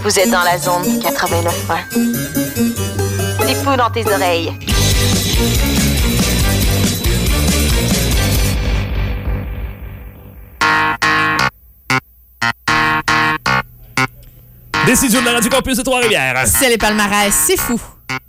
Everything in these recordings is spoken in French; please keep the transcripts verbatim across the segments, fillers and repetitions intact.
Vous êtes dans la zone quatre-vingt-neuf point un. C'est fou dans tes oreilles. Décision de la Radio Campus de Trois-Rivières. C'est les palmarès, c'est fou.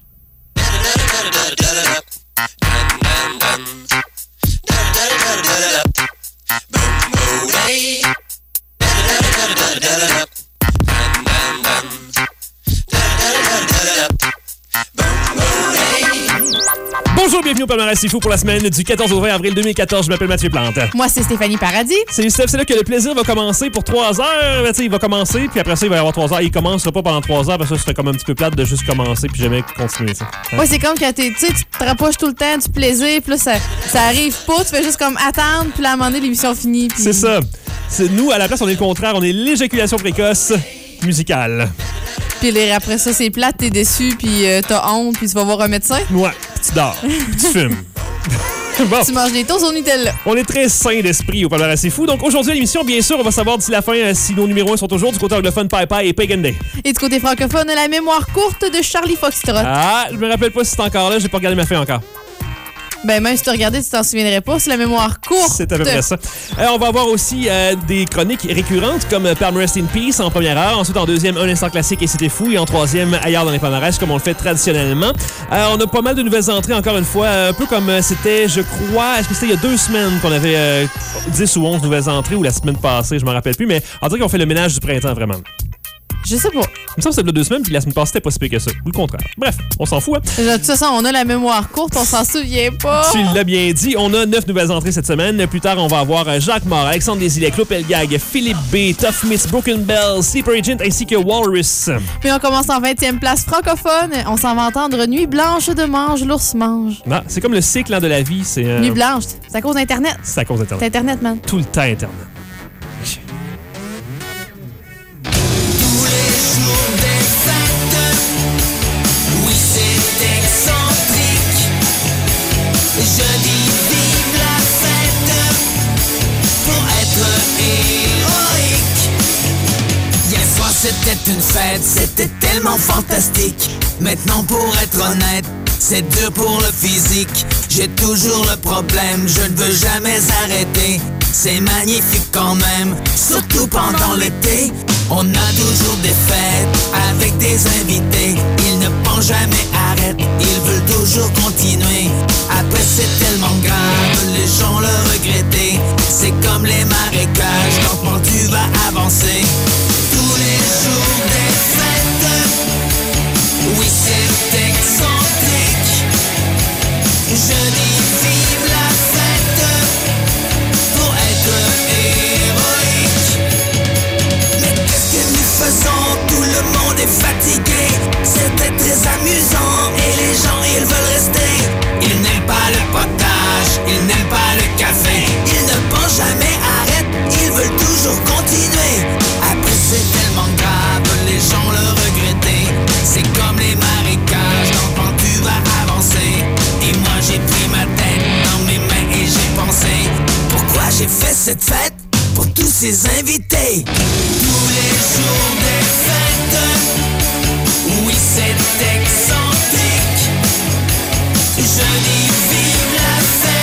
Bonjour, bienvenue au Palmarès C'est Fou pour la semaine du quatorze au vingt avril deux mille quatorze. Je m'appelle Mathieu Plante. Moi, c'est Stéphanie Paradis. C'est Steph, c'est là que le plaisir va commencer pour trois heures. Ben, il va commencer, puis après ça, il va y avoir trois heures. Il commencera pas pendant trois heures, parce que ça serait comme un petit peu plate de juste commencer, puis jamais continuer ça. Hein? Ouais, c'est comme quand t'es, tu sais, tu te rapproches tout le temps du plaisir, puis là, ça, ça arrive pas, tu fais juste comme attendre, puis là, à un moment donné, l'émission finit. Pis... C'est ça. C'est, nous, à la place, on est le contraire. On est l'éjaculation précoce musicale. Puis après ça, c'est plate, t'es déçu, puis euh, t'as honte, puis tu vas voir un médecin. Ouais, puis tu dors, puis tu fumes. Bon. Tu manges des toasts au Nutella. On est très sain d'esprit au Palmarès C'est Fou. Donc aujourd'hui à l'émission, bien sûr, on va savoir d'ici la fin euh, si nos numéros un sont toujours du côté anglophone Pie Pie et Pagan Day. Et du côté francophone, la mémoire courte de Charlie Foxtrot. Ah, je me rappelle pas si c'est encore là, j'ai pas regardé ma feuille encore. Ben, même si tu regardais, tu t'en souviendrais pas. C'est la mémoire courte. C'est à peu près ça. Euh, on va avoir aussi euh, des chroniques récurrentes comme euh, Palm Rest in Peace en première heure. Ensuite, en deuxième, un instant classique et c'était fou. Et en troisième, ailleurs dans les palmarès, comme on le fait traditionnellement. Euh, on a pas mal de nouvelles entrées, encore une fois. Un peu comme euh, c'était, je crois, est-ce que c'était il y a deux semaines qu'on avait euh, dix ou onze nouvelles entrées ou la semaine passée, je me rappelle plus. Mais en tout cas, on fait le ménage du printemps, vraiment. Je sais pas. Il me semble que c'était deux semaines, puis la semaine passée, c'était pas si pire que ça. Ou le contraire. Bref, on s'en fout. Hein? De toute façon, on a la mémoire courte, on s'en souvient pas. Tu l'as bien dit. On a neuf nouvelles entrées cette semaine. Plus tard, on va avoir Jacques Mort, Alexandre Desilets, Claude Pelgag, Philippe B, Tough Miss, Broken Bell, Sleeper Agent ainsi que Walrus. Puis on commence en vingtième place francophone. On s'en va entendre Nuit blanche de mange, l'ours mange. Ah, c'est comme le cycle hein, de la vie. C'est, euh... Nuit blanche, c'est à cause d'Internet. C'est à cause d'Internet. C'est Internet, man. Tout le temps Internet. Je dis vive la fête pour être héroïque. Hier soir c'était une fête, c'était tellement fantastique. Maintenant pour être honnête, c'est dur pour le physique. J'ai toujours le problème, je ne veux jamais arrêter. C'est magnifique quand même, surtout pendant l'été. On a toujours des fêtes avec des invités. Ils ne pensent jamais arrête, ils veulent toujours continuer. Après c'est tellement grave, les gens le regretter. C'est comme les marécages, lentement tu vas avancer. Tous les jours des fêtes, oui c'est excentrique. Je dis vive la fête pour être héroïque. Mais qu'est-ce que nous faisons? Tout le monde est fatigué. C'était très amusant et les gens ils veulent rester. Ils n'aiment pas le potage, ils n'aiment pas le café. Ils ne pensent jamais arrête, ils veulent toujours continuer. Après c'est tellement grave, les gens le regretter. C'est comme les marécages, l'enfant tu vas avancer. Et moi j'ai pris ma tête dans mes mains et j'ai pensé, pourquoi j'ai fait cette fête? Pour tous ces invités. Tous les jours des fêtes, oui c'est excentrique. Je dis vive la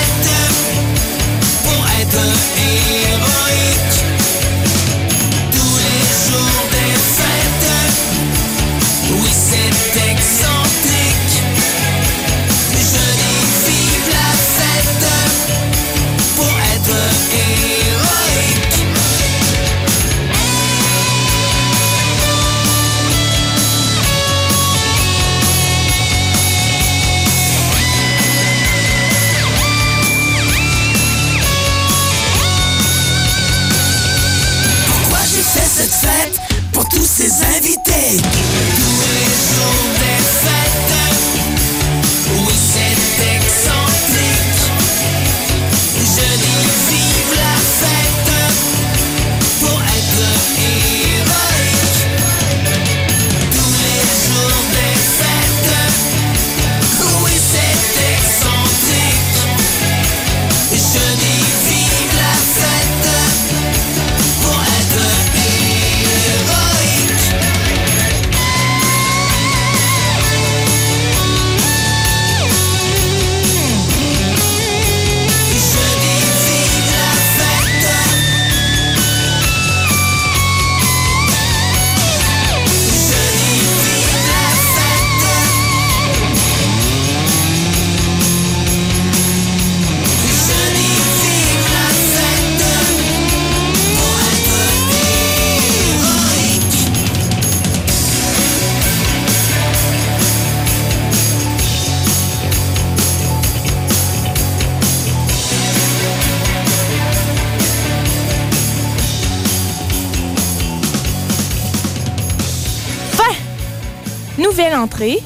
fête pour être héroïque. Tous les jours des fêtes, oui c'est excentrique. Je dis vive la fête pour être héroïque. Pourquoi j'ai fait cette fête pour tous ces invités? Tous les jours des fêtes, oui c'est excentrique. Je dis vive la fête pour être héroïque. Tous les jours des fêtes, oui c'est excentrique. Je dis vive la fête pour être héroïque. Nouvelle entrée.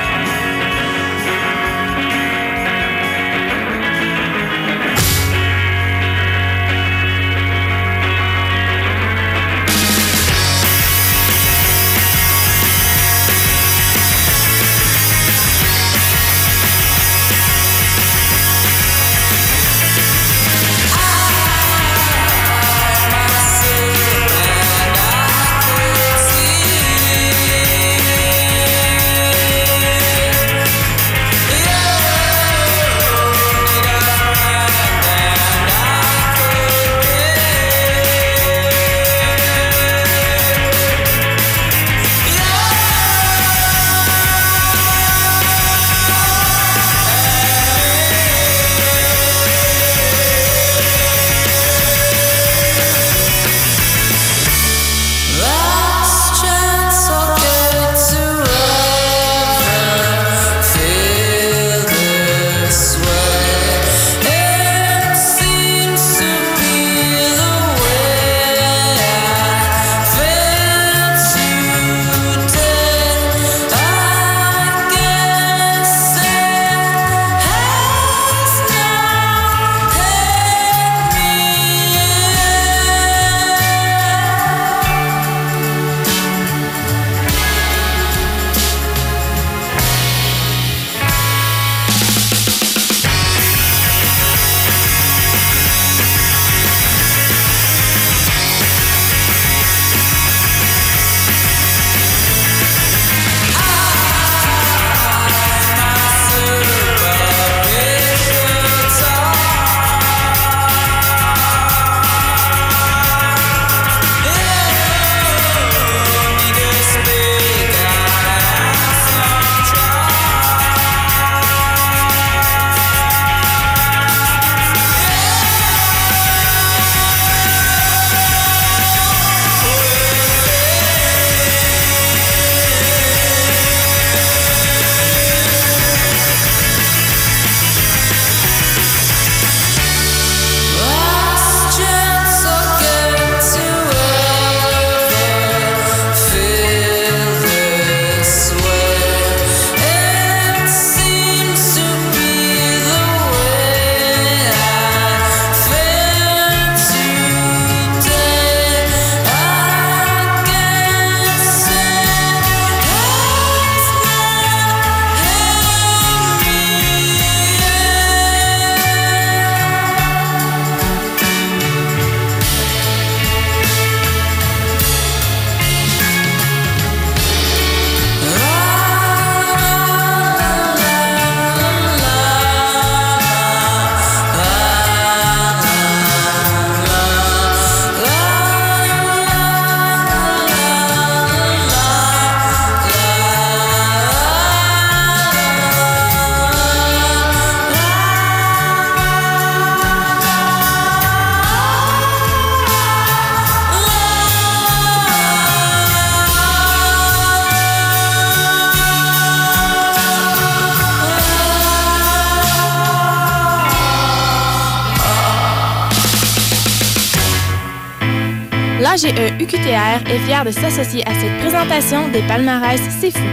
l'A G E U Q T R est fier de s'associer à cette présentation des palmarès C'est Fou.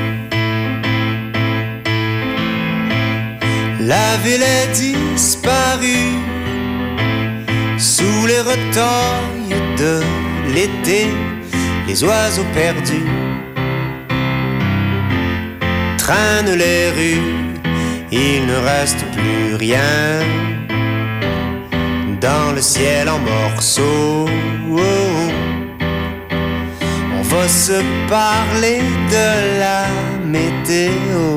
La ville est disparue sous les retailles de l'été, les oiseaux perdus traînent les rues, il ne reste plus rien dans le ciel en morceaux. On va se parler de la météo.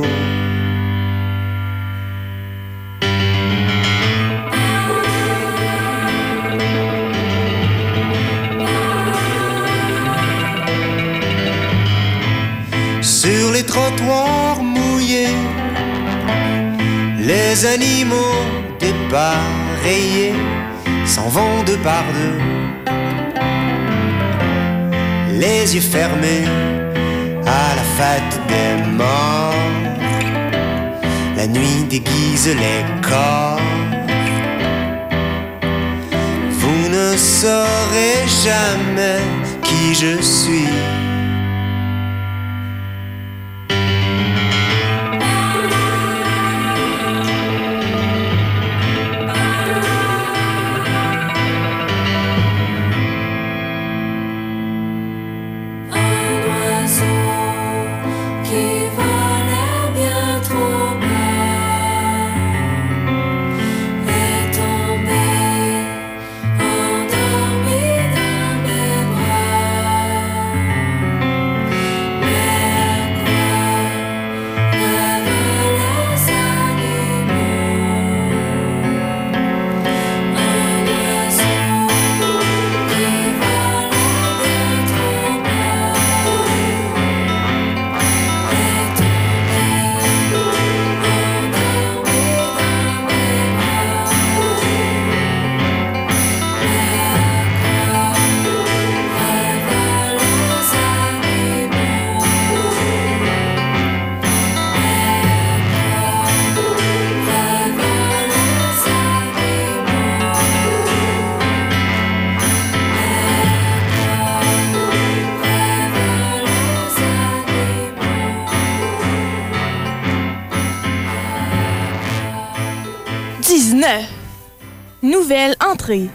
Sur les trottoirs mouillés, les animaux dépareillés s'en vont deux par deux, les yeux fermés à la fête des morts. La nuit déguise les corps. Vous ne saurez jamais qui je suis. nouvelle entrée.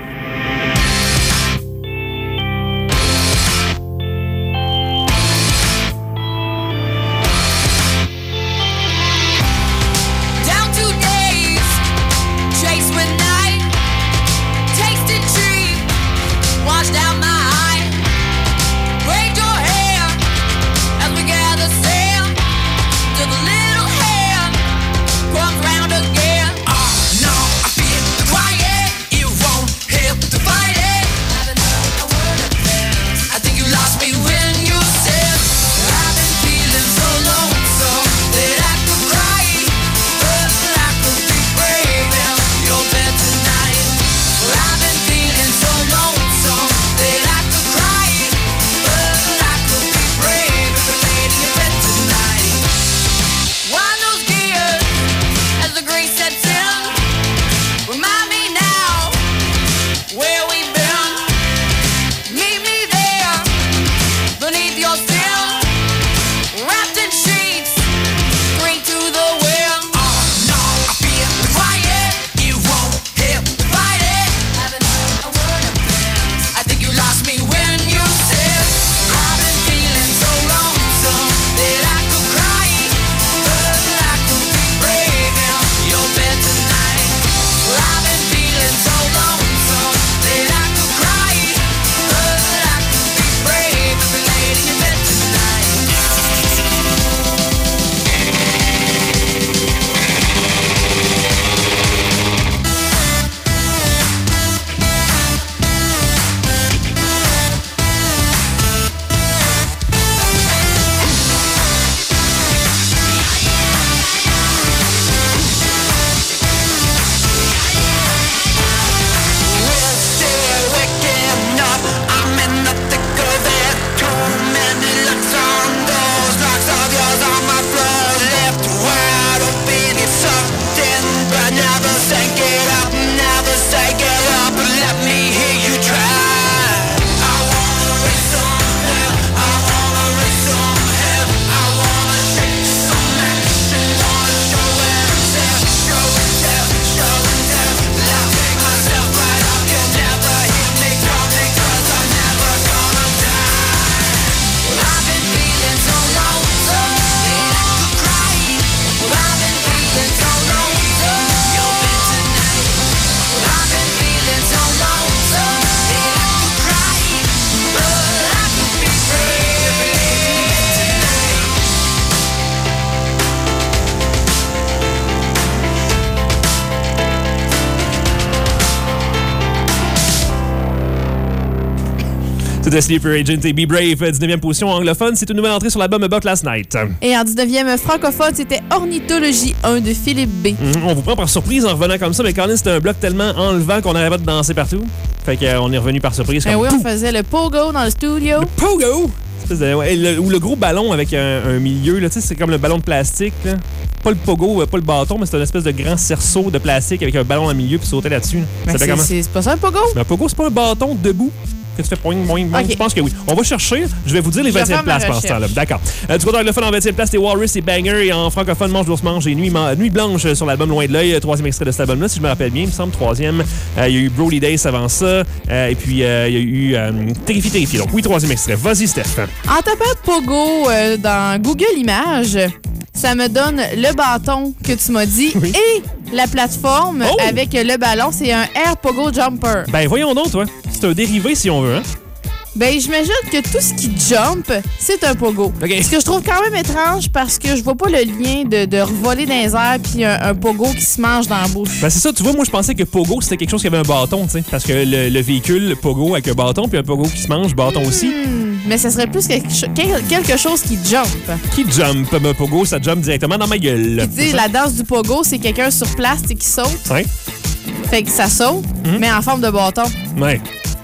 C'était Sleeper Agent et Be Brave, dix-neuvième position anglophone. C'est une nouvelle entrée sur l'album About Last Night. Et en dix-neuvième francophone, c'était Ornithologie un de Philippe B. Mmh, on vous prend par surprise en revenant comme ça, mais Colin, c'était un bloc tellement enlevant qu'on n'arrivait pas de danser partout. Fait qu'on est revenu par surprise. Ben oui, on faisait le pogo dans le studio. Le pogo! De, ouais, le, ou le gros ballon avec un, un milieu, là, c'est comme le ballon de plastique. Là. Pas le pogo, pas le bâton, mais c'est une espèce de grand cerceau de plastique avec un ballon au milieu puis sauter là-dessus. Ben c'est, c'est, c'est pas ça un pogo? Mais un pogo, c'est pas un bâton debout que tu fais poing, poing, poing. Okay. Je pense que oui. On va chercher. Je vais vous dire les vingtième places par ce temps-là. D'accord. Euh, du côté anglophone, en vingtième place, c'est Walrus et Banger. Et en francophone, Mange, d'ours, mange et Nuit, Nuit Blanche sur l'album Loin de l'œil. Troisième extrait de cet album-là, si je me rappelle bien, il me semble. Troisième. Euh, il y a eu Brody Days avant ça. Euh, et puis, euh, il y a eu euh, Terrifié, Terrifié. Donc, oui, troisième extrait. Vas-y, Steph. En tapant Pogo euh, dans Google Images, ça me donne le bâton que tu m'as dit oui. et la plateforme oh! avec le ballon. C'est un Air Pogo Jumper. Ben, voyons donc, toi. C'est un dérivé, si on veut, hein? Ben, j'imagine que tout ce qui jump, c'est un pogo. Okay. Ce que je trouve quand même étrange parce que je vois pas le lien de, de revoler dans les airs puis un, un pogo qui se mange dans la bouche. Ben, c'est ça. Tu vois, moi, je pensais que pogo, c'était quelque chose qui avait un bâton, tu sais. Parce que le, le véhicule pogo avec un bâton puis un pogo qui se mange, bâton mmh, aussi. Mais ça serait plus quelque, quelque chose qui jump. Qui jump? Un pogo, ça jump directement dans ma gueule. Puis, tu sais, la danse du pogo, c'est quelqu'un sur place et qui saute. Ouais. Fait que ça saute, mmh. mais en forme de bâton. Ouais.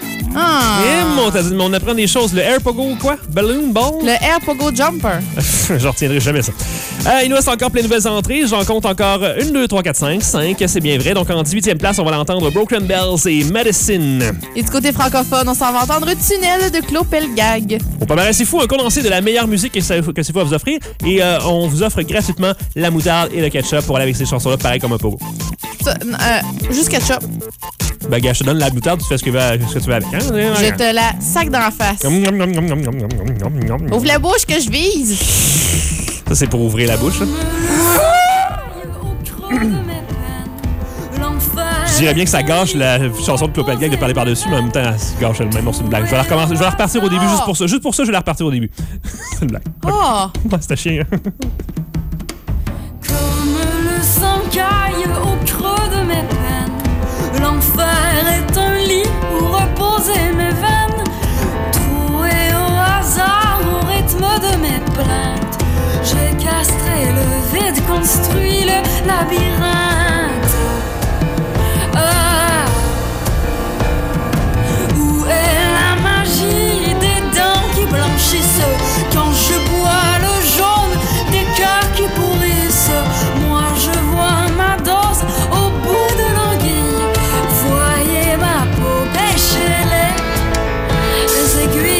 Ah. Et on, on apprend des choses. Le Air Pogo, quoi? Balloon Ball? Le Air Pogo Jumper. Je retiendrai jamais ça. Euh, il nous reste encore plein de nouvelles entrées. J'en compte encore une, deux, trois, quatre, cinq. cinq, c'est bien vrai. Donc en dix-huitième place, on va l'entendre Broken Bells et Medicine. Et du côté francophone, on s'en va entendre Tunnel de Claude Pelgag. Au palmarès, c'est fou, un condensé de la meilleure musique que c'est fou à vous offrir. Et euh, on vous offre gratuitement la moutarde et le ketchup pour aller avec ces chansons-là, pareil comme un pogo. Juste, euh, juste ketchup. Ben, gars, je te donne la moutarde, tu fais ce que, ce que tu veux avec. Hein? Je te la sac dans la face. Ouvre la bouche que je vise. Ça, c'est pour ouvrir la bouche. Là. Je dirais bien que ça gâche la chanson de Clopelgag de parler par-dessus, mais en même temps, ça gâche elle-même. Non, c'est une blague. Je vais la recommencer. Je vais la repartir au début oh. juste pour ça. Juste pour ça, je vais la repartir au début. C'est une blague. Oh! C'était chiant. Comme le sang caille au creux de mes peines, l'enfer est un lit où reposer mes veines, troué au hasard au rythme de mes plaintes. J'ai castré le vide, construit le labyrinthe. Ah, où est la magie des dents qui blanchissent quand je bois le jaune des cœurs qui pourrissent? Moi je vois ma dose au bout de l'anguille. Voyez ma peau pêcher les, les aiguilles.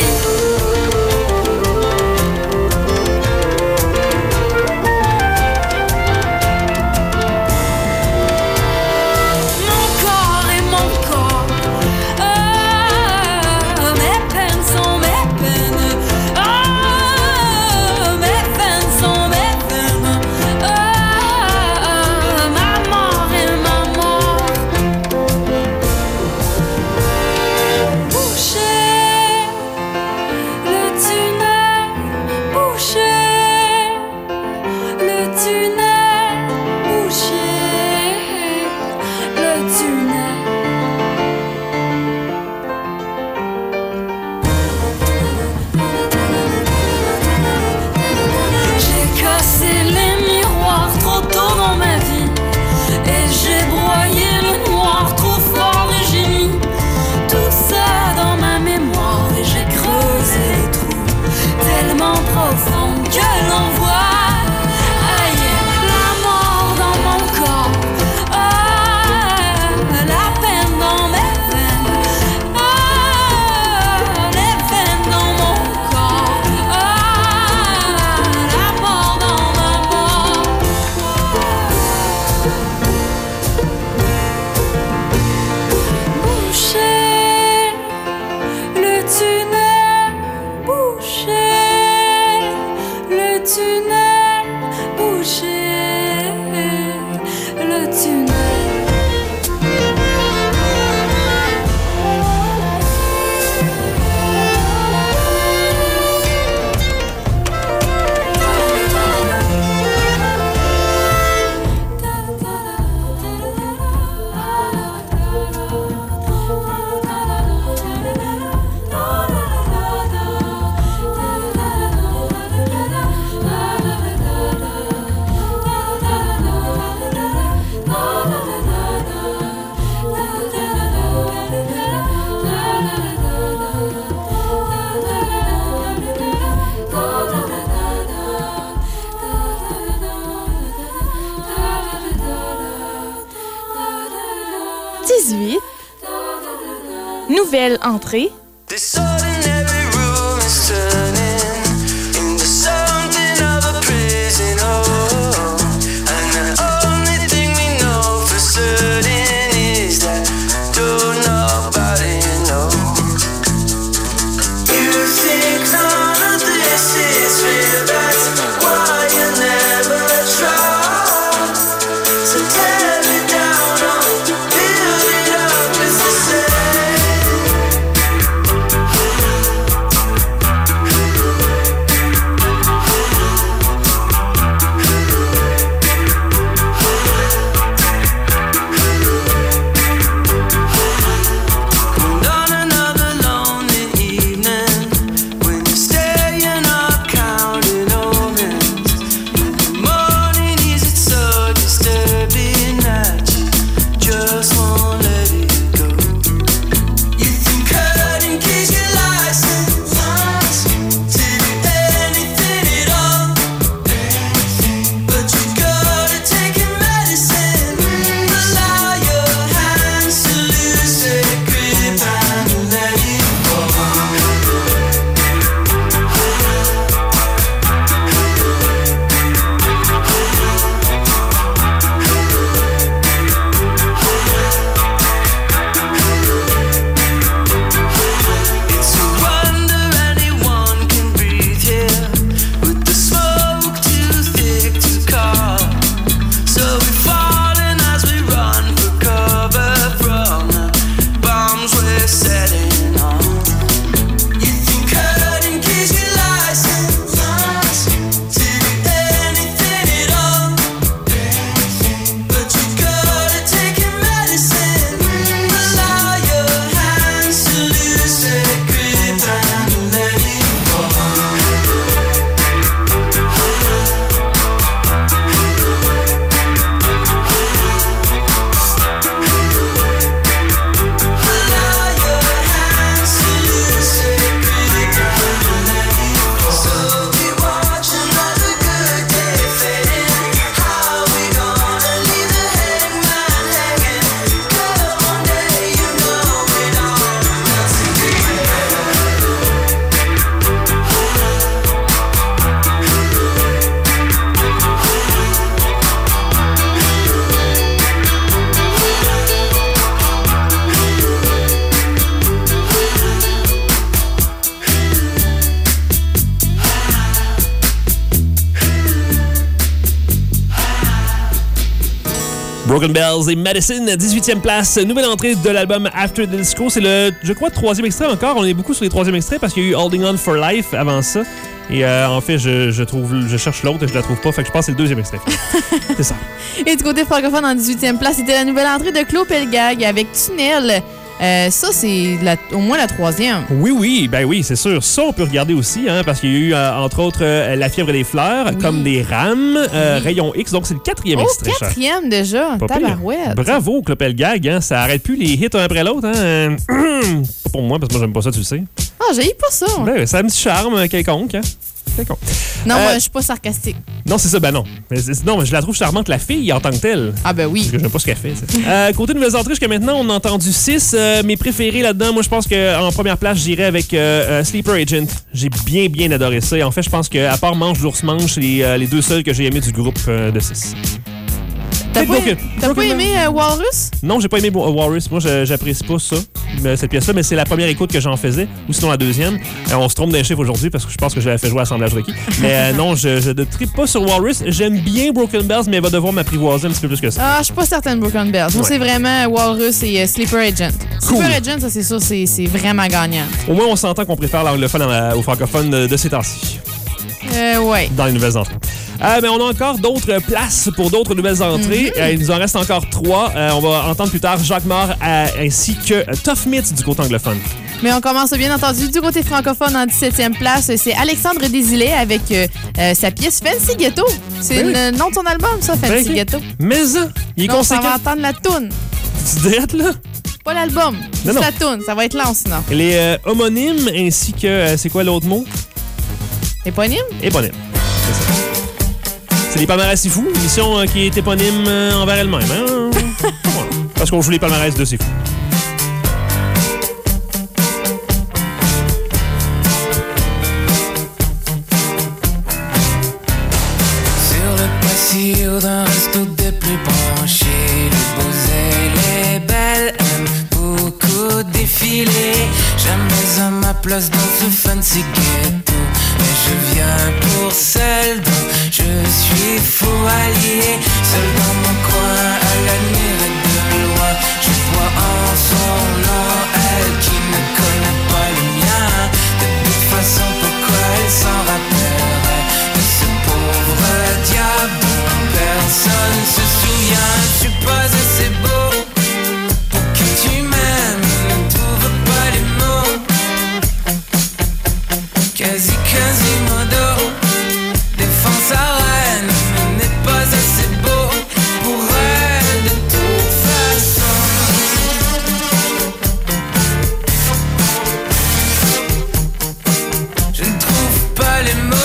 dix-huit. Nouvelle entrée. Tell me Broken Bells et Madison, dix-huitième place, nouvelle entrée de l'album After the Disco. C'est le, je crois, troisième extrait encore. On est beaucoup sur les troisièmes extraits parce qu'il y a eu Holding On for Life avant ça. Et euh, en fait, je, je trouve, je cherche l'autre et je la trouve pas. Fait que je pense que c'est le deuxième extrait. C'est ça. Et du côté francophone, en dix-huitième place, c'était la nouvelle entrée de Claude Pelgag avec Tunnel. Euh, ça, c'est la, au moins la troisième. Oui, oui, ben oui, c'est sûr. Ça, on peut regarder aussi, hein, parce qu'il y a eu, euh, entre autres, euh, La fièvre des fleurs, oui. Comme des rames, euh, oui. Rayon X, donc c'est le quatrième oh, extrait. quatrième déjà, tabarouette. Bravo, Clopelgag, hein, ça arrête plus les hits un après l'autre. Hein. Pas pour moi, parce que moi, j'aime pas ça, tu le sais. Ah, j'ai pas ça. Ben, ça a un petit charme quelconque, hein. Quelconque. Non, euh, moi, je suis pas sarcastique. Non, c'est ça, ben non. Mais non, mais je la trouve charmante, la fille, en tant que telle. Ah, ben oui. Parce que j'aime pas ce qu'elle fait. euh, côté nouvelles entrées, jusqu'à maintenant, on a entendu six. Euh, mes préférés là-dedans, moi, je pense qu'en première place, j'irais avec euh, euh, Sleeper Agent. J'ai bien, bien adoré ça. Et en fait, je pense qu'à part Manche d'ours Manche, c'est les, euh, les deux seuls que j'ai aimés du groupe euh, de six. T'as pas, donc, t'as pas aimé euh, Walrus? Non, j'ai pas aimé euh, Walrus. Moi, j'apprécie pas ça, cette pièce-là, mais c'est la première écoute que j'en faisais, ou sinon la deuxième. Euh, on se trompe d'un chiffre aujourd'hui parce que je pense que je l'avais fait jouer à Assemblage Requis. Mais euh, non, je, je ne tripe pas sur Walrus. J'aime bien Broken Bells, mais elle va devoir m'apprivoiser un petit peu plus que ça. Ah, je suis pas certaine de Broken Bells. Moi, ouais. C'est vraiment Walrus et uh, Sleeper Agent. Cool. Sleeper Agent, ça, c'est sûr, c'est, c'est vraiment gagnant. Au moins, on s'entend qu'on préfère l'anglophone au francophone de, de ces temps-ci. Euh, ouais. Dans les nouvelles entrées. Euh, mais on a encore d'autres places pour d'autres nouvelles entrées. Mm-hmm. Euh, il nous en reste encore trois. Euh, on va entendre plus tard Jacques Mort euh, ainsi que euh, Tough Myth du côté anglophone. Mais on commence bien entendu du côté francophone en dix-septième place. C'est Alexandre Desilets avec euh, euh, sa pièce Fancy Ghetto. C'est ben le oui. nom de ton album, ça, Fancy ben, Ghetto. Mais ça, il est non, conséquent. On va entendre la toune. Tu dirais là? Pas l'album, juste la toune. Ça va être lent sinon. Elle est euh, homonyme ainsi que... Euh, c'est quoi l'autre mot? Éponyme? Éponyme. C'est ça. C'est les palmarès C'est Fou, émission euh, qui est éponyme euh, envers elle-même. Hein? Voilà. Parce qu'on joue les palmarès de C'est Fou. Sur le patio d'un resto des plus branchés, les beaux et les belles aiment beaucoup défiler. Jamais à ma place dans ce fancy ghetto. Mais je viens pour celle dont je suis fou allié. Seul dans mon coin, à l'admirer de loin. Je vois en son nom elle qui ne connaît pas le mien. De toute façon, pourquoi elle s'en rappellerait de ce pauvre diable dont personne se souvient. Je suis pas assez beau pour que tu m'aimes. Ne trouve pas les mots. Quasi, quasi modo. Défends sa reine, mais n'est pas assez beau pour elle de toute façon. Je ne trouve pas les mots.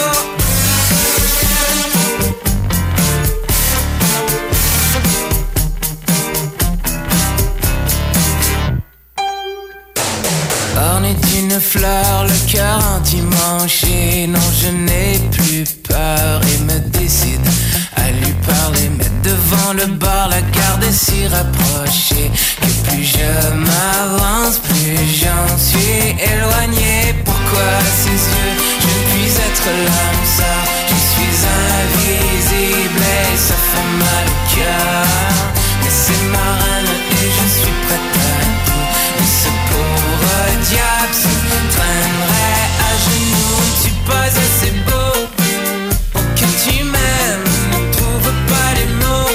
Orné d'une fleur, le cœur endimanché. Non, je n'ai plus peur et me décide à lui parler. Mais devant le bar, la garde est si rapprochée que plus je m'avance, plus j'en suis éloigné. Pourquoi à ses yeux je ne puis être l'âme sœur? Je suis invisible et ça fait mal au cœur. Mais c'est ma reine et je suis prête à tout. Mais ce pauvre diable se traînerait à genoux. Ne suis pas assez beau pour que tu m'aimes. Ne trouve pas les mots.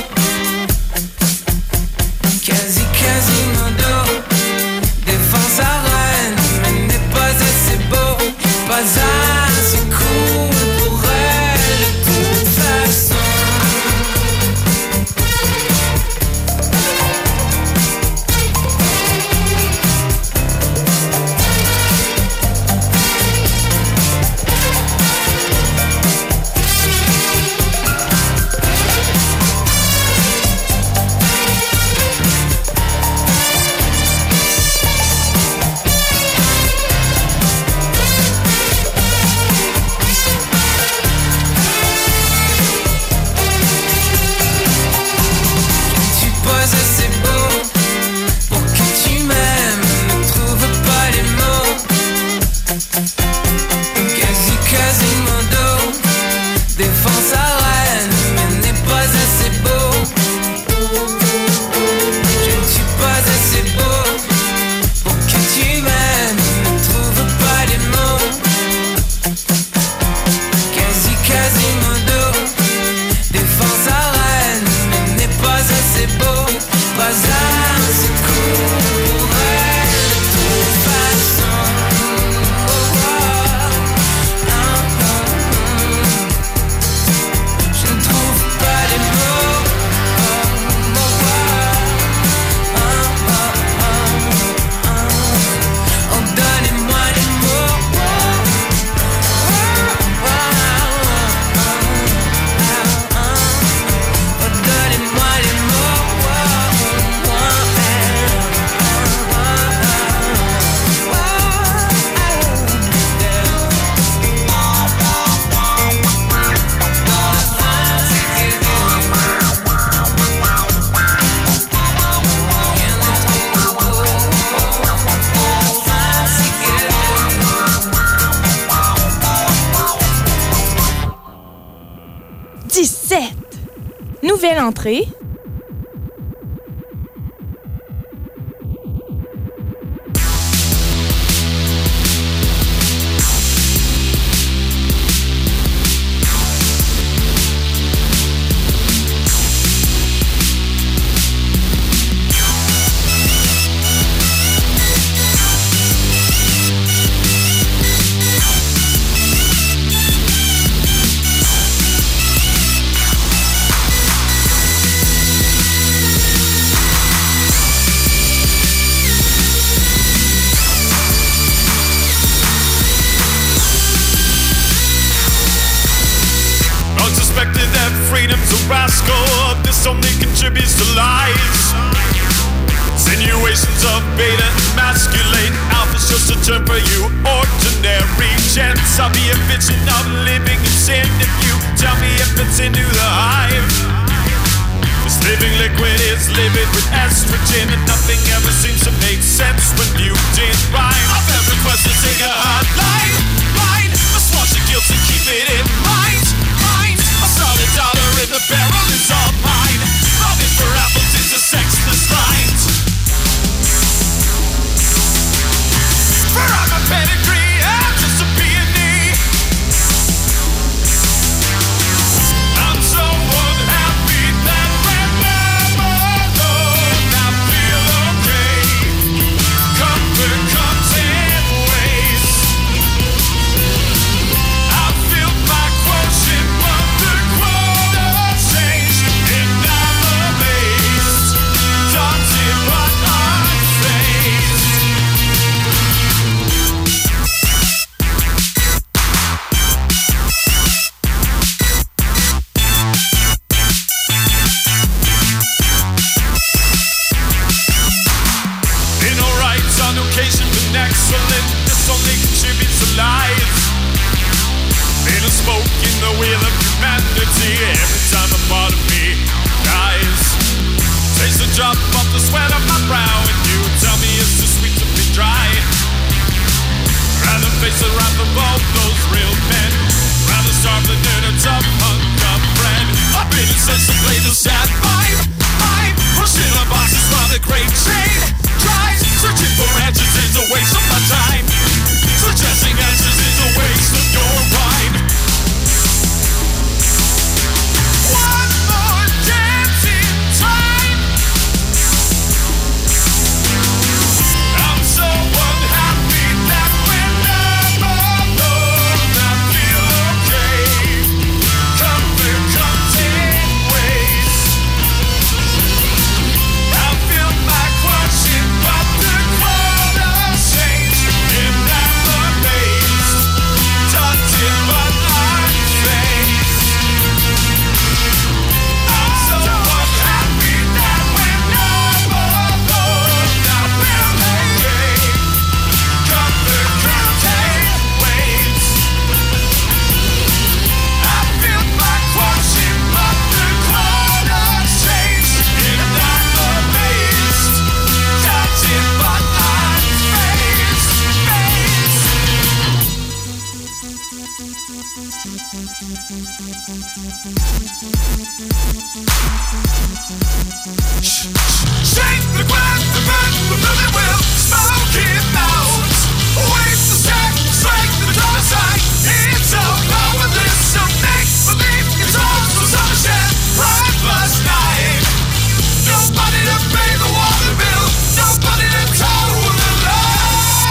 Quasi, quasi modo. Défends sa reine, mais n'est pas assez beau. Pas sept. Nouvelle entrée. Freedom's a rascal, this only contributes to lies. Insinuations of beta emasculate. Alpha's just a term for you, ordinary gents. I'll be a vision of living in sin if you tell me if it's into the hive. This living liquid is livid with estrogen, and nothing ever seems to make sense when viewed in rhyme. I've ever requested to take a hard line, line. Let's watch the guilt and keep it in mind. Solid dollar in the barrel is all mine. Longing for apples into sexless lines. For I'm a pedigree, I'm just a peony. I'm so unhappy that when I'm alone, I feel okay. Comfort comes in waves. I feel my quotient, but the excellent, this only contributes to life. Made a smoke in the wheel of humanity every time a part of me dies. Taste a drop off the sweat of my brow, and you tell me it's too sweet to be dry. Rather face the wrath of all those real men. Rather starve than earn a tough hunk of bread. I've been incensed to play the sad vibe. I'm pushing on boxes while the great chain dries. Searching for answers is a waste of my time. Suggesting answers is a waste of your rhyme. One more dance in time. I'm so unhappy that when I'm alone, I feel okay. Comfort comes in waves. I feel my quotient, but the quota's changed. And I'm amazed, taunted but unfazed. I'm so unhappy that when I'm alone, I feel okay. Comfort comes in waves. I feel my quotient, but the quota's changed. And I'm amazed, taunted but unfazed. Shake the ground, the man, the moving will smoke it out. Waste the stack, strike the dollar sign. It's all powerless, so make believe it's all so sunshine. Pride plus nine. Nobody to pay the water bill, nobody to toe the line.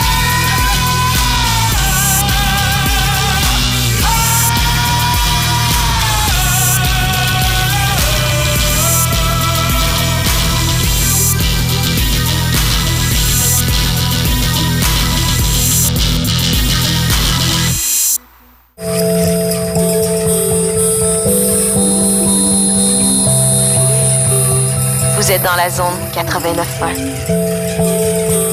Vous êtes dans la zone quatre-vingt-neuf point un.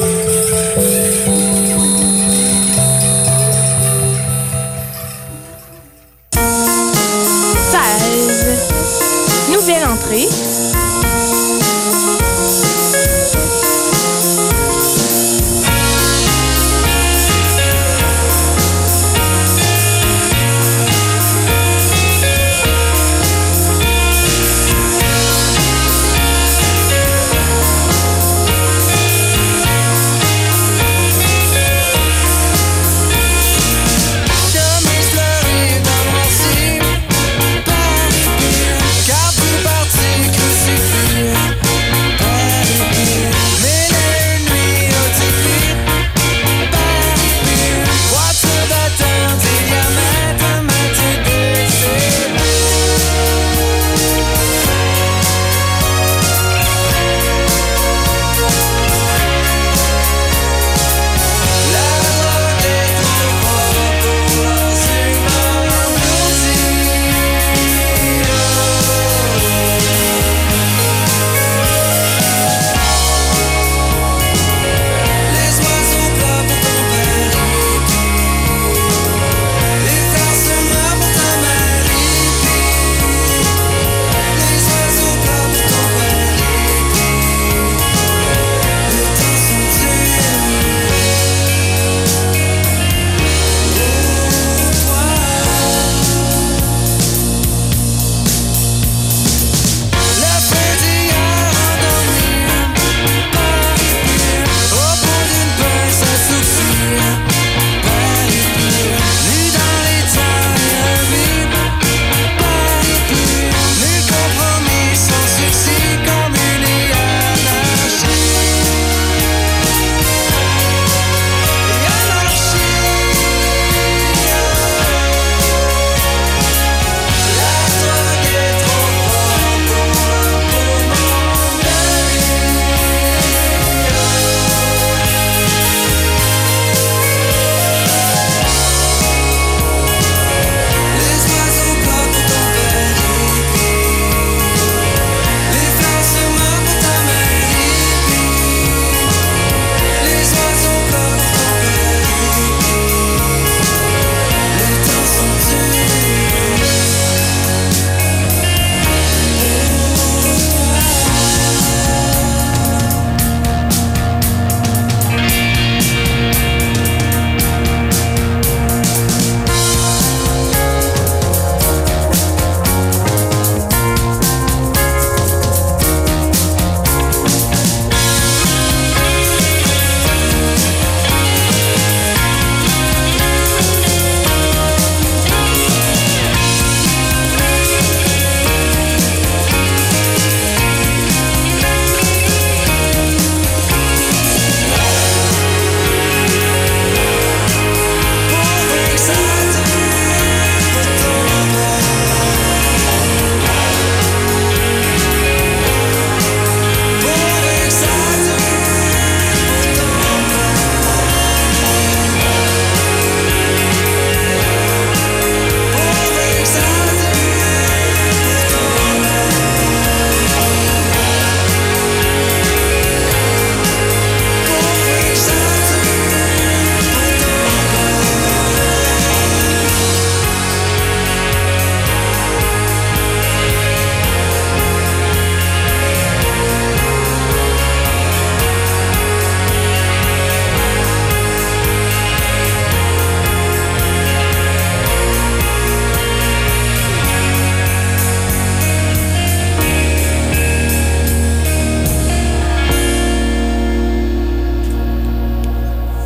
seize. Nouvelle entrée.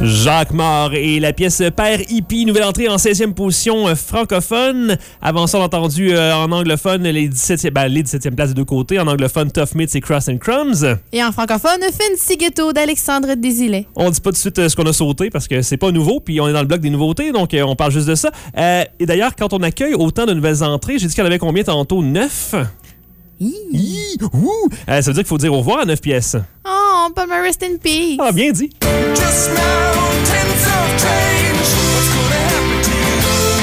Jacques Mort et la pièce Père Hippie, nouvelle entrée en seizième position euh, francophone. Avant ça, on a entendu euh, en anglophone les dix-septième, ben, les dix-septième places des deux côtés. En anglophone, Tough Myths et Cross and Crumbs. Et en francophone, Fancy Ghetto d'Alexandre Desilets. On dit pas tout de suite euh, ce qu'on a sauté parce que c'est pas nouveau, puis on est dans le bloc des nouveautés, donc euh, on parle juste de ça. Euh, et d'ailleurs, quand on accueille autant de nouvelles entrées, j'ai dit qu'il y en avait combien tantôt? Neuf? Hi, ouh. Euh, ça veut dire qu'il faut dire au revoir à neuf pièces. Oh, Palmer, rest in peace. Ah, bien dit. Just mountains of change. What's gonna happen to you?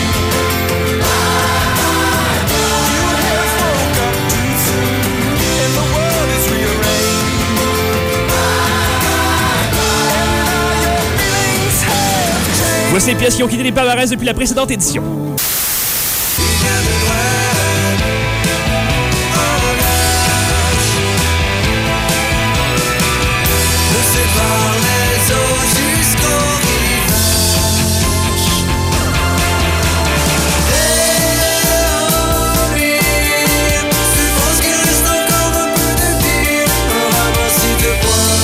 You have woke up too soon, and the world is rearranged. And now your feelings have changed. Voici les pièces qui ont quitté les palmarès depuis la précédente édition. Par les eaux jusqu'au rivage. Et tu penses qu'il reste encore un peu de vie, un ramassis de bois,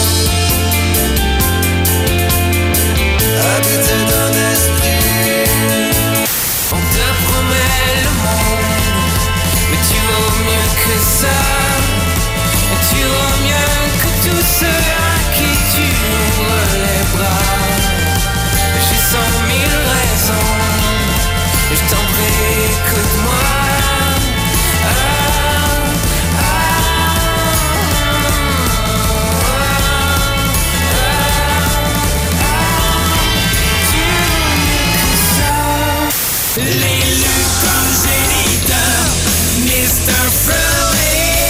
habité d'un esprit. On te promet le monde, mais tu vaux mieux que ça. Et tu vaux mieux que tout cela. Tu ouvres les bras. J'ai cent mille raisons. Je t'en prie, écoute-moi. Ah, ah, ah, ah, tu l'élu congéniteur, mister Freud.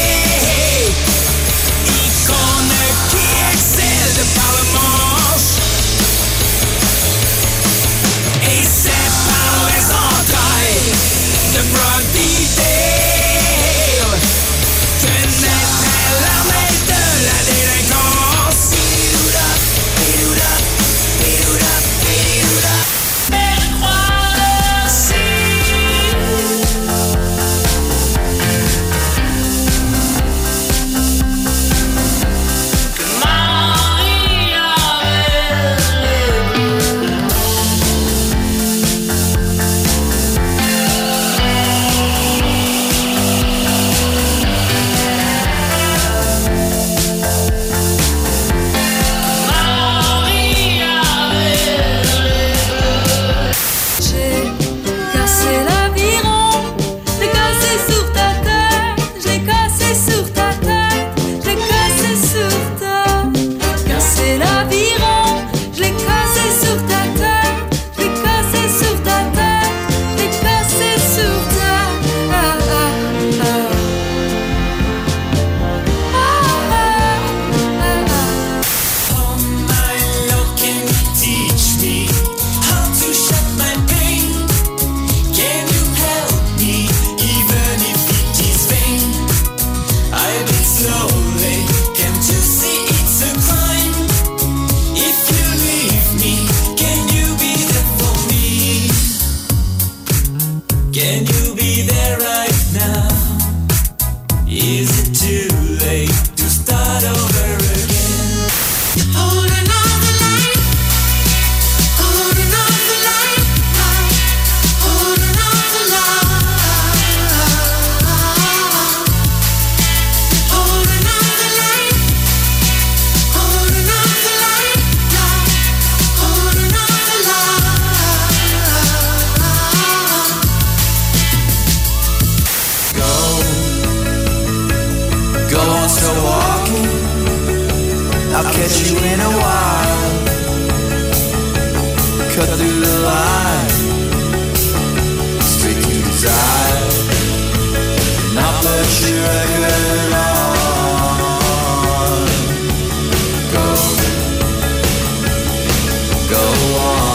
Par le manche, et c'est par les entrailles de Brody Dale que naîtrait l'armée de la délinquance. Bidouda, bidouda, bidouda, bidouda. Mais je crois aussi que Marie avait les bleus. Marie avait les bleus. J'ai cassé l'aviron, j'ai cassé sur ta tête, j'ai cassé sur ta tête, j'ai cassé sur ta. Cassé l'aviron, je l'ai cassé sur ta tête, je l'ai cassé sur ta tête, je l'ai cassé sur ta. Ah, ah, ah. Ah, ah, ah. Oh my Lord, can you teach me how to shut my pain? Can you help me, even if it is vain? I bleed slowly, can't you see it's a crime? If you leave me, can you be there for me? Can you be there right now? Is it too late to start over again? Holding on the line, holding on the line, holding on the line, holding on the line, holding on the line, holding on the line. Go, go, so walking. I'll catch you in a while. Cut through the line, straight to desire. Not put your record on. Go, go on.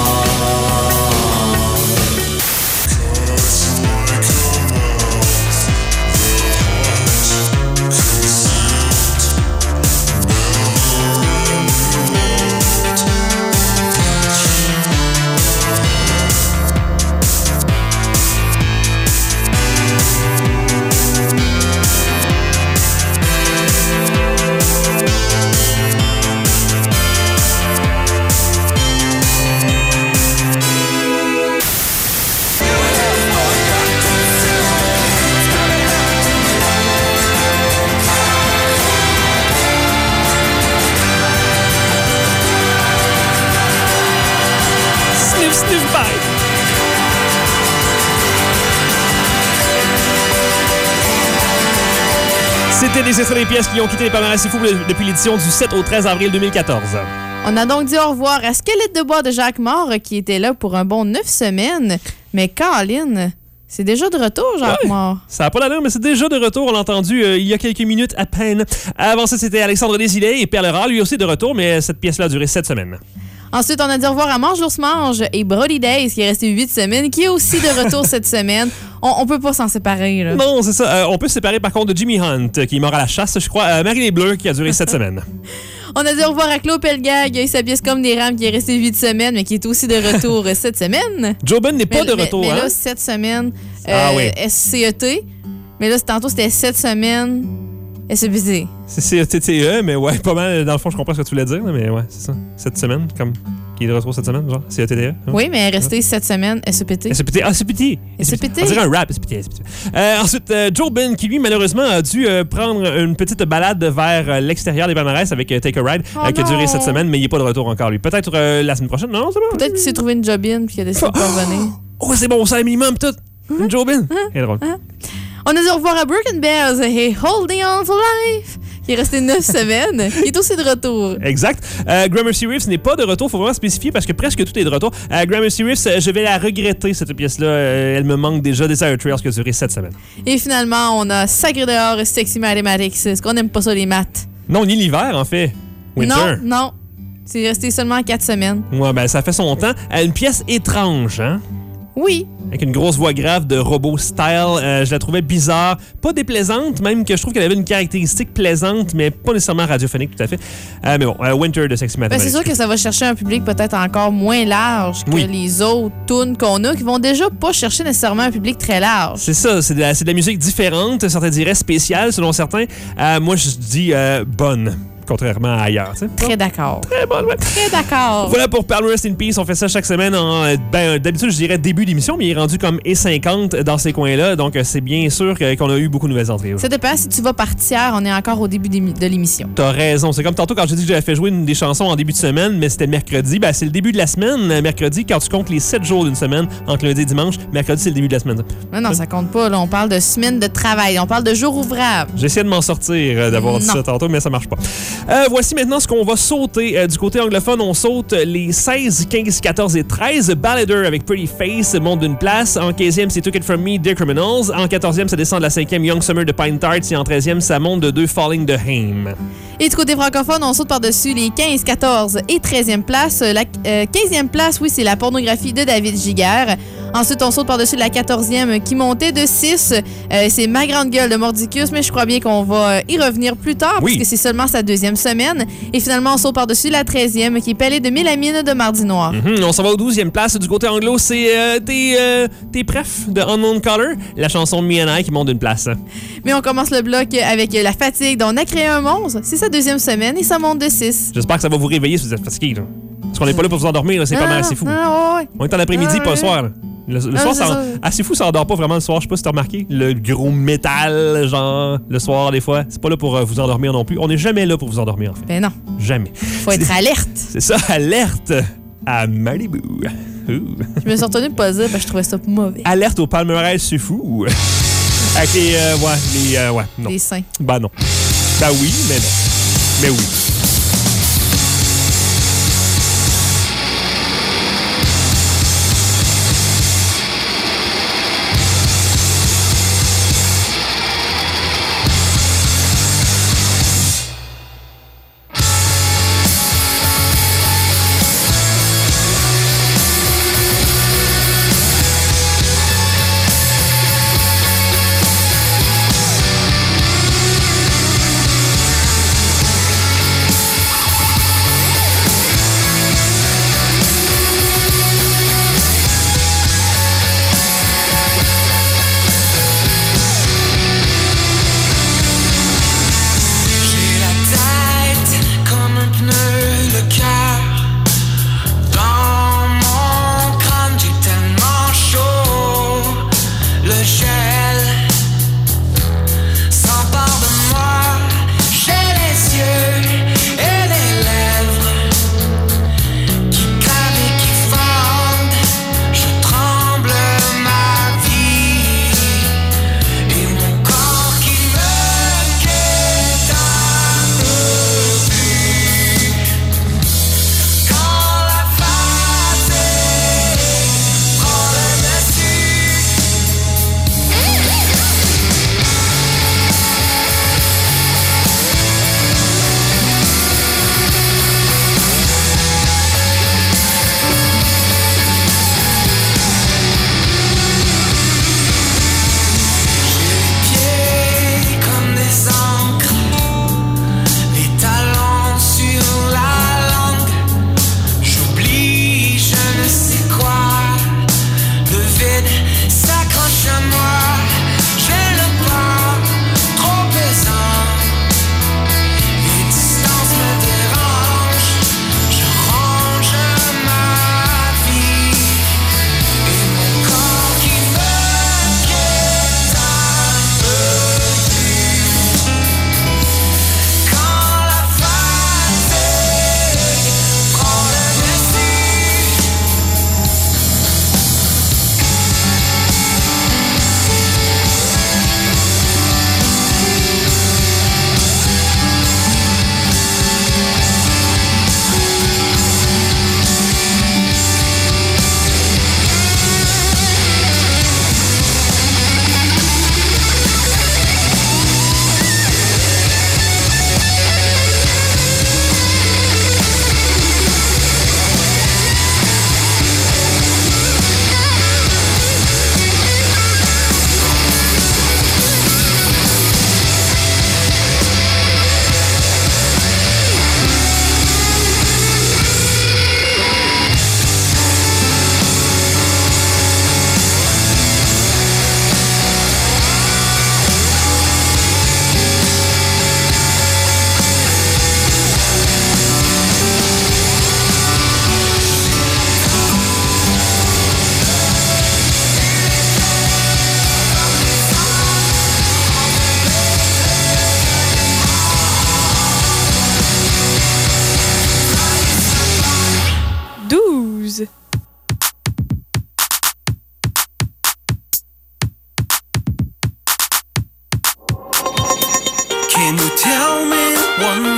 C'était des extraits des pièces qui ont quitté les palmarès C'est fou depuis l'édition du sept au treize avril deux mille quatorze. On a donc dit au revoir à Squelette de bois de Jacques Mort qui était là pour un bon neuf semaines. Mais Colin, c'est déjà de retour, Jacques ouais, Mort. Ça n'a pas l'allure, mais c'est déjà de retour. On l'a entendu euh, il y a quelques minutes à peine. Avant ça, c'était Alexandre Desilets et Perle Rare, lui aussi de retour, mais cette pièce-là a duré sept semaines. Ensuite, on a dit au revoir à Mange l'ours mange et Brody Days qui est resté huit semaines, qui est aussi de retour cette semaine. On, on peut pas s'en séparer, là. Non, c'est ça. Euh, on peut se séparer par contre de Jimmy Hunt, qui est mort à la chasse, je crois. Euh, Marie les Bleus, qui a duré sept semaines. On a dit au revoir à Claude Pelgag et sa pièce Comme des rames qui est resté huit semaines, mais qui est aussi de retour cette semaine. Joe Ben n'est pas mais, de mais, retour, mais hein? là, sept semaines, euh, ah, oui. S C E T. Mais là, tantôt, c'était sept semaines, S E P T. C'est C E T T E, mais ouais, pas mal. Dans le fond, je comprends ce que tu voulais dire, mais ouais, c'est ça. Cette semaine, comme... Qui est de retour cette semaine, genre? C E T T E? Hein? Oui, mais elle est restée sept semaines, S E P T. S E P T. Ah, S E P T. S E P T. On dirait un rap, S E P T. S E P T. Euh, ensuite, euh, Joe Ben, qui lui, malheureusement, a dû euh, prendre une petite balade vers euh, l'extérieur des palmarès avec euh, Take a Ride, oh euh, qui a duré non. cette semaine, mais il n'est pas de retour encore, lui. Peut-être euh, la semaine prochaine, non? C'est bon. Peut-être qu'il s'est trouvé une job-in puis qu'il a décidé de pas revenir. Oh, c'est bon, ça a minimum, tout. Hein? Joe Ben. C'est drôle. Hein? On a dit au revoir à Broken Bells et Holding On for Life, qui est resté neuf semaines. Il est aussi de retour. Exact. Euh, Gramercy Reefs n'est pas de retour. Il faut vraiment spécifier parce que presque tout est de retour. Euh, Gramercy Reefs, euh, je vais la regretter, cette pièce-là. Euh, elle me manque déjà. Desire Trails qui a duré sept semaines. Et finalement, on a Sacré dehors, Sexy Mathematics. Est-ce qu'on n'aime pas ça, les maths? Non, ni l'hiver, en fait. Winter. Non, non. C'est resté seulement quatre semaines. Ouais, ben ça fait son temps. Euh, une pièce étrange, hein? Oui. Avec une grosse voix grave de robot style. Euh, je la trouvais bizarre. Pas déplaisante, même que je trouve qu'elle avait une caractéristique plaisante, mais pas nécessairement radiophonique tout à fait. Euh, mais bon, euh, Winter de Sexy Mathematics. Ben, c'est sûr que ça va chercher un public peut-être encore moins large que oui. les autres tunes qu'on a, qui vont déjà pas chercher nécessairement un public très large. C'est ça, c'est de, la, c'est de la musique différente, certains diraient spéciale selon certains. Euh, moi, je dis euh, bonne. Contrairement à ailleurs. T'sais. Très d'accord. Très bonne, ouais. Très d'accord. Voilà pour Palmer Rest in Peace. On fait ça chaque semaine. En, ben, d'habitude, je dirais début d'émission, mais il est rendu comme et cinquante dans ces coins-là. Donc, c'est bien sûr que, qu'on a eu beaucoup de nouvelles entrées. Ça dépend. Si tu vas partir, on est encore au début de l'émission. T'as raison. C'est comme tantôt quand j'ai dit que j'avais fait jouer une des chansons en début de semaine, mais c'était mercredi. Ben, c'est le début de la semaine. Mercredi, quand tu comptes les sept jours d'une semaine, entre lundi et dimanche, mercredi, c'est le début de la semaine. Non, non, ça compte pas. Là, on parle de semaine de travail. On parle de jours ouvrables. J'essaie de m'en sortir euh, d'avoir dit ça tantôt, mais ça marche pas. Euh, voici maintenant ce qu'on va sauter. Euh, du côté anglophone, on saute les seize, quinze, quatorze et treize. Ballader avec Pretty Face monte d'une place. En quinzième, c'est Took It From Me, Dear Criminals. En quatorzième, ça descend de la cinquième, Young Summer de Pine Tarts. Et en treizième, ça monte de deux, Falling de Haim. Et du côté francophone, on saute par-dessus les quinze, quatorze et treizième place. La euh, quinzième place, oui, c'est La pornographie de David Giguère. Ensuite, on saute par-dessus la quatorzième qui montait de six. Euh, c'est Ma grande gueule de Mordicus, mais je crois bien qu'on va y revenir plus tard, oui. puisque c'est seulement sa deuxième semaine. Et finalement, on saute par-dessus la treizième qui est Pelée de Mélamine de Mardi Noir. Mm-hmm. On s'en va aux douzième place. Du côté anglo, c'est euh, tes, euh, tes prefs de Unknown Color, la chanson Me and I qui monte d'une place. Mais on commence le bloc avec La fatigue dont on a créé un monstre. C'est sa deuxième semaine et ça monte de six. J'espère que ça va vous réveiller si vous êtes fatigué. Là. Parce qu'on n'est pas là pour vous endormir, là. C'est non, pas mal assez fou. Non, ouais. On est en après-midi, ah, pas le soir. Là. Le, le ah, soir, ça, ça. assez fou, ça endort pas vraiment le soir. Je sais pas si t'as remarqué. Le gros métal, genre, le soir, des fois. C'est pas là pour euh, vous endormir non plus. On n'est jamais là pour vous endormir, en fait. Ben non. Jamais. Faut être c'est, alerte. C'est ça, alerte à Malibu. Ouh. Je me suis retenue de pas dire parce que je trouvais ça mauvais. Alerte au palmarès, c'est fou. Avec les, euh, ouais, les, euh, ouais, non. Les seins. Ben non. Ben oui, mais non. Mais oui. Yeah.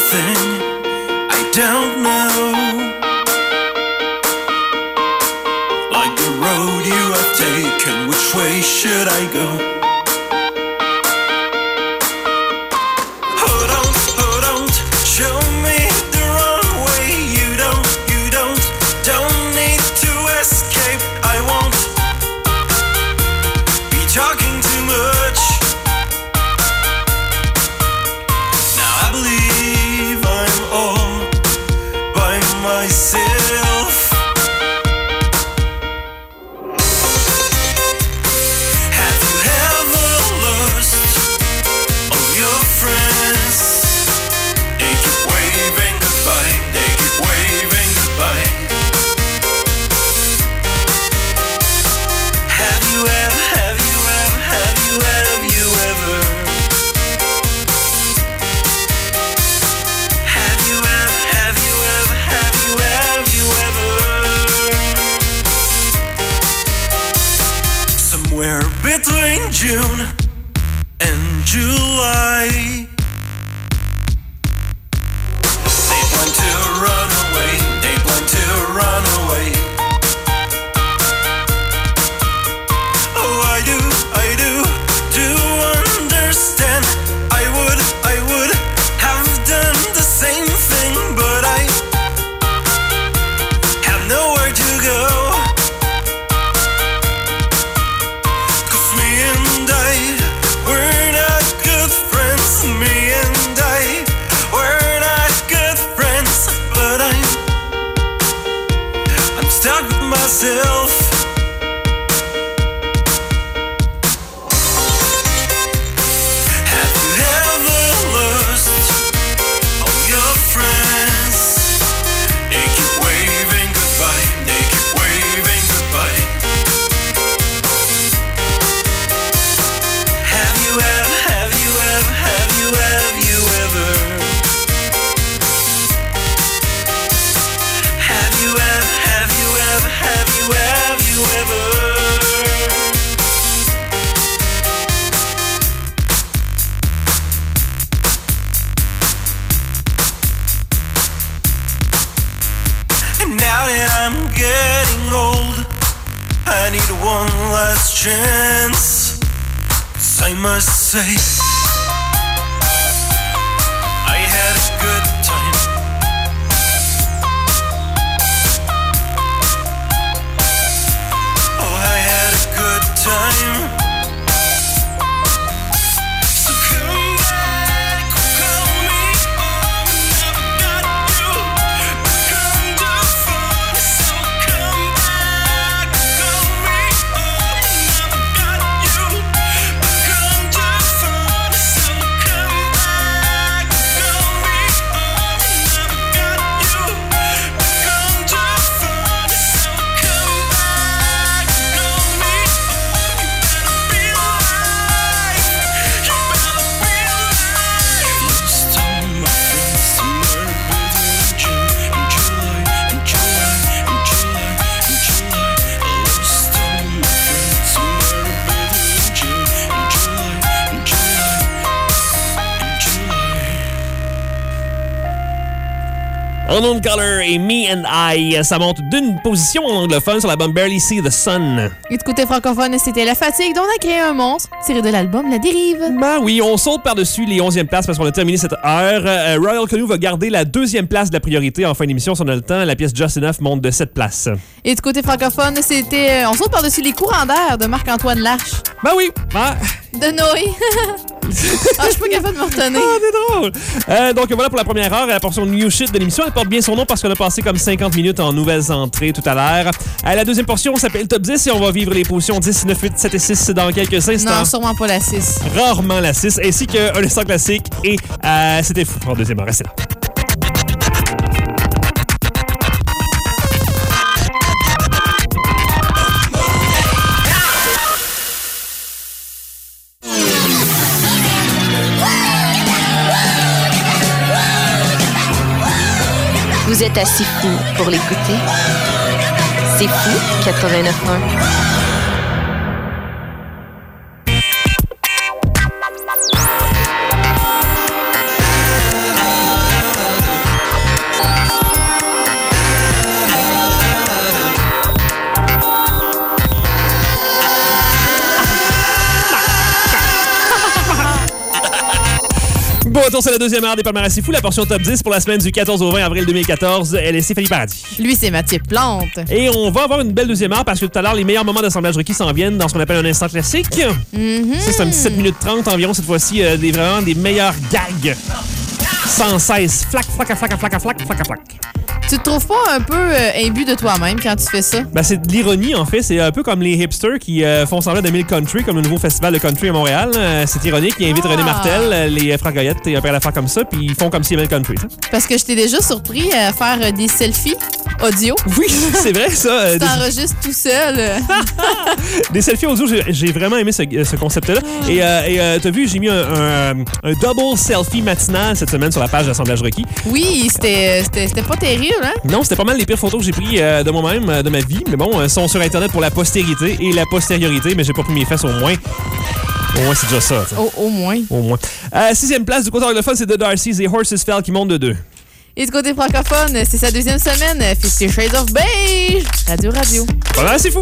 something I don't know. Like the road you have taken, which way should I go? Oh, don't, oh, don't show me the wrong way. You don't, you don't, don't need to escape. I won't be talking too much. Now I believe I'm all by myself. Have you ever lost all your friends? They keep waving goodbye, they keep waving goodbye. Have you ever, have you ever, have you, have you ever? Have you ever, have you ever, have you, have you ever? Somewhere between June and July, they plan to run away, they plan to run away. Oh, I do, I do, do understand. I would, I would have done the same thing, but I have nowhere to go. 'Cause me and I, we're not good friends. Me and I, we're not good friends. But I'm, I'm stuck with myself. Have you ever lost all your friends? They keep waving goodbye, they keep waving goodbye. Have you ever, have you ever, have you, have you ever? Have you ever, have you ever, have you, have you ever? And now that I'm getting old, I need one last chance. 'Cause I must say, I had a good time. Oh, I had a good time. So come back, call me home. Never got you, become the fun. So come back, call me home. Never got you, become the fun. So come back, call me home. Never got you, become the fun. So come back, call me home. You better be alive. You better be alive. Lost all my friends somewhere between June and July, and July, and July, and July. Lost all my friends somewhere between June and July, and July, and July. Unknown Color et Me and I, ça monte d'une position en anglophone sur l'album Barely See the Sun. Et du côté francophone, c'était La Fatigue dont on a créé un monstre, tiré de l'album La Dérive. Ben oui, on saute par-dessus les onzième places parce qu'on a terminé cette heure. Euh, Royal Canoe va garder la deuxième place de la priorité en fin d'émission si on a le temps. La pièce Just Enough monte de sept places. Et du côté francophone, c'était euh, On saute par-dessus les courants d'air de Marc-Antoine Larche. Ben oui. Ah. De Noé. Ah, je suis pas capable de me retenir. Ah, c'est drôle. Euh, donc voilà pour la première heure, la portion New Shit de l'émission. Elle porte bien son nom parce qu'on a passé comme cinquante minutes en nouvelles entrées tout à l'heure. Euh, la deuxième portion s'appelle Top dix et on va vivre les positions dix, neuf, huit, sept et six dans quelques instants. Non, sûrement pas la six. Rarement la six, ainsi qu'un instant classique et euh, C'était fou en deuxième heure. Restez là. Vous êtes assez fou pour l'écouter. C'est fou, quatre-vingt-neuf point un. Bon retour, c'est la deuxième heure des palmarès c'est fou, la portion top dix pour la semaine du quatorze au vingt avril deux mille quatorze. Elle est Stéphanie Paradis. Lui, c'est Mathieu Plante. Et on va avoir une belle deuxième heure parce que tout à l'heure, les meilleurs moments d'assemblage requis s'en viennent dans ce qu'on appelle un instant classique. Mm-hmm. Ça, c'est un petit sept minutes trente environ cette fois-ci, euh, des, vraiment des meilleurs gags. Sans cesse. Flac, flac, flac, flac, flac, flac, flac. Tu te trouves pas un peu euh, imbu de toi-même quand tu fais ça? Ben, c'est de l'ironie, en fait. C'est un peu comme les hipsters qui euh, font semblant d'aimer le country, comme le nouveau festival de country à Montréal. Euh, c'est ironique. Ils invitent Ah. René Martel, euh, les frères Goyette et un père d'affaires comme ça, puis ils font comme s'ils aimaient le country. T'sais. Parce que je t'ai déjà surpris à faire euh, des selfies audio. Oui, c'est vrai, ça. Euh, Tu des, t'enregistres tout seul. des selfies audio, j'ai, j'ai vraiment aimé ce, ce concept-là. Et euh, et euh, t'as vu, j'ai mis un, un, un double selfie matinal cette semaine sur la page d'assemblage requis. Oui, c'était c'était- c'était pas terrible, hein? Non, c'était pas mal les pires photos que j'ai prises euh, de moi-même, euh, de ma vie. Mais bon, euh, sont sur Internet pour la postérité et la postériorité, mais j'ai pas pris mes fesses au moins. Au moins, c'est déjà ça. t'sais. Au, au moins. Au moins. Euh, sixième place du côté anglophone, c'est The Darcys et Horses Fell qui montent de deux. Et du côté francophone, c'est sa deuxième semaine. Fifty Shades of Beige. Radio Radio. Voilà, c'est fou.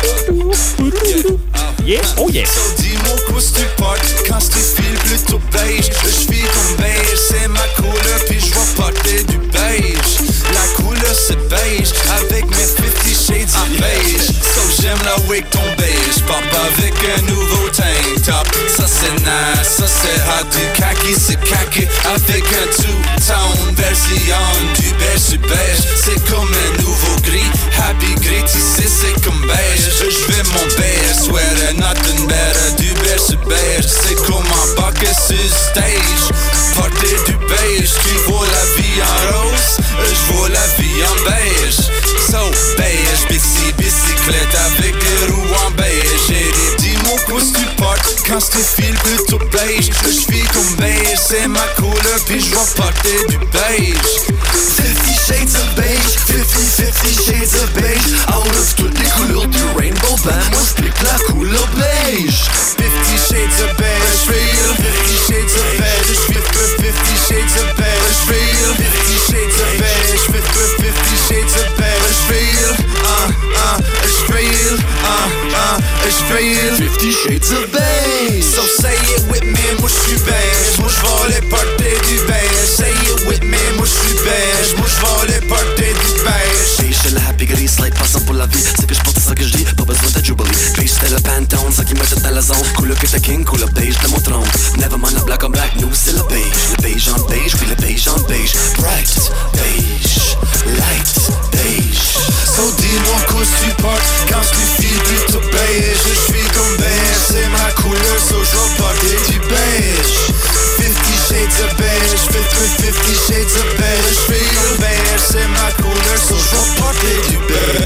Yeah, oh yeah. So dis-moi où tu portes quand je te file plutôt beige. Je suis comme beige, c'est ma couleur, puis je vais porter du beige. La couleur c'est beige, avec mes fifty shades of beige. So j'aime la wig ton beige, pop avec un nouveau tank top. Ça c'est nice, ça c'est hot, du kaki c'est kaki, avec un two-tone version du beige sur beige. C'est comme un nouveau gris, happy gris, tu sais c'est comme beige. Je vais mon beige, sweater, nothing better, du beige sur beige. C'est comme un bucket sur stage, porter du beige. Tu vois la vie en rose, je vois la vie en beige. So beige, Bixi, bicyclette avec des roues en beige. Et dis-moi quoi tu portes quand je te file plutôt beige. Je suis comme beige, c'est ma couleur, puis je vais porter du beige. Fifty shades of beige, fifty, fifty shades of beige. Out of toutes les couleurs du rainbow band, moi j'pique la couleur beige. Fifty shades of beige, feel fifty shades of beige. J'fais fifty shades of beige, feel fifty shades of beige. J'fais fifty shades of beige, feel uh uh, j'feel uh uh, j'feel fifty shades of beige. So say it with me, moi j'suis beige, moi j'vais les porter du beige. Say it with me, moi j'suis beige, moi j'vais les porter du beige. Beige c'est la happy gris, slide passant pour la vie. C'est que j'porte ça que j'dis, pas besoin de jubilee. Beige c'était le Pantone, ça qui me jette dans la zone. Couleur que t'es king, couleur beige de mon trône. Never mind la black on black, nous c'est le beige. Le beige en beige, puis le beige en beige. Bright beige, light beige. So dis-moi quoi tu portes quand je te file plutôt beige. Je suis comme beige, c'est ma couleur, so je vais porter du beige. Fifty shades of beige, fifty, fifty shades of beige. Je suis comme beige, c'est ma couleur, so je vais porter du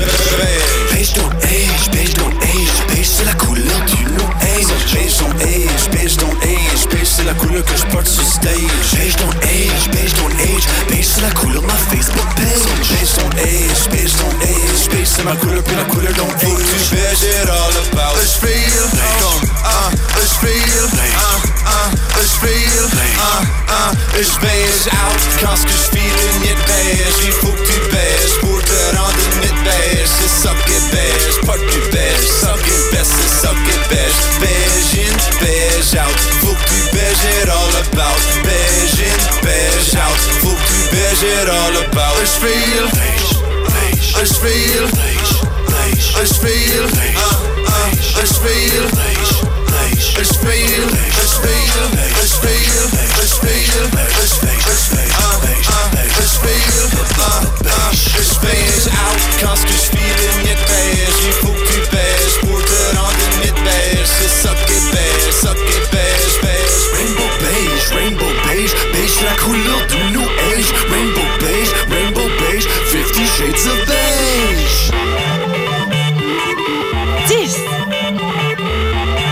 beige. Beige don't age, beige don't age. Beige c'est la couleur du no age. Beige don't age, beige don't age. Beige c'est la couleur que je porte sur stage. Beige don't age, beige don't age. Beige c'est la couleur de ma Facebook page. Beige don't age, beige don't age. Beige c'est ma couleur, puis la couleur don't age. Faut que tu beige it all about. Je feel comme ah, je feel ah ah, je feel ah ah, je beige out quand ce que je feel une miette beige. Il faut que tu beiges pour te rendre une miette beige. C'est ça qui est beige, pas du beige. Ça qui est beige, c'est ça qui est beige. Beige in, beige out. Faut que tu beige it all about. Beige in, beige out. Faut que tu beige it all about. Je feel I just feel, I just feel, uh, uh, I just feel, I just feel, I just feel, I just feel, I just feel, I just feel, uh, uh, I just feel, uh, uh, I just feel out quand ce que je feel une miette beige. Il faut que tu beiges pour te rendre une miette beige. C'est ça qui est beige, ça qui est beige, beige. Rainbow beige, rainbow beige. Beige c'est la couleur du new age. Rainbow beige, rainbow beige. Fifty shades of beige. dix.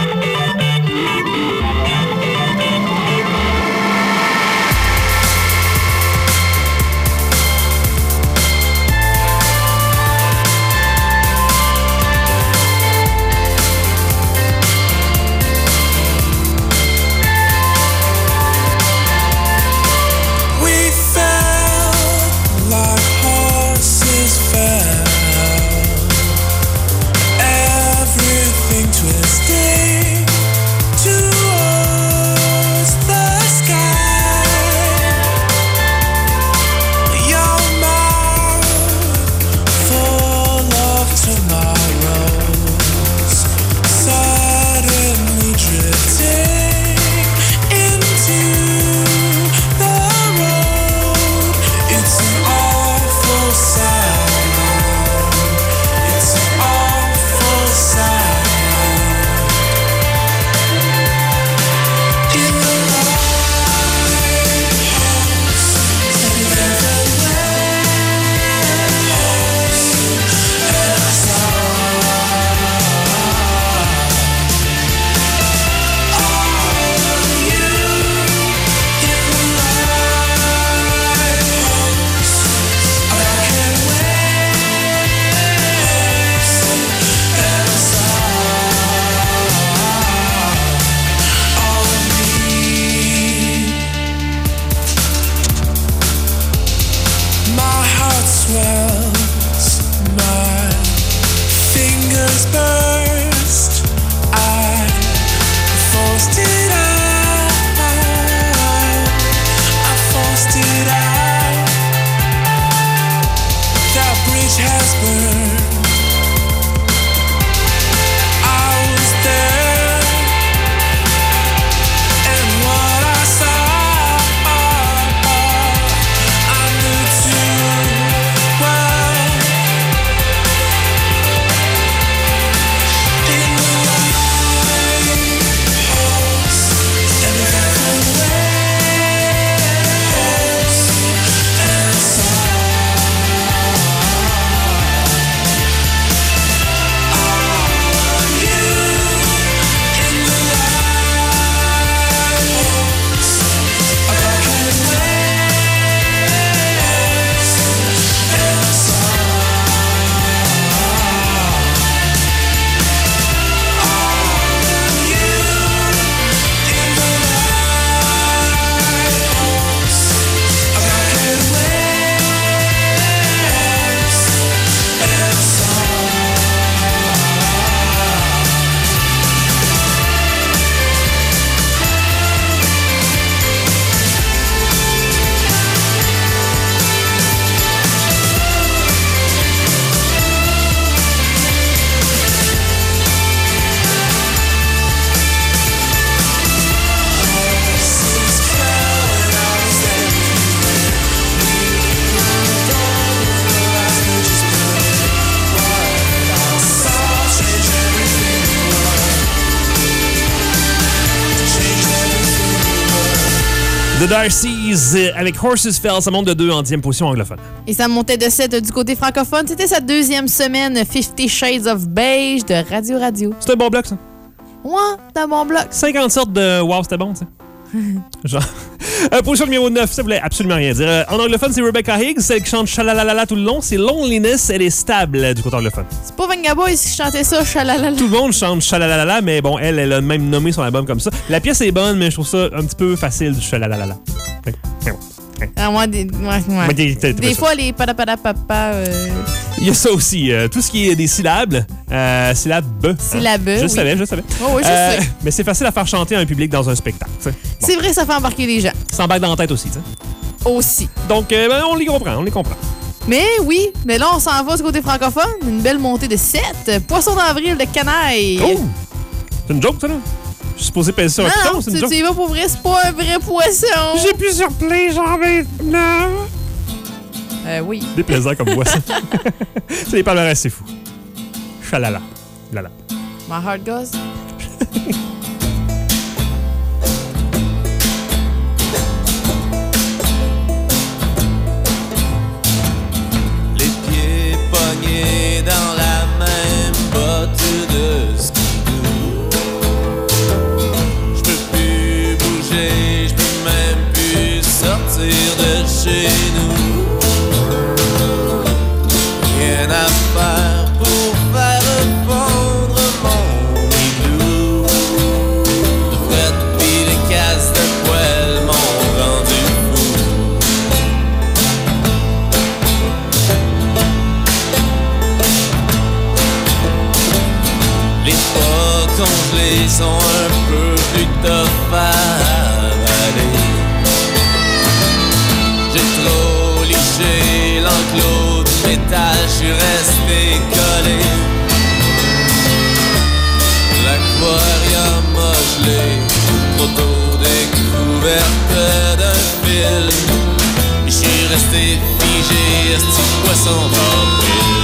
The Darcys avec Horses Fell, ça monte de deux en dixième position anglophone. Et ça montait de sept du côté francophone. C'était sa deuxième semaine, Fifty Shades of Beige de Radio Radio. C'est un bon bloc, ça. Ouais, c'est un bon bloc. cinquante sortes de wow, c'était bon, ça. Genre. Euh, position numéro neuf, ça voulait absolument rien dire. Euh, en anglophone, c'est Rebecca Higgs, celle qui chante Chalalala tout le long. C'est Loneliness, elle est stable euh, du côté anglophone. C'est pas Venga Boys qui chantait ça, Chalalala. Tout le monde chante Chalalala, mais bon, elle, elle a même nommé son album comme ça. La pièce est bonne, mais je trouve ça un petit peu facile du Chalalala. Ouais, ouais, ouais. Ah, moi, des, ouais, ouais. Ouais, des, des, des fois, les padapadapapa. Euh... Il y a ça aussi. Euh, tout ce qui est des syllabes. Euh, syllabes B. Syllabes, hein. Je oui. savais, je savais. Oh, oui, je euh, sais. Mais c'est facile à faire chanter à un public dans un spectacle. Bon. C'est vrai, ça fait embarquer les gens. Ça embarque dans la tête aussi. T'sais. Aussi. Donc, euh, ben, on les comprend, on les comprend. Mais oui, mais là, on s'en va du côté francophone. Une belle montée de sept. Poisson d'avril de Canaille. Oh! C'est une joke, ça, là? Je suis supposé peser sur un Non, piton, non, c'est une tu, joke. tu y vas pour vrai, c'est pas un vrai poisson. J'ai plusieurs plaies, genre maintenant. Euh, oui. Déplaisant comme voix, ça. C'est les palmarès, c'est fou. Chalala. Lala. My heart goes. Les pieds pognés dans la même botte de skidoo. Je peux plus bouger, je peux même plus sortir de chez nous. Rien à faire pour faire fondre mon igloo. Le fret pis les casses de poêle m'ont rendu fou. Les pas congelés sont un peu plus tough à avaler. J'ai trop liché l'enclos du métal, je suis resté collé. L'aquarium a gelé, trop tôt découverte d'un fil. Je suis resté figé, esti poisson d'avril.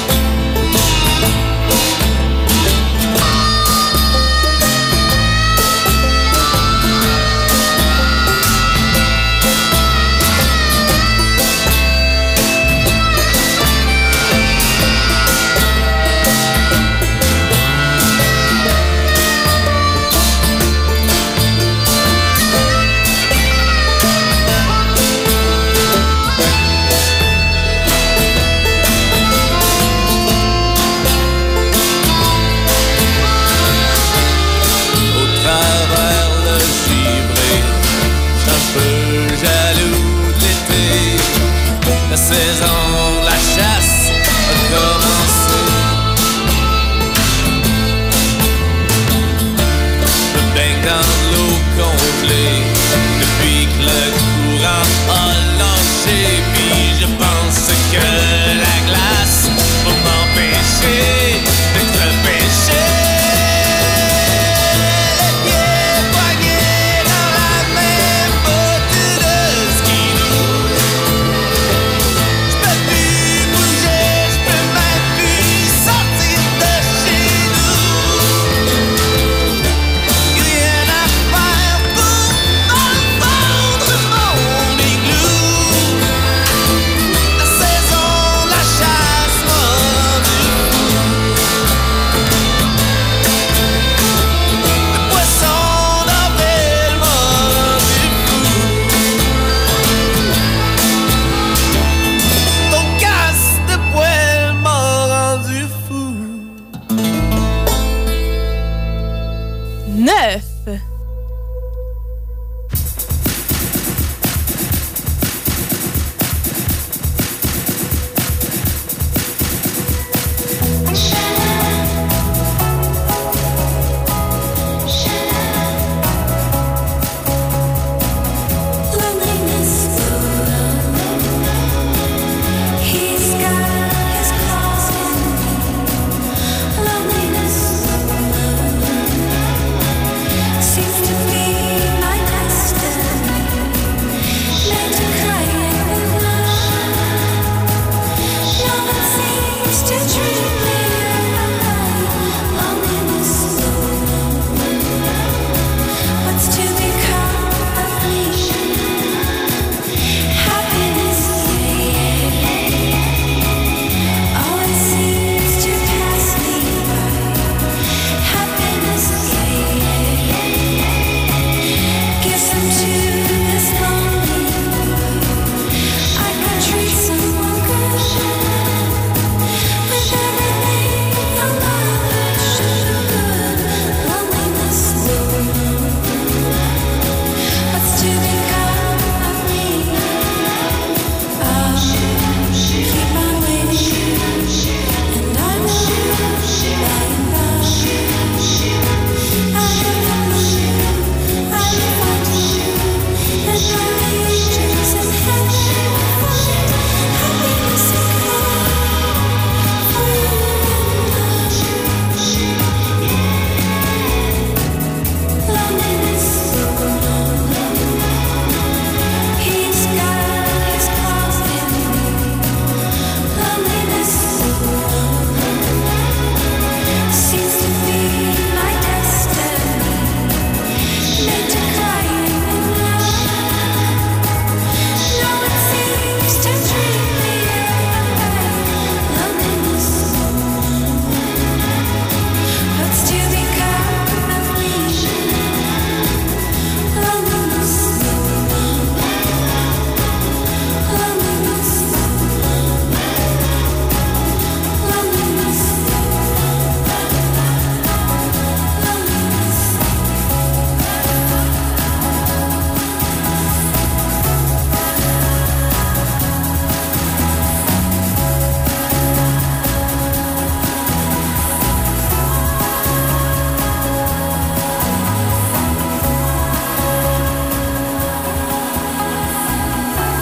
La saison de la chasse a commencé. Je baigne dans de l'eau congelée depuis que le courant a lâché. Puis je pense que la glace va m'empêcher de te pêcher. Rien à faire pour m'en vendre mon igloo.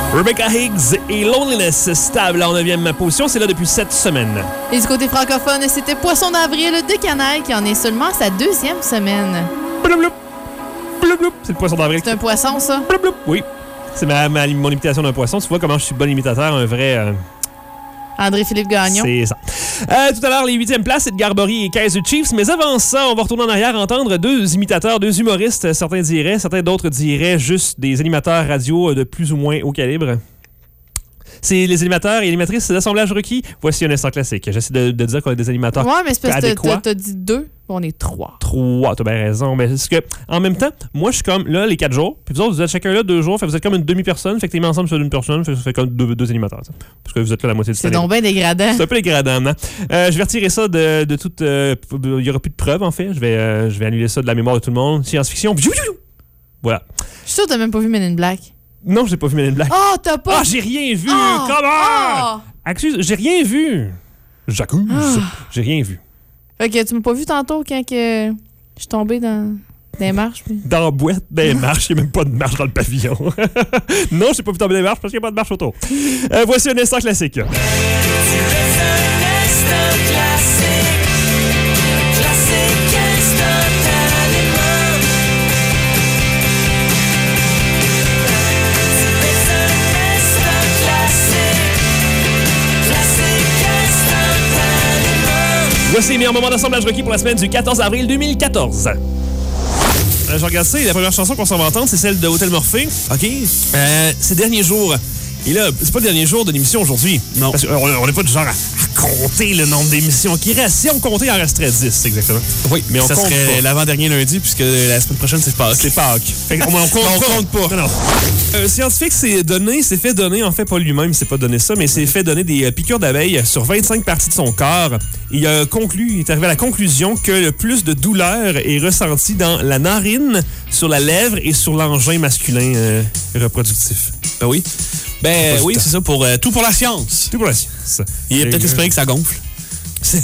Rebecca Higgs et Loneliness, stable en neuvième position. C'est là depuis sept semaines. Et du côté francophone, c'était Poisson d'avril de Canaille qui en est seulement à sa deuxième semaine. Bloup, bloup, bloup. C'est le poisson d'avril. C'est un poisson, ça? Bloup, bloup. Oui. C'est ma, ma, mon imitation d'un poisson. Tu vois comment je suis bon imitateur, un vrai... Euh... André-Philippe Gagnon. C'est ça. Euh, tout à l'heure, les huitièmes places, c'est de Garbory et Kaiser Chiefs. Mais avant ça, on va retourner en arrière entendre deux imitateurs, deux humoristes, certains diraient, certains d'autres diraient juste des animateurs radio de plus ou moins haut calibre. C'est les animateurs et animatrices d'assemblage requis. Voici un instant classique. J'essaie de, de dire qu'on a des animateurs ouais, mais c'est parce que adéquats. t'as, t'as dit deux, on est trois. Trois, t'as bien raison. Mais c'est que, en même temps, moi, je suis comme là, les quatre jours. Puis vous autres, vous êtes chacun là deux jours. Fait que vous êtes comme une demi-personne. Fait que t'es mis ensemble sur une personne. Fait que ça fait comme deux, deux animateurs. Ça. Parce que vous êtes là la moitié du temps. C'est donc bien dégradant. C'est un peu dégradant, non? Euh, je vais retirer ça de, de toute. Euh, il n'y aura plus de preuves, en fait. Je vais, euh, je vais annuler ça de la mémoire de tout le monde. Science-fiction. Voilà. Je suis sûre que t'as même pas vu Men in Black. Non, j'ai pas vu Men in Black. Oh, t'as pas? Ah, j'ai rien vu! Oh, Comment? oh. Excuse, j'ai rien vu. J'accuse. Ah. J'ai rien vu. Fait que tu m'as pas vu tantôt quand que je suis tombée dans des marches? Puis... Dans la boîte, dans les marches. Il n'y a même pas de marche dans le pavillon. Non, j'ai pas vu tomber des marches parce qu'il n'y a pas de marche autour. Euh, voici un instant classique. Tu restes un instant classique. Classique instantanément. Tu restes un instant classique. Classique instantanément. Voici les meilleurs moments d'assemblage requis pour la semaine du quatorze avril deux mille quatorze. Euh, je regarde ça et la première chanson qu'on s'en va entendre, c'est celle de Hotel Morphée. OK. Euh, ces derniers jours. Et là, c'est pas le dernier jour de l'émission aujourd'hui. Non. Parce qu'on n'est pas du genre à, à compter le nombre d'émissions qui restent. Si on comptait, il en resterait dix, exactement. Oui, mais on ça compte serait pas. l'avant-dernier lundi, puisque la semaine prochaine, c'est Pâques. C'est Pâques. Fait qu'on on compte, on pas. compte pas. Non, non. Un scientifique s'est donné, s'est fait donner, en fait, pas lui-même, s'est pas donné ça, mais s'est fait donner des euh, piqûres d'abeilles sur vingt-cinq parties de son corps. Il a conclu, il est arrivé à la conclusion que le plus de douleur est ressenti dans la narine, sur la lèvre et sur l'engin masculin euh, reproductif. Ben oui. Ben Pas oui, du c'est ça, pour euh, tout pour la science. Tout pour la science. Il a peut-être espéré que ça gonfle. C'est...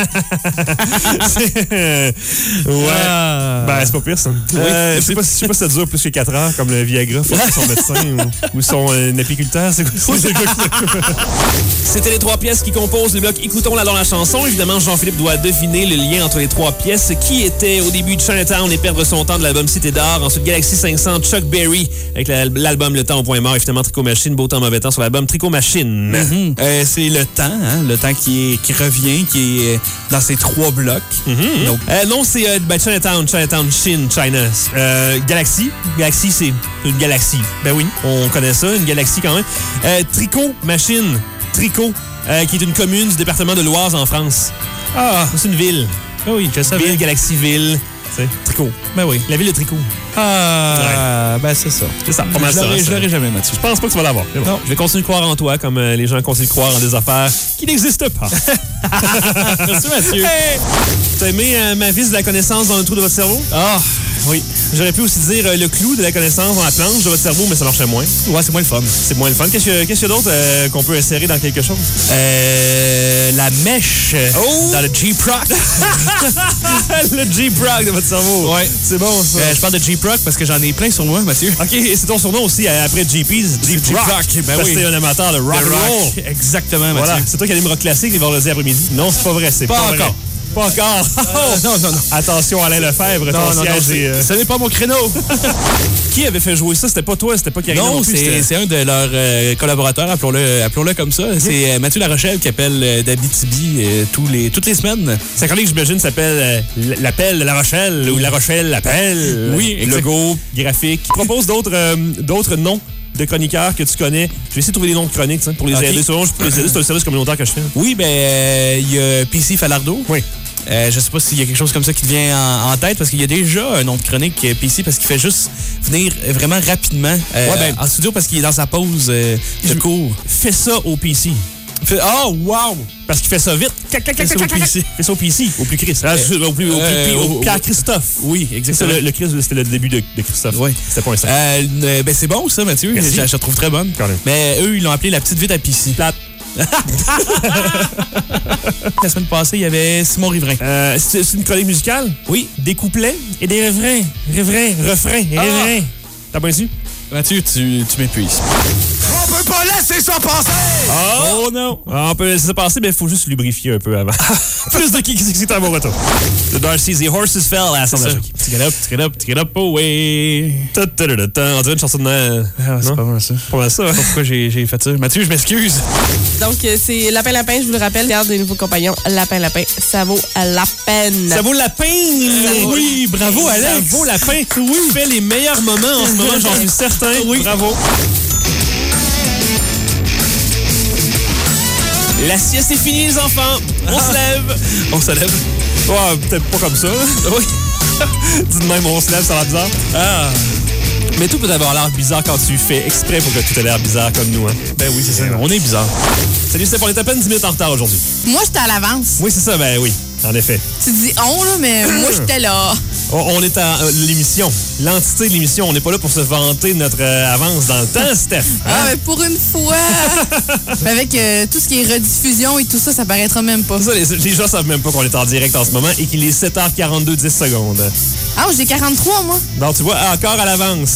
ouais. Ah. Ben, c'est pas pire, ça. Oui. Euh, je sais pas, je sais pas si ça dure plus que quatre heures, comme le Viagra, faut que son médecin ou, ou son euh, apiculteur. C'est quoi ça? C'était les trois pièces qui composent le bloc Écoutons-la dans la chanson. Évidemment, Jean-Philippe doit deviner le lien entre les trois pièces. Qui était au début de Chinatown et Perdre son temps de l'album Cité d'Or. Ensuite, Galaxy cinq cents, Chuck Berry avec l'album Le temps au point mort. Et finalement, Tricot Machine, Beau temps, mauvais temps sur l'album Tricot Machine. Mm-hmm. euh, c'est le temps, hein, le temps qui, est, qui revient, qui est dans ces trois blocs. Mm-hmm. Donc, euh, non, c'est euh, ben, Chinatown, Chinatown, Chine, China. Euh, Galaxy. Galaxy, c'est une galaxie. Ben oui, on connaît ça, une galaxie quand même. Euh, Tricot Machine. Tricot, euh, qui est une commune du département de l'Oise en France. Ah, c'est une ville. Ah oui, je savais. Ville, galaxie, ville. C'est Tricot. Ben oui. La ville de Tricot. Ah, ouais. Ben c'est ça. C'est ça. Pas mal Je ça, l'aurais, ça. je l'aurais jamais, Mathieu. Je pense pas que tu vas l'avoir. Bon. Non. Je vais continuer de croire en toi, comme euh, les gens continuent de croire en des affaires qui n'existent pas. Merci, Mathieu. Hey! T'as aimé euh, ma vis de la connaissance dans le trou de votre cerveau? Ah, oui. J'aurais pu aussi dire euh, le clou de la connaissance dans la planche de votre cerveau, mais ça marchait moins. Ouais, c'est moins le fun. C'est moins le fun. Qu'est-ce qu'il y a, qu'est-ce qu'il y a d'autre euh, qu'on peut insérer dans quelque chose? Euh, la mèche Oh! dans le G-Proc. Le G-Proc de votre cerveau. Ouais. C'est bon, ça. Euh, je parle de G-Proc parce que j'en ai plein sur moi, Mathieu. OK, et c'est ton surnom aussi, euh, après G P's, G-Proc. Ben parce oui. que t'es un amateur de rock Le and roll. rock. Exactement, Mathieu. Voilà, c'est toi qui allais me rock classique les vendredis après-midi. Non, c'est pas vrai, c'est Pas pas, encore. vrai. Pas encore. Euh, non, non, non. Attention, Alain Lefebvre, Non, ton non, non, siège c'est- est, euh, ce n'est pas mon créneau. Qui avait fait jouer ça? C'était pas toi, c'était pas Karina non, Non, plus. c'est, c'était- c'est un de leurs euh, collaborateurs, appelons-le, appelons-le comme ça. C'est euh, Mathieu Larochelle qui appelle euh, d'Abitibi euh, tous les, toutes les semaines. Sa chronique, j'imagine, s'appelle euh, L'appel de La Rochelle ou La Rochelle l'appelle. Oui, exact. Logo, graphique. Je propose d'autres, euh, d'autres noms de chroniqueurs que tu connais. Je vais essayer de trouver des noms de chroniques t'sais, pour les Ok. aider. Selon, je peux les aider, c'est un service communautaire que je fais. Oui, ben, euh, il y a P C Falardeau. Oui. Euh, je sais pas s'il y a quelque chose comme ça qui te vient en, en tête, parce qu'il y a déjà un nom de chronique euh, P C, parce qu'il fait juste venir vraiment rapidement euh, Ouais, ben- en studio parce qu'il est dans sa pause euh, de cours. Fais ça au P C. Fait, oh, wow! Parce qu'il fait ça vite. Fais ça au P C. Fais ça au P C, au plus Chris. Ah, Euh, au plus, au plus, euh, au, au- Pierre Christophe. Oui, C'est ça, exactement. le, le Chris, c'était le début de, de Christophe. Oui. C'était pas un sac. Euh, euh, ben c'est bon ça, Mathieu. Merci. Je, je la trouve très bonne. Quand même. Mais eux, ils l'ont appelé la petite vite à P C. Plate. La semaine passée, il y avait Simon Riverain. Euh, c'est, c'est une chronique musicale? Oui. Des couplets et des refrains. Refrains, refrains et Ah. refrains. T'as bien su? Mathieu, tu, tu m'épuises. Trompe laisser ça passer! Oh, Oh non! Ah, on peut laisser ça passer, mais il faut juste lubrifier un peu avant. Plus de qui qui c'est à mon retour. The Darcy's The Horses Fell à C'est ça. Assemblage. Get up, get up, get up away. On dirait une chanson de Noël. Ah, c'est Non? pas mal ça. Pas mal ça. Je sais pas pourquoi j'ai j'ai fait ça. Mathieu, je m'excuse. Donc, euh, c'est Lapin Lapin, je vous le rappelle, garde des nouveaux compagnons. Lapin Lapin, ça vaut la peine. Ça vaut la peine! Oui, bravo, Alex. Ça vaut la peine. Oui. Tu fais les meilleurs moments en ce moment, j'en suis certain. Oui. Bravo. La sieste est finie, les enfants. On se lève. On se lève. Ouais, peut-être pas comme ça. Oui. Dis de même, on se lève, ça a l'air bizarre. Ah. Mais tout peut avoir l'air bizarre quand tu fais exprès pour que tout ait l'air bizarre comme nous. Hein. Ben oui, c'est ça. On est bizarre. Salut, Steph, on est à peine dix minutes en retard aujourd'hui. Moi, j'étais à l'avance. Oui, c'est ça, ben oui, en effet. Tu dis on, là, mais moi, j'étais là. On, on est à euh, l'émission, l'entité de l'émission. On n'est pas là pour se vanter de notre euh, avance dans le temps, Steph. Ah, mais pour une fois. Avec euh, tout ce qui est rediffusion et tout ça, ça paraîtra même pas. C'est ça, les, les gens savent même pas qu'on est en direct en ce moment et qu'il est sept heures quarante-deux, dix secondes. Ah, j'ai quarante-trois, moi. Donc, tu vois, encore à l'avance.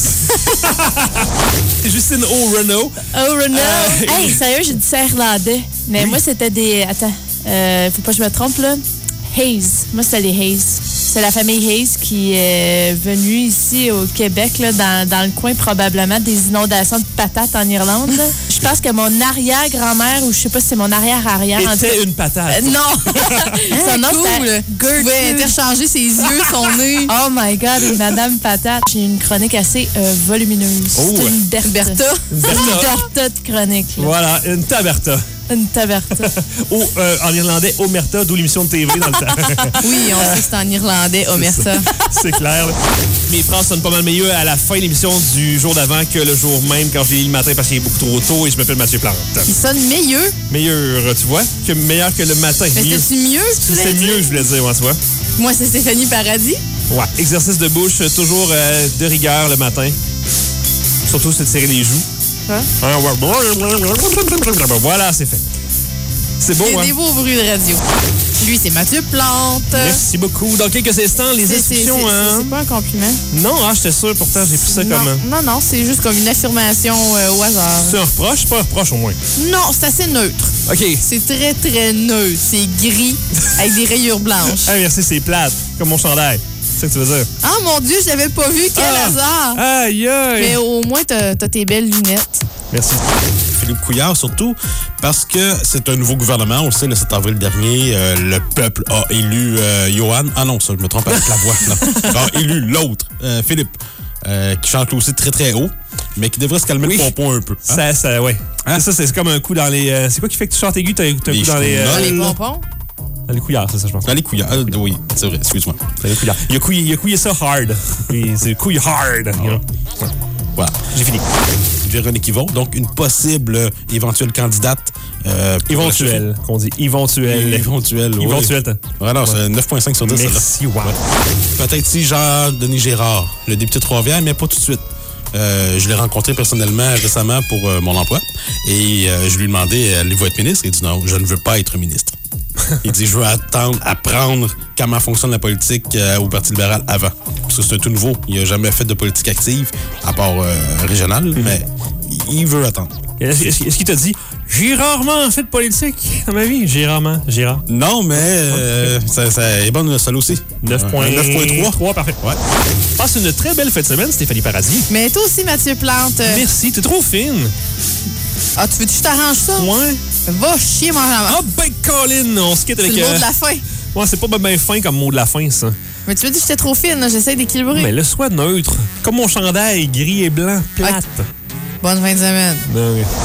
C'est Justine O. Renault. Oh, Renault. Euh, Hey, sérieux, j'ai dit ça irlandais. Mais Oui. moi, c'était des... Attends, euh, faut pas que je me trompe, là. Hayes. Moi, c'était les Hayes. C'est la famille Hayes qui est venue ici au Québec, là, dans, dans le coin probablement des inondations de patates en Irlande. là. Je pense que mon arrière-grand-mère, ou je sais pas si c'est mon arrière-arrière... en tout cas- Était une patate. Euh, non! Son nom, cool. c'était Tu pouvais Gertrude. interchanger ses yeux, son nez. Oh my God, et Madame Patate. J'ai une chronique assez euh, volumineuse. Oh. C'est une Bertha. Bertha. Une C'est Bertha. une Bertha de chronique. là. Voilà, une taberta. Une taberta. Ou, euh, en irlandais, Omerta, d'où l'émission de T V dans le temps. Oui, on sait que c'est en irlandais, Omerta. C'est clair. Là. Mes phrases sonnent pas mal mieux à la fin de l'émission du jour d'avant que le jour même quand je l'ai lu le matin parce qu'il est beaucoup trop tôt et je m'appelle Mathieu Plante. Il sonne meilleur. Meilleur, tu vois, que meilleur que le matin. Mais Mieux. c'est-tu mieux, que tu voulais C'est dire? mieux, je voulais dire, moi, tu vois. Moi, c'est Stéphanie Paradis. Ouais, exercice de bouche, toujours euh, de rigueur le matin. Surtout, c'est de serrer les joues. Quoi? Hein, ouais. Voilà, c'est fait. C'est beau, Il y a hein? des beaux bruits de radio. Lui, c'est Mathieu Plante. Merci beaucoup. Dans quelques instants, les C'est- c'est- instructions, c'est- hein? C'est pas un compliment. Non, ah, j'étais sûr, pourtant, j'ai pris ça non, comme... un- non, non, c'est juste comme une affirmation euh, au hasard. C'est un reproche? Pas un reproche, au moins. Non, c'est assez neutre. OK. C'est très, très neutre. C'est gris avec des rayures blanches. Ah, merci, c'est plate, comme mon chandail. C'est ça que tu veux dire? Ah, mon Dieu, je l'avais pas vu. Quel Ah! hasard. Aïe, aïe! Mais au moins, t'as t'as tes belles lunettes. Merci. Philippe Couillard, surtout parce que c'est un nouveau gouvernement. On le sait, le sept avril dernier, euh, le peuple a élu euh, Johan. Ah non, ça, je me trompe avec la voix. Non. A élu l'autre, euh, Philippe, euh, qui chante aussi très, très haut, mais qui devrait se calmer Oui. le pompon un peu. Hein? Ça, ça, ouais. Hein? Ça, c'est comme un coup dans les... euh, c'est quoi qui fait que tu chantes aigu? T'as t'as un Les coup dans les... cheveux euh, Dans les Lol. pompons. dans les couillards, c'est ça, je pense. Dans les couillards. Euh, oui, c'est vrai, excuse-moi. Dans les couillards. Il a couillé, il a couillé ça hard. Et c'est couille hard. you know. Ouais. Voilà. J'ai fini. Véronique Yvon, donc une possible euh, éventuelle candidate. Euh, pour Éventuel, qu'on dit. Éventuel. la- Éventuelle, oui. Éventuel. t'as- Voilà, Ouais. c'est neuf virgule cinq sur dix, celle-là. Merci, wow. Peut-être si Jean-Denis Gérard, le député de Trois-Rivières, mais pas tout de suite. Euh, je l'ai rencontré personnellement récemment pour euh, mon emploi et euh, je lui ai demandé euh, allez-vous être ministre? Il dit non, je ne veux pas être ministre. Il dit je veux attendre, apprendre comment fonctionne la politique euh, au Parti libéral avant. Parce que c'est un tout nouveau. Il n'a jamais fait de politique active, à part euh, régionale, Mm-hmm. mais il veut attendre. Est-ce est-ce qu'il t'a dit j'ai rarement fait de politique dans ma vie? J'ai rarement. J'ai rare. Non, mais euh, ça, ça est bonne, celle aussi. neuf virgule trois, parfait. Ouais. Passe une très belle fête de semaine, Stéphanie Paradis. Mais toi aussi, Mathieu Plante. euh, Merci, t'es trop fine. Ah, tu veux que je t'arrange ça? Ouais. Va chier, mon Ah, ben, Colin, on se quitte C'est avec... le mot euh, de la fin. Ouais, c'est pas bien ben fin comme mot de la fin, ça. Mais tu me dis que j'étais trop fine, là. J'essaie d'équilibrer. Mais le soit neutre. Comme mon chandail, gris et blanc, plate. Bonne fin de semaine. Non, oui.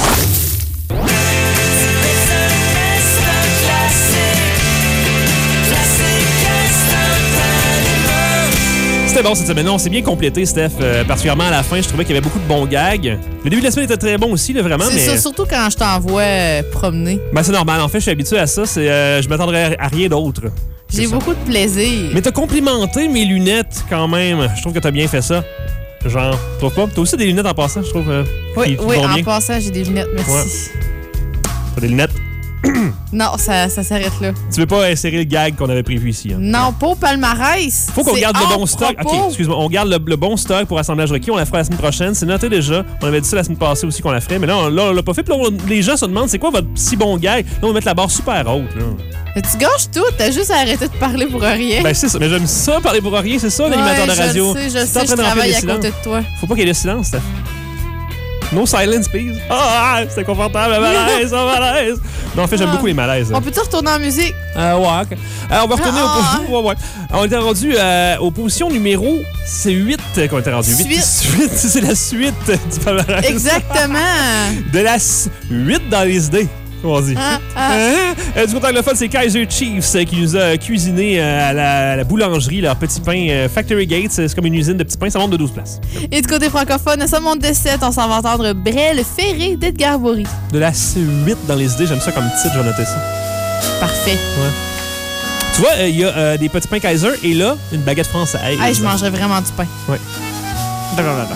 C'était bon cette semaine. On s'est bien complété, Steph. Euh, particulièrement à la fin, je trouvais qu'il y avait beaucoup de bons gags. Le début de la semaine était très bon aussi, là, vraiment. C'est mais... ça, surtout quand je t'envoie euh, promener. Ben, c'est normal. En fait, je suis habitué à ça. C'est, euh, je m'attendrais à rien d'autre. J'ai beaucoup de plaisir. Mais t'as complimenté mes lunettes quand même. Je trouve que t'as bien fait ça. Genre, tu trouves pas? T'as aussi des lunettes en passant, je trouve. euh, Oui, qui- qui oui, vont en bien. passant, j'ai des lunettes, merci. Ouais. T'as des lunettes? Non, ça, ça s'arrête là. Tu veux pas insérer le gag qu'on avait prévu ici. Hein? Non, pas au palmarès. Faut qu'on C'est garde le hors bon stock. propos. OK, excuse-moi. On garde le, le bon stock pour Assemblage requis. On la fera la semaine prochaine. C'est noté déjà. On avait dit ça la semaine passée aussi qu'on la ferait. Mais là, on, là, on l'a pas fait. Puis là, on- les gens se demandent c'est quoi votre si bon gag. Là, on va mettre la barre super haute. Là. Mais tu gâches tout. T'as juste arrêté de parler pour rien. Ben, c'est ça. Mais j'aime ça, parler pour rien. C'est ça, l'animateur Ouais, de radio. Je le sais, je T'es en sais, train je de remplir travaille les à silences. côté de toi. Faut pas qu'il y ait de silence, Steph. No silence, please. Ah, c'était confortable, le malaise, un malaise. Non, en fait, j'aime Ah. beaucoup les malaises. On peut-tu retourner en musique? Euh, ouais, ok. Euh, on va retourner Ah, au... ouais, ouais. On était rendu euh, aux positions numéro... C'est huit qu'on était rendu. Suite. Suite, c'est la suite du palmarès. Exactement. De la huit dans les idées, on dit. Ah, ah. Hein? Euh, du côté anglophone, c'est Kaiser Chiefs euh, qui nous a cuisiné euh, à, la, à la boulangerie leur petit pain euh, Factory Gates. C'est comme une usine de petits pains. Ça monte de douze places. Et du côté francophone, ça monte de sept. On s'en va entendre Brel Ferré d'Edgar Bory. De la huit dans les idées. J'aime ça comme titre. Je vais noter ça. Parfait. Ouais. Tu vois, il euh, y a euh, des petits pains Kaiser et là, une baguette française. Hey, je mangerais vraiment du pain. Ouais. D'accord, d'accord.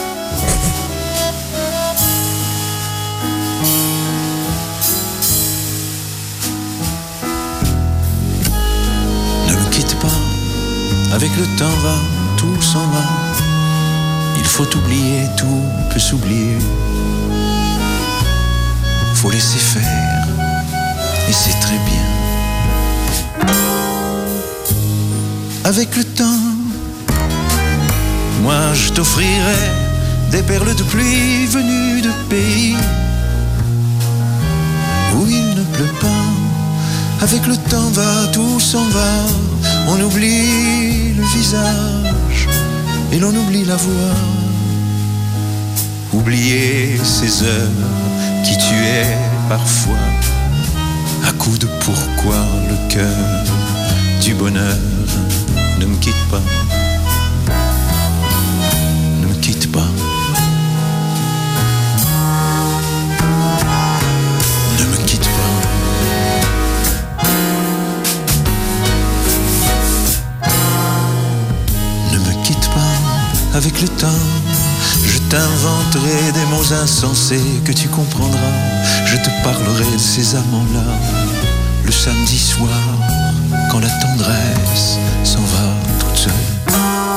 Ne me quitte pas, avec le temps va, tout s'en va. Il faut oublier, tout peut s'oublier. Faut laisser faire, et c'est très bien. Avec le temps, moi je t'offrirai des perles de pluie venues de pays où il ne pleut pas. Avec le temps va, tout s'en va. On oublie le visage et l'on oublie la voix. Oublier ces heures qui tuaient parfois à coups de pourquoi le cœur du bonheur. Ne me quitte pas, ne me quitte pas. Ne me quitte pas. Ne me quitte pas, avec le temps, je t'inventerai des mots insensés que tu comprendras. Je te parlerai de ces amants-là, le samedi soir, quand la tendresse s'en va toute seule.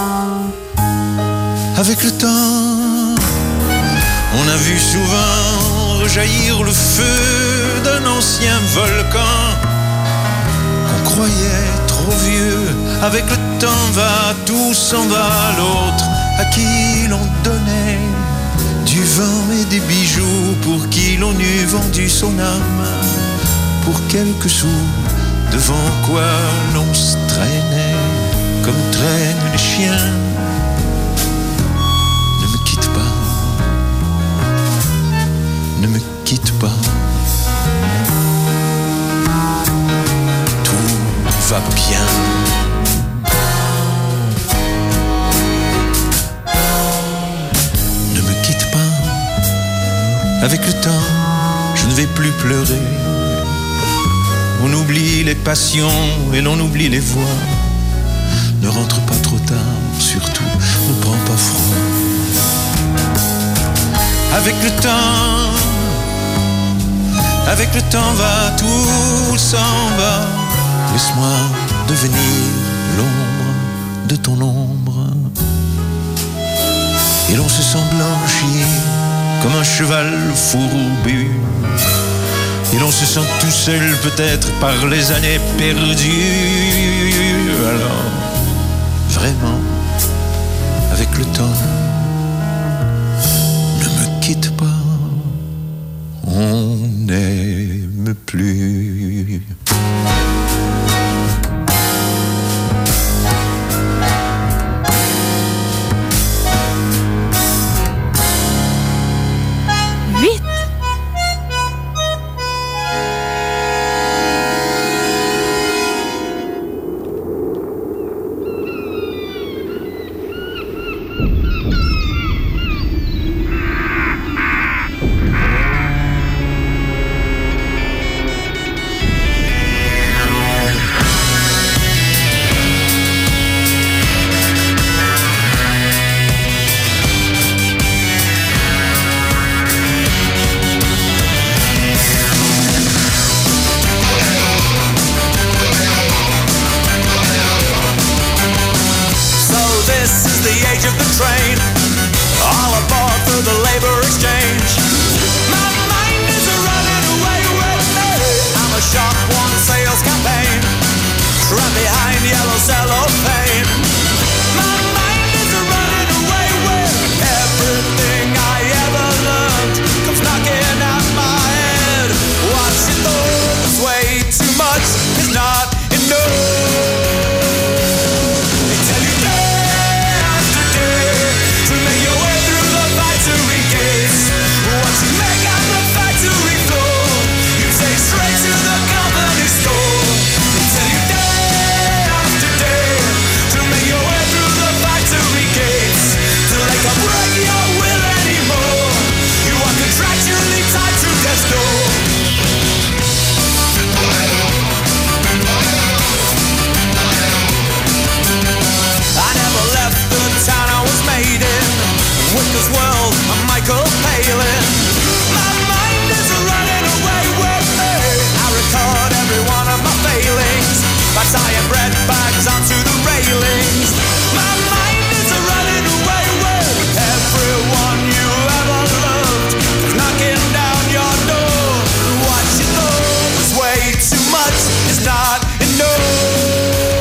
Avec le temps, on a vu souvent rejaillir le feu d'un ancien volcan qu'on croyait trop vieux. Avec le temps va, tout s'en va. L'autre à qui l'on donnait du vin et des bijoux, pour qui l'on eût vendu son âme pour quelques sous, devant quoi l'on se traînait comme traînent les chiens. Ne me quitte pas, ne me quitte pas. Tout va bien. Ne me quitte pas. Avec le temps, je ne vais plus pleurer. On oublie les passions et l'on oublie les voix. Ne rentre pas trop tard, surtout ne prends pas froid. Avec le temps, avec le temps va, tout s'en va. Laisse-moi devenir l'ombre de ton ombre. Et l'on se sent blanchi comme un cheval fourbu. Et l'on se sent tout seul peut-être par les années perdues. Alors, vraiment, avec le temps, ne me quitte pas, on n'aime plus. the labor exchange. My mind is running away with me. I'm a sharp one sales campaign, trapped behind yellow cellophane. My mind is running away with everything I ever learned. Comes knocking at my head. Watch it though, it's way too much. It's not enough. They tell you day after day to make your way through the factory gates. What you make on the factory floor, you take straight to the company store. They tell you day after day to make your way through the factory gates, till they can't break your will anymore. You are contractually tied to death's door. I never left the town I was made in. With this world, I'm Michael Palin. My mind is running away with me. I record every one of my failings by tying bread bags onto the railings. My mind is running away with everyone you ever loved. It's knocking down your door. What you thought was way too much is not enough.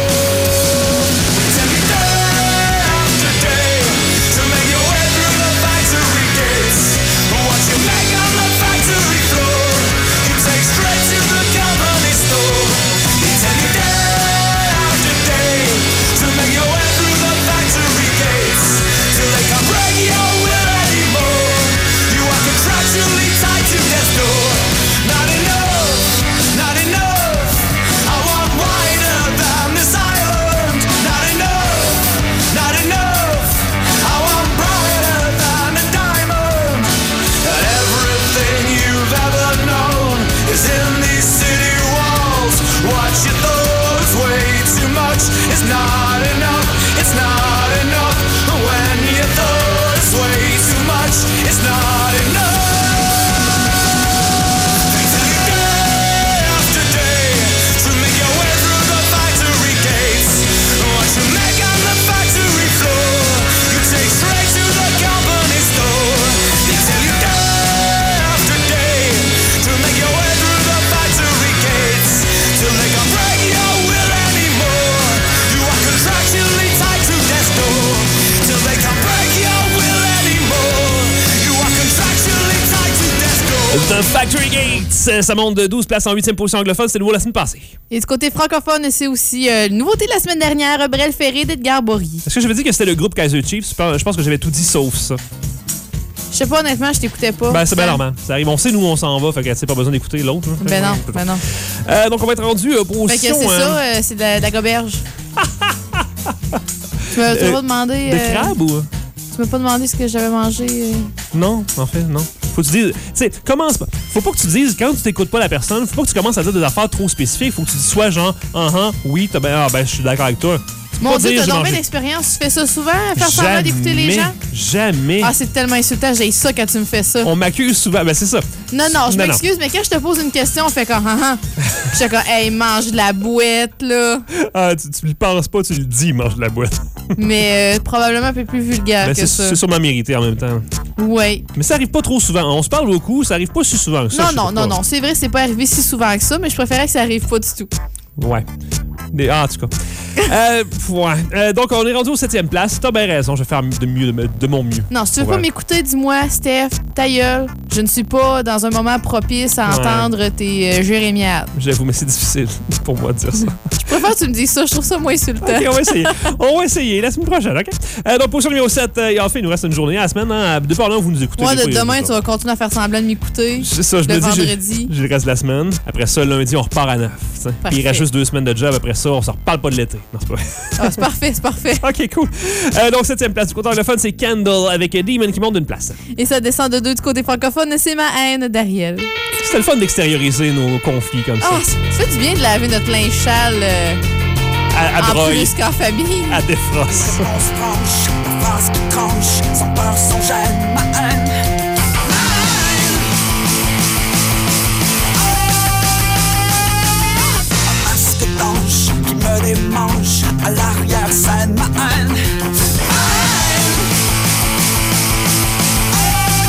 It's not enough, it's not enough. When you thought it's way too much, it's not enough. They tell you day after day to make your way through the factory gates. What you make on the factory floor, you take straight to the company store. They tell you day after day to make your way through the factory gates, till they can break your will anymore. Contractually tied to death's door, till they can't break your will anymore. You are contractually tied to death's door. The Factory Gates, ça monte de douze places en huitième position anglophone, c'était nouveau la semaine passée. Et du côté francophone, c'est aussi euh, nouveauté de la semaine dernière, Brel Ferré d'Edgar Bory. Est-ce que je veux dire que c'était le groupe Kaiser Chiefs? Je pense que j'avais tout dit sauf ça. Je sais pas, honnêtement, je t'écoutais pas. Ben, c'est bien normal. Ça arrive. On sait nous où on s'en va, fait que c'est pas besoin d'écouter l'autre. Hein. Ben non, ben non. Euh, donc, on va être rendu euh, pour Fait que c'est euh... ça, euh, c'est de la, de la goberge. Tu m'as euh, pas demandé... De euh, crabe ou... Tu m'as pas demandé ce que j'avais mangé? Euh... Non, en fait, non. Faut que tu dises... Tu sais, commence pas. Faut pas que tu dises, quand tu t'écoutes pas la personne, faut pas que tu commences à dire des affaires trop spécifiques. Faut que tu dises soit genre, ah, uh-huh, oui, t'as ben, ah, ben, je suis d'accord avec toi. Mon Dieu, t'as donc bien d'expérience. Tu fais ça souvent, faire semblant d'écouter les gens? Jamais. Ah, c'est tellement insultant. J'ai ça quand tu me fais ça. On m'accuse souvent. Ben, c'est ça. Non, non, je m'excuse, mais quand je te pose une question, on fait comme, ah, ah. Je suis comme, hey, mange de la bouette, là. Ah, tu, tu le penses pas, tu le dis, mange de la boîte. Mais euh, probablement un peu plus vulgaire ben, que c'est, ça. C'est sûrement mérité en même temps. Oui. Mais ça arrive pas trop souvent. On se parle beaucoup, ça arrive pas si souvent que ça. Non, non, non, non. C'est vrai, c'est pas arrivé si souvent que ça, mais je préférais que ça arrive pas du tout. Ouais. Des... Ah, en tout cas. euh, ouais. Euh, donc, on est rendu au septième place. T'as bien raison, je vais faire de, mieux, de, de mon mieux. Non, si tu veux ouais. pas m'écouter, dis-moi, Steph, ta gueule. Je ne suis pas dans un moment propice à entendre ouais. tes euh, jérémiades. J'avoue, mais c'est difficile pour moi de dire ça. Je préfère que tu me dises ça, je trouve ça moins insultant. OK, on va essayer. On va essayer la semaine prochaine, OK? Euh, donc, position numéro sept, euh, en fait, il nous reste une journée à la semaine. Hein? De par là, vous nous écoutez. Moi, de demain, tu vas continuer à faire semblant de m'écouter. C'est ça, je le me dis, vendredi. J'ai le reste de la semaine. Après ça, lundi, on repart à neuf. Puis il reste juste deux semaines de job. Après ça, on se reparle pas de l'été. Non, c'est pas vrai. Ah, c'est parfait, c'est parfait. OK, cool. Euh, donc, septième place du côté anglophone, c'est Candle avec Demon qui monte d'une place. Et ça descend de deux du côté francophone, c'est Ma haine d'Ariel. C'était le fun d'extérioriser nos conflits comme ça. Ah, ça fait du bien de laver notre linge sale euh, à, à en broye. plus qu'en famille. À défrosse. On se penche, la phrase qui tranche, sans peur, sans gêne, ma haine. Un masque d'ange qui me démange à l'arrière-scène, ma haine.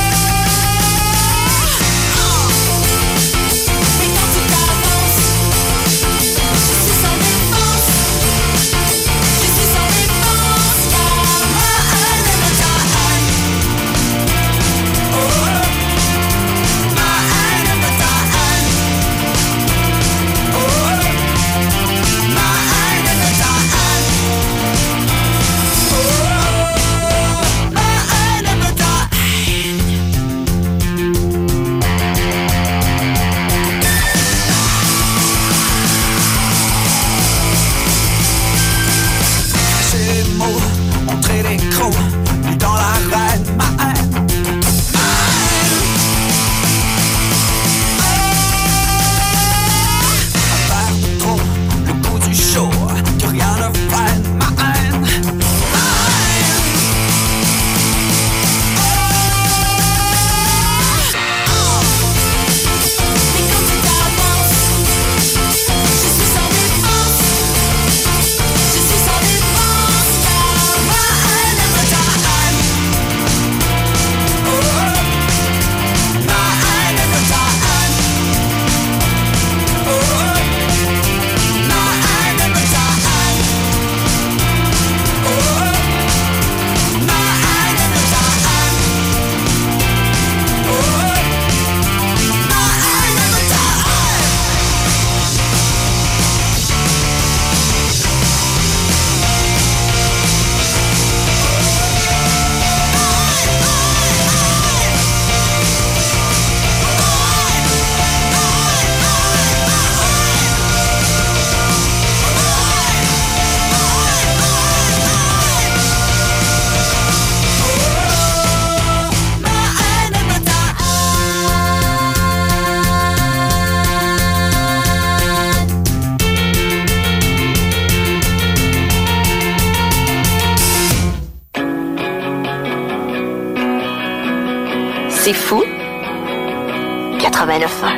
C'est fou. quatre-vingt-neuf ans.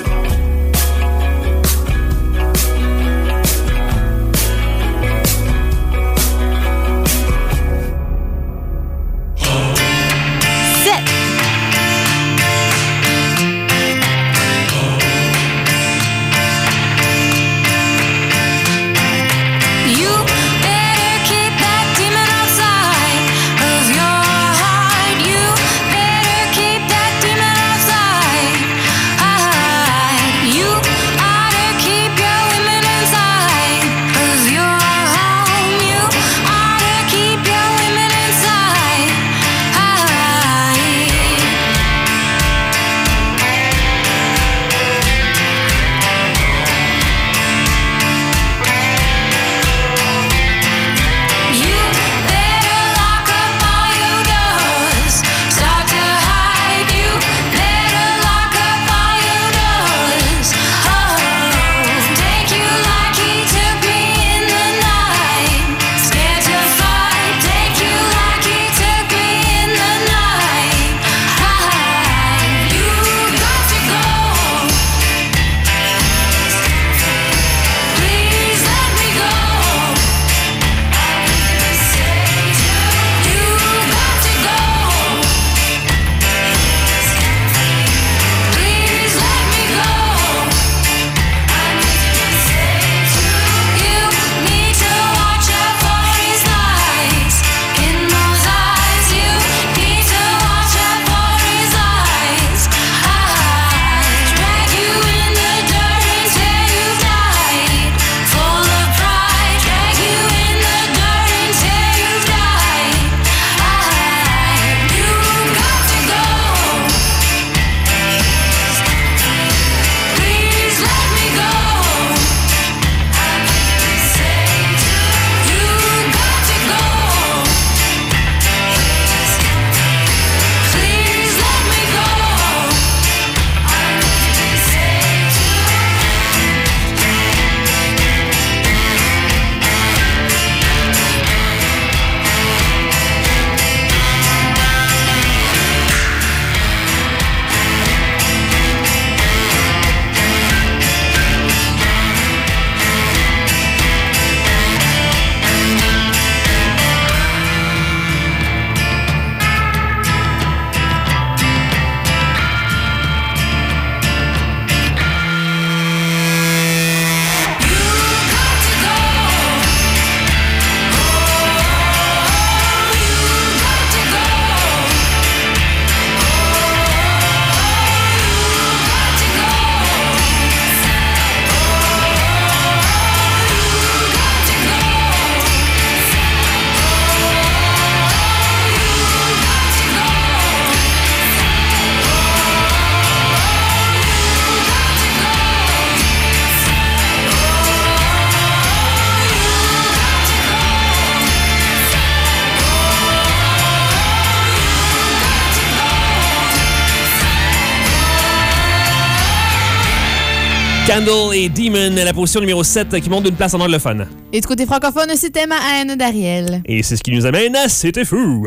Candle et Demon, la position numéro sept qui monte d'une place en anglophone. Et du côté francophone, c'était Ma haine d'Ariel. Et c'est ce qui nous amène à C'était fou!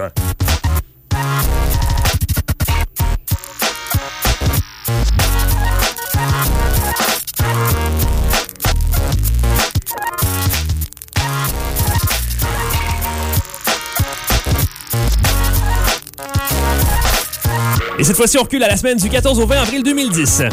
Et cette fois-ci, on recule à la semaine du quatorze au vingt avril deux mille dix.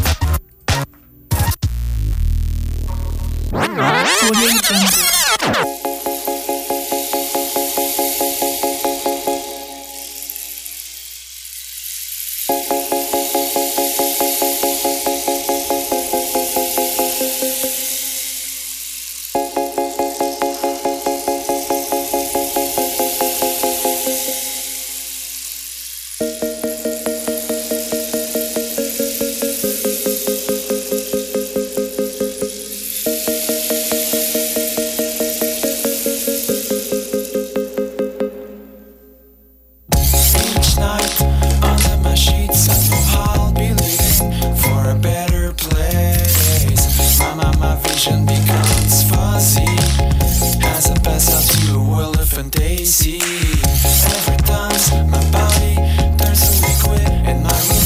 Every dance, my body turns to liquid, and my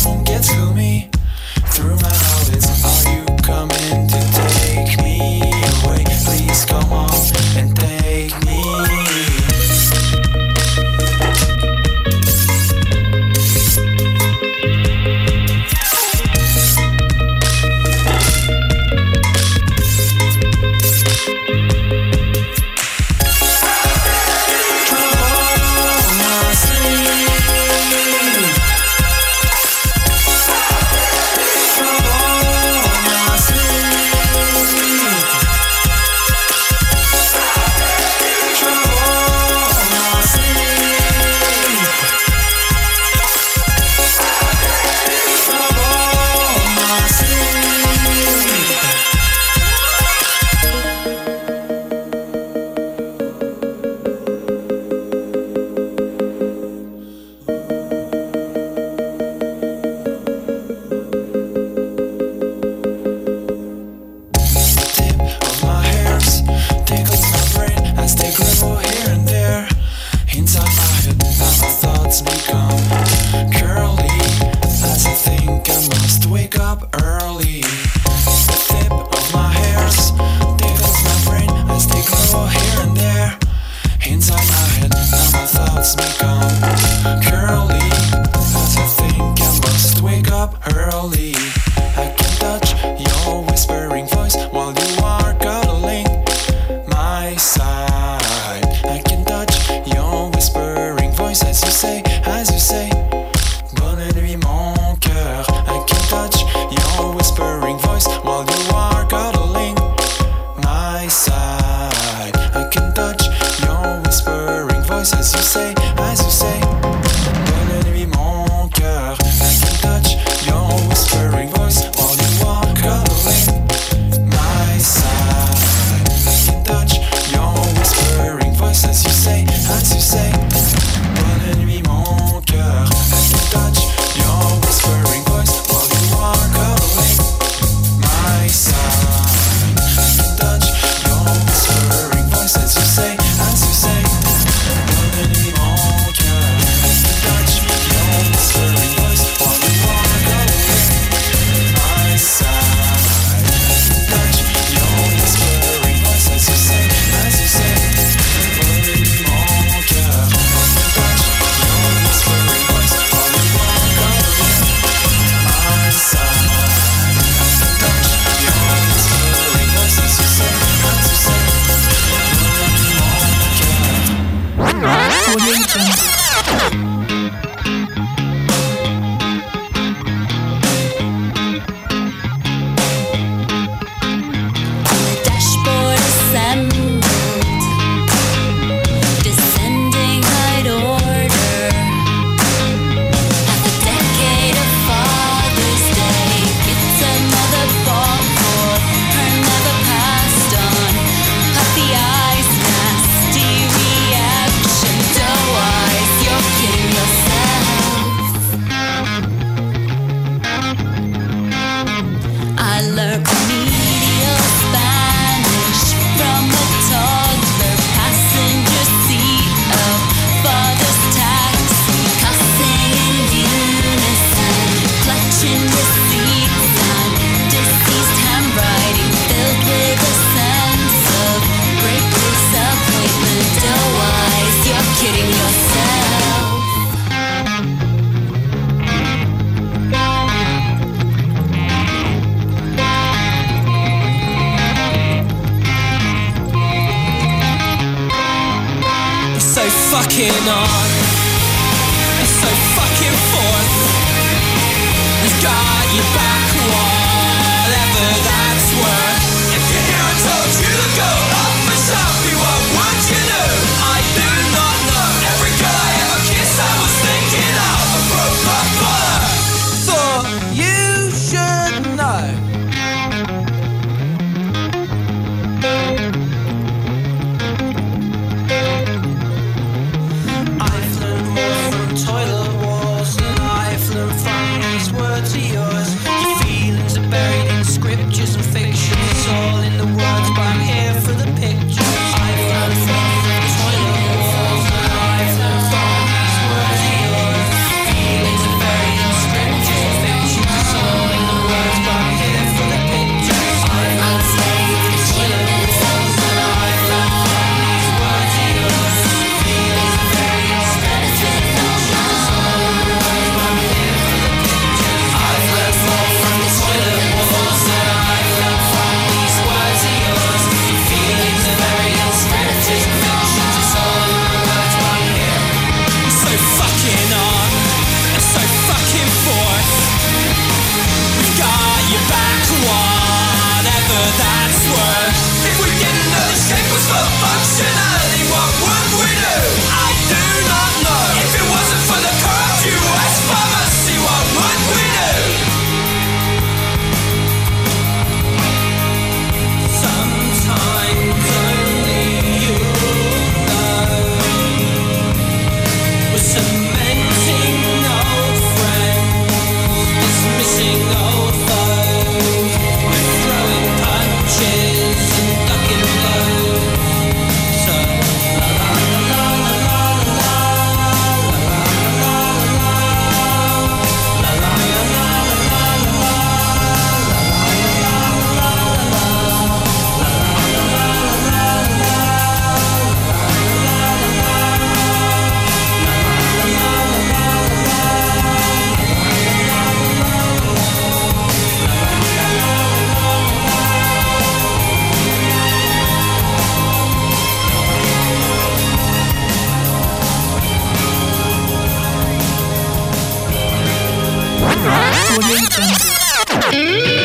sourire. Comme.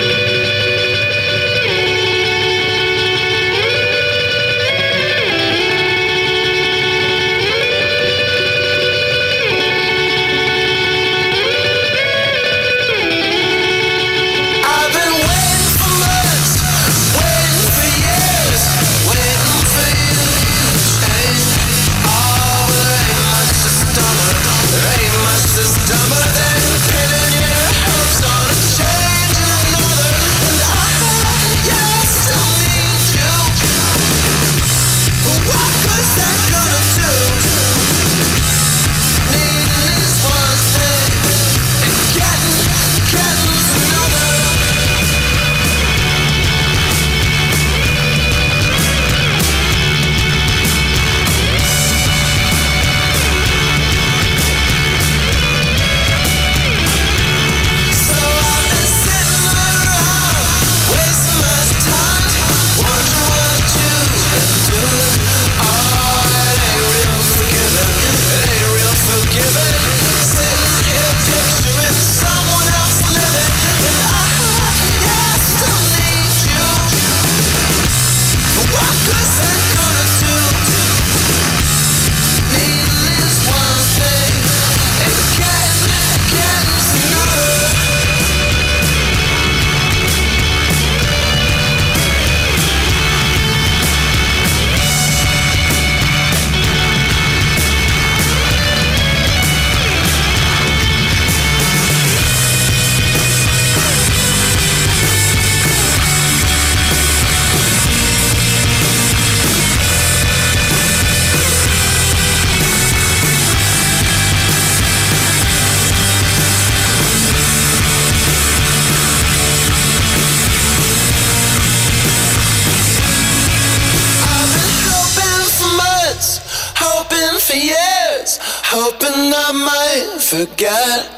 Hoping I might forget.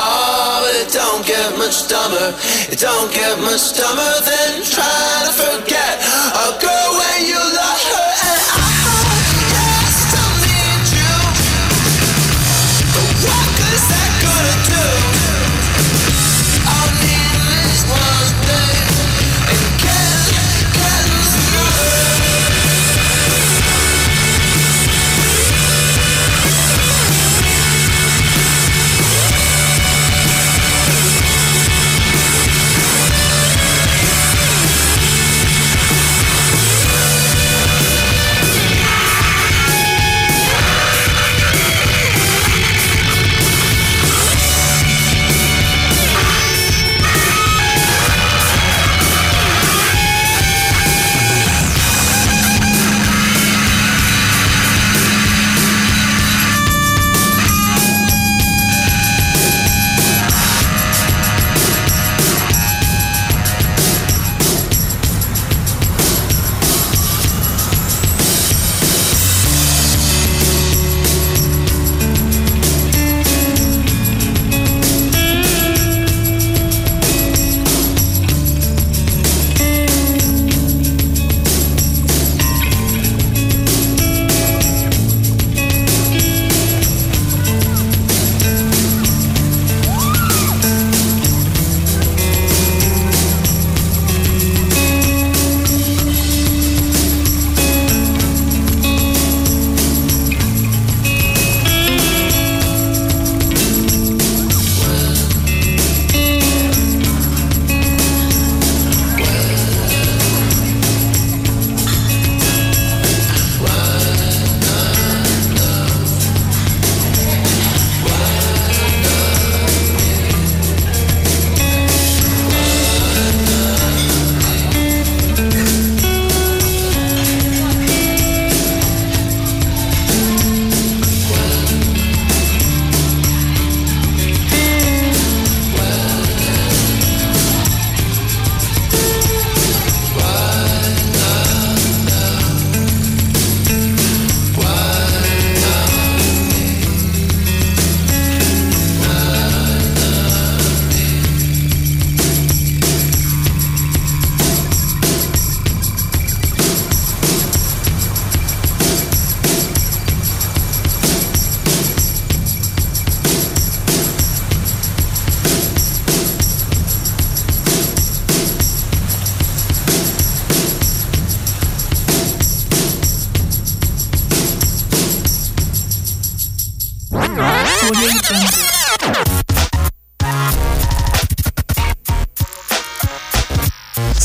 Oh, but it don't get much dumber. It don't get much dumber than trying to forget a girl when you love her. And I, yeah, still need you. But what good is that gonna do? All I need is one thing, and can't get another.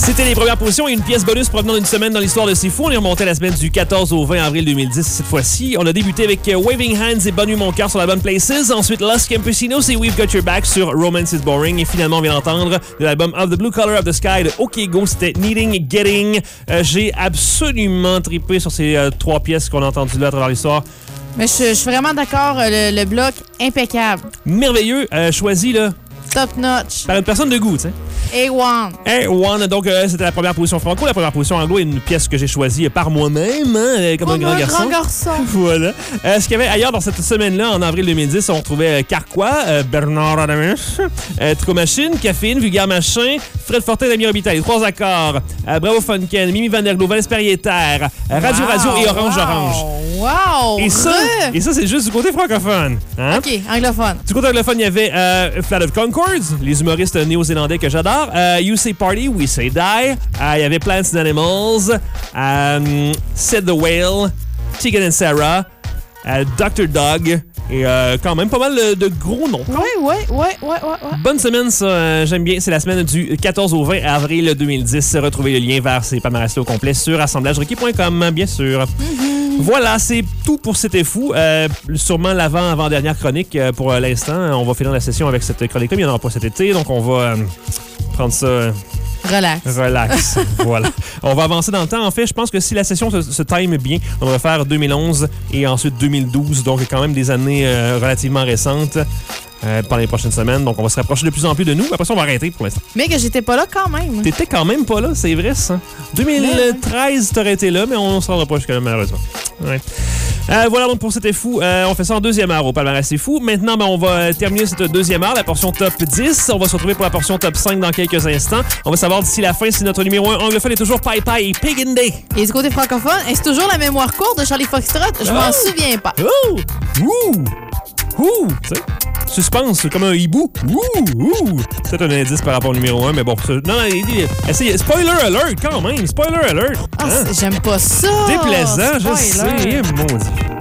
C'était les premières positions et une pièce bonus provenant d'une semaine dans l'histoire de C'est Fou. On est remonté à la semaine du quatorze au vingt avril deux mille dix cette fois-ci. On a débuté avec Waving Hands et Bonne Nuit Mon Cœur sur l'album Places. Ensuite, Los Campesinos et We've Got Your Back sur Romance is Boring. Et finalement, on vient d'entendre de l'album Of the Blue Color of the Sky de OK Go. C'était Needing Getting. Euh, j'ai absolument trippé sur ces euh, trois pièces qu'on a entendues là à travers l'histoire. Mais je, je suis vraiment d'accord, le, le bloc impeccable. Merveilleux, euh, choisi là. Top notch. Par une personne de goût, tu sais. A un. A un, donc euh, c'était la première position franco. La première position anglo est une pièce que j'ai choisie par moi-même, hein, comme, comme un grand un garçon. grand garçon. Voilà. Euh, ce qu'il y avait ailleurs dans cette semaine-là, en avril deux mille dix, on retrouvait euh, Carquois, euh, Bernard Adamus, euh, Trico Machine, Caffeine, Vulgaire Machin, Fred Fortin, Damien Robitaille, les trois accords, euh, Bravo Funken, Mimi Van Der Glo, Vanessa Perrier-Terre, euh, Radio Wow, Radio et Orange wow, Orange. Wow! Et ça, et ça c'est juste du côté francophone. Hein? OK, anglophone. Du côté anglophone, il y avait euh, Flat of Concords, les humoristes néo-zélandais que j'adore. Euh, You Say Party, We Say Die. Euh, il y avait Plants and Animals. Euh, Said the Whale. Tegan and Sarah. Euh, docteur Dog. Et euh, quand même pas mal de, de gros noms. Oui, oui, oui, oui, oui, oui. Bonne semaine, ça. Euh, j'aime bien. C'est la semaine du quatorze au vingt avril deux mille dix. Retrouvez le lien vers ces palmarès-là au complet sur assemblage requis point com, bien sûr. Mm-hmm. Voilà, c'est tout pour C'était Fou. Euh, sûrement l'avant-avant-dernière chronique euh, pour euh, l'instant. On va finir la session avec cette chronique-là, mais il n'y en aura pas cet été, donc on va euh, prendre ça... Euh, Relax. Relax. Voilà. On va avancer dans le temps. En fait, je pense que si la session se, se time bien, on va faire deux mille onze et ensuite deux mille douze. Donc, quand même des années euh, relativement récentes euh, pendant les prochaines semaines. Donc, on va se rapprocher de plus en plus de nous. Après ça, on va arrêter pour l'instant. Mais que j'étais pas là quand même. T'étais quand même pas là, c'est vrai, ça. deux mille treize, t'aurais été là, mais on ne se rendra pas jusqu'à là, malheureusement. Ouais. Euh, voilà donc pour C'était Fou. Euh, on fait ça en deuxième heure au palmarès C'est Fou. Maintenant, ben, on va terminer cette deuxième heure, la portion top dix. On va se retrouver pour la portion top cinq dans quelques instants. On va savoir d'ici la fin si notre numéro un anglophone est toujours Pai Pai et Pig in Day. Et du côté francophone, est-ce toujours la mémoire courte de Charlie Foxtrot? Je m'en Oh! souviens pas. Ouh! Ouh! Ouh! Tu sais, suspense, c'est comme un hibou. Ouh! Ouh! C'est un indice par rapport au numéro un, mais bon. Ça, non, essayez. Spoiler alert quand même. Spoiler alert. Ah, Hein? j'aime pas ça. Déplaisant, je Spoiler. sais. Maudit.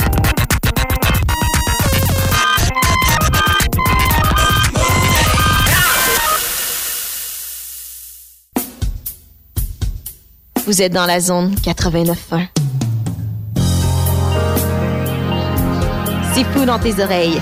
Vous êtes dans la zone quatre-vingt-neuf un. C'est fou dans tes oreilles.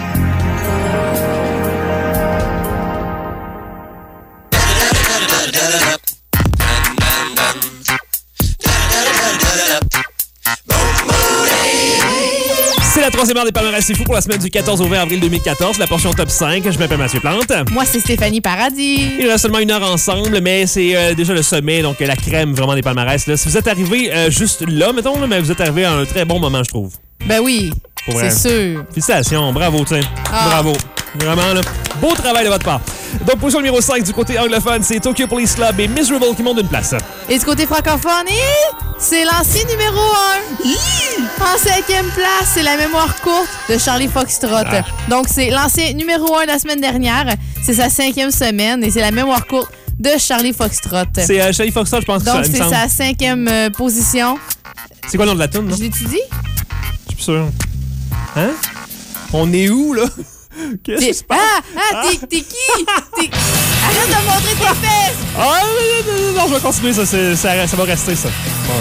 C'est la troisième heure des palmarès C'est Fou pour la semaine du quatorze au vingt avril deux mille quatorze, la portion top cinq. Je m'appelle Mathieu Plante. Moi, c'est Stéphanie Paradis. Il reste seulement une heure ensemble, mais c'est euh, déjà le sommet, donc la crème vraiment des palmarès. Là. Si vous êtes arrivé euh, juste là, mettons, là, mais vous êtes arrivé à un très bon moment, je trouve. Ben oui, Pour vrai. c'est sûr. Félicitations, bravo, tiens. Ah. Bravo. Vraiment, là. Beau travail de votre part. Donc, position numéro cinq du côté anglophone, c'est Tokyo Police Club et Miserable qui montent d'une place. Et du côté francophone, c'est l'ancien numéro un. En cinquième place, c'est la mémoire courte de Charlie Foxtrot. Ah. Donc, c'est l'ancien numéro un de la semaine dernière. C'est sa cinquième semaine et c'est la mémoire courte de Charlie Foxtrot. C'est euh, Charlie Foxtrot, je pense que ça, Donc, il me c'est semble. sa cinquième euh, position. C'est quoi le nom de la tune, non? Je l'ai-tu dit? Je suis plus sûr. Hein? On est où, là? Qu'est-ce qui se passe? Ah! Ah! T'es, t'es qui? T'es... Arrête de montrer tes fesses! Ah, non, non, non, non, je vais continuer, ça, c'est- ça, ça va rester, ça. Bon.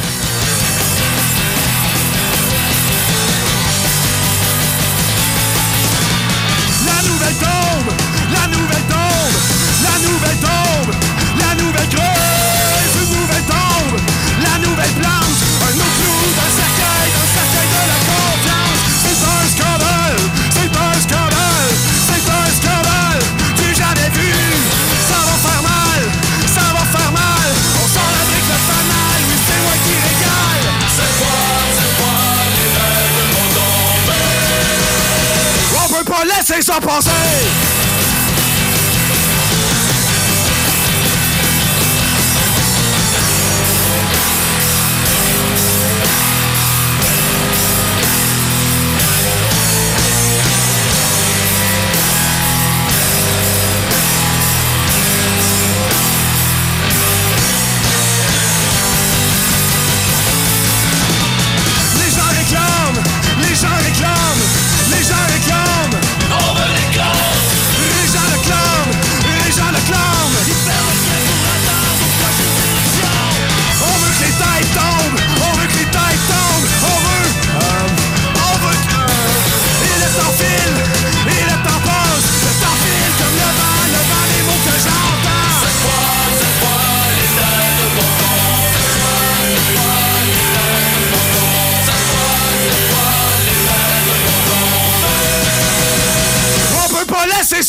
La nouvelle tombe, la nouvelle tombe, la nouvelle tombe, la nouvelle creuse, une nouvelle tombe, la nouvelle plante, un autre clou dans le cercueil, dans le cercueil de la confiance. C'est un scandale, c'est un scandale, c'est un scandale, tu jamais vu. Ça va faire mal, ça va faire mal. On sort la brique, le fanal, oui c'est moi qui régale. C'est quoi, c'est quoi, les rêves vont tomber. On peut pas laisser ça passer. Les gens réclament, les gens réclament, les gens réclament. On veut les comptes,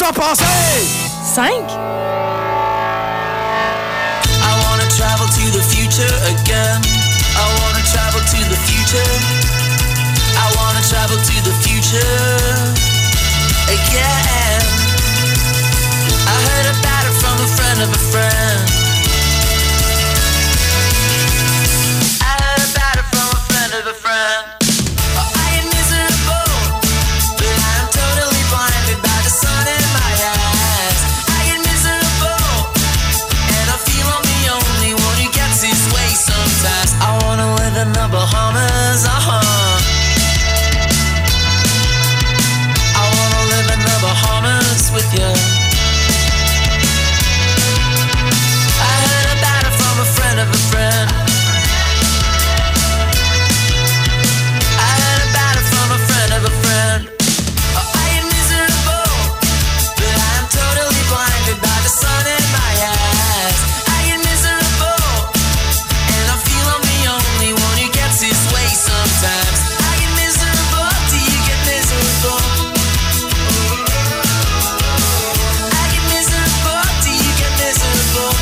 ça passer! Cinq? I wanna travel to the future again. I wanna travel to the future. I wanna travel to the future again. I heard about it from a friend of a friend. I heard about it from a friend of a friend. Oh, I am miserable, but I am totally blinded by the sun in my eyes. I am miserable, and I feel I'm the only one who gets his way sometimes. I wanna live in the Bahamas, uh-huh. I wanna live in the Bahamas with you. I heard about it from a friend of a friend. I heard about it from a friend of a friend. Oh, I am miserable, but I am totally blinded by the sun in my eyes. I am miserable, and I feel I'm the only one who gets his way sometimes. I am miserable, do you get miserable? I get miserable, do you get miserable?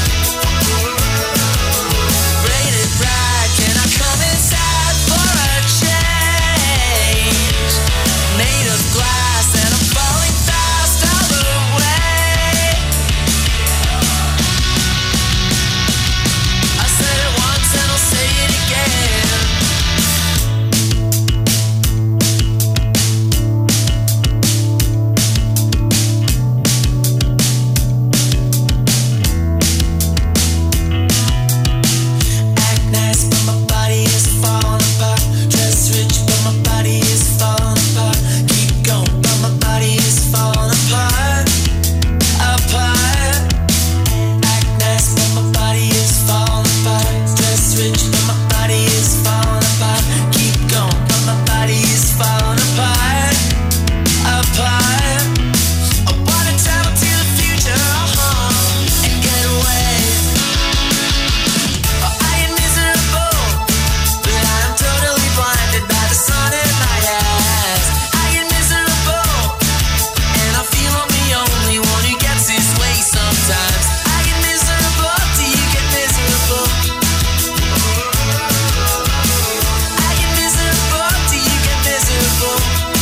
Rated right, can I come inside for a change? Made of glass and I'm falling fast all the way. I said it once and I'll say it again. Act nice, but my body is falling apart. Dress rich, but my body is falling apart. Keep going, but my body is falling apart. Apart. Act nice, but my body is falling apart. Dress rich, but my body is falling apart. Keep going, but my body is falling apart. Apart. I wanna travel to the future, uh-huh, and get away. Oh, I am miserable, but I am totally blinded by the sun in my eyes. I am miserable, and I feel I'm the only one who gets his way sometimes. I get miserable, do you get miserable? I get miserable, do you get miserable?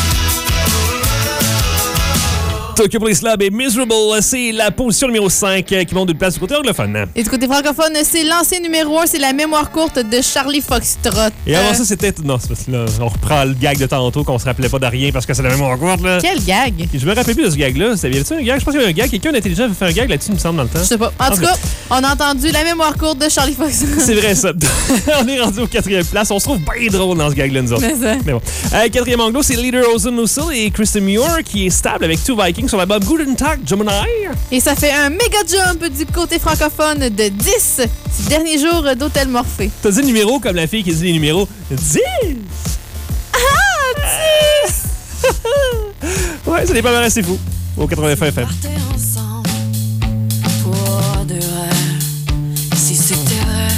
Tokyo Police Lab et Miserable, c'est la position numéro cinq qui monte d'une place du côté anglophone. Et du côté francophone, c'est l'ancien numéro un, c'est la mémoire courte de Charlie Foxtrot. Et avant Euh, ça, c'était... Non, c'est parce que là, on reprend le gag de tantôt qu'on se rappelait pas de rien parce que c'est la mémoire courte, là. Quel gag? Je me rappelle plus de ce gag-là. Ça vient-tu un gag? Je pense qu'il y avait un gag. Quelqu'un d'intelligent avait fait un gag là-dessus, il me semble, dans le temps. Je sais pas. En tout cas, on a entendu la mémoire courte de Charlie Foxtrot. C'est vrai, ça. On est rendu au quatrième place. On se trouve bien drôle dans ce gag-là, nous autres. Mais ça. Mais bon. Euh, quatrième anglo, c'est Leader Ozen Nussel et Kristen Muir qui est stable avec Two Vikings sur l'album Guten Tag, Gemini. Et ça fait un méga jump du côté francophone de dix. C'est le dernier jour d'Hôtel Morphée. T'as dit le numéro comme la fille qui dit les numéros. dix! Ah, dix! Ouais, ça n'est pas mal assez fou. Au quatre-vingt-neuf F M. Ensemble pour de vrai, si c'était vrai,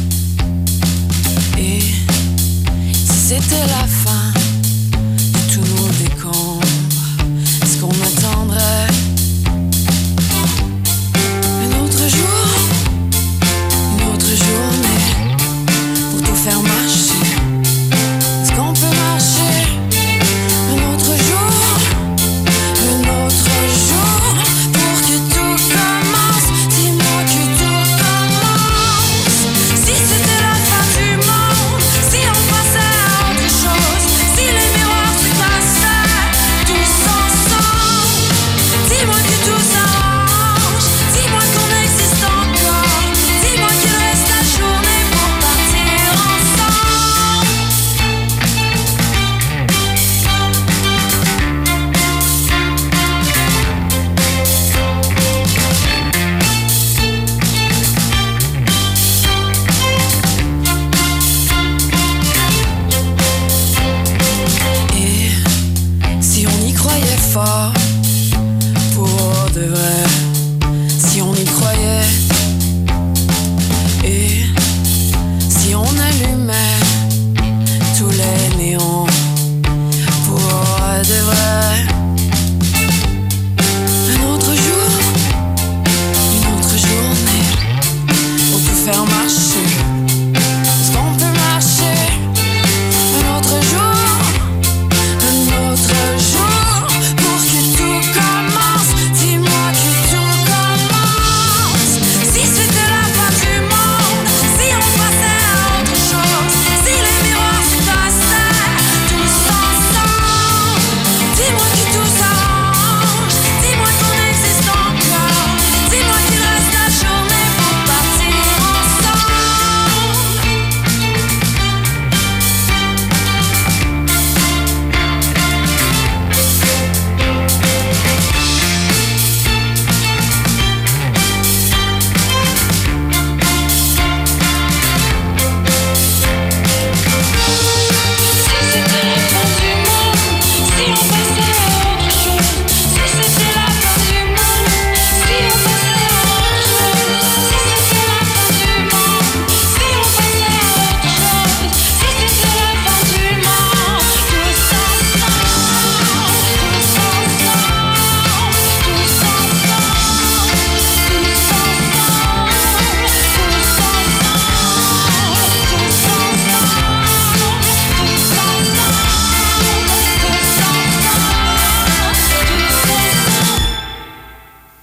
et si c'était la fin de tous nos décombres, est-ce qu'on attendrait un autre jour, une autre journée pour tout faire marcher? Est-ce qu'on peut marcher un autre jour? Un autre jour pour que tout commence. Dis-moi que tout commence. Si c'était la fin du monde, si on passait à autre chose,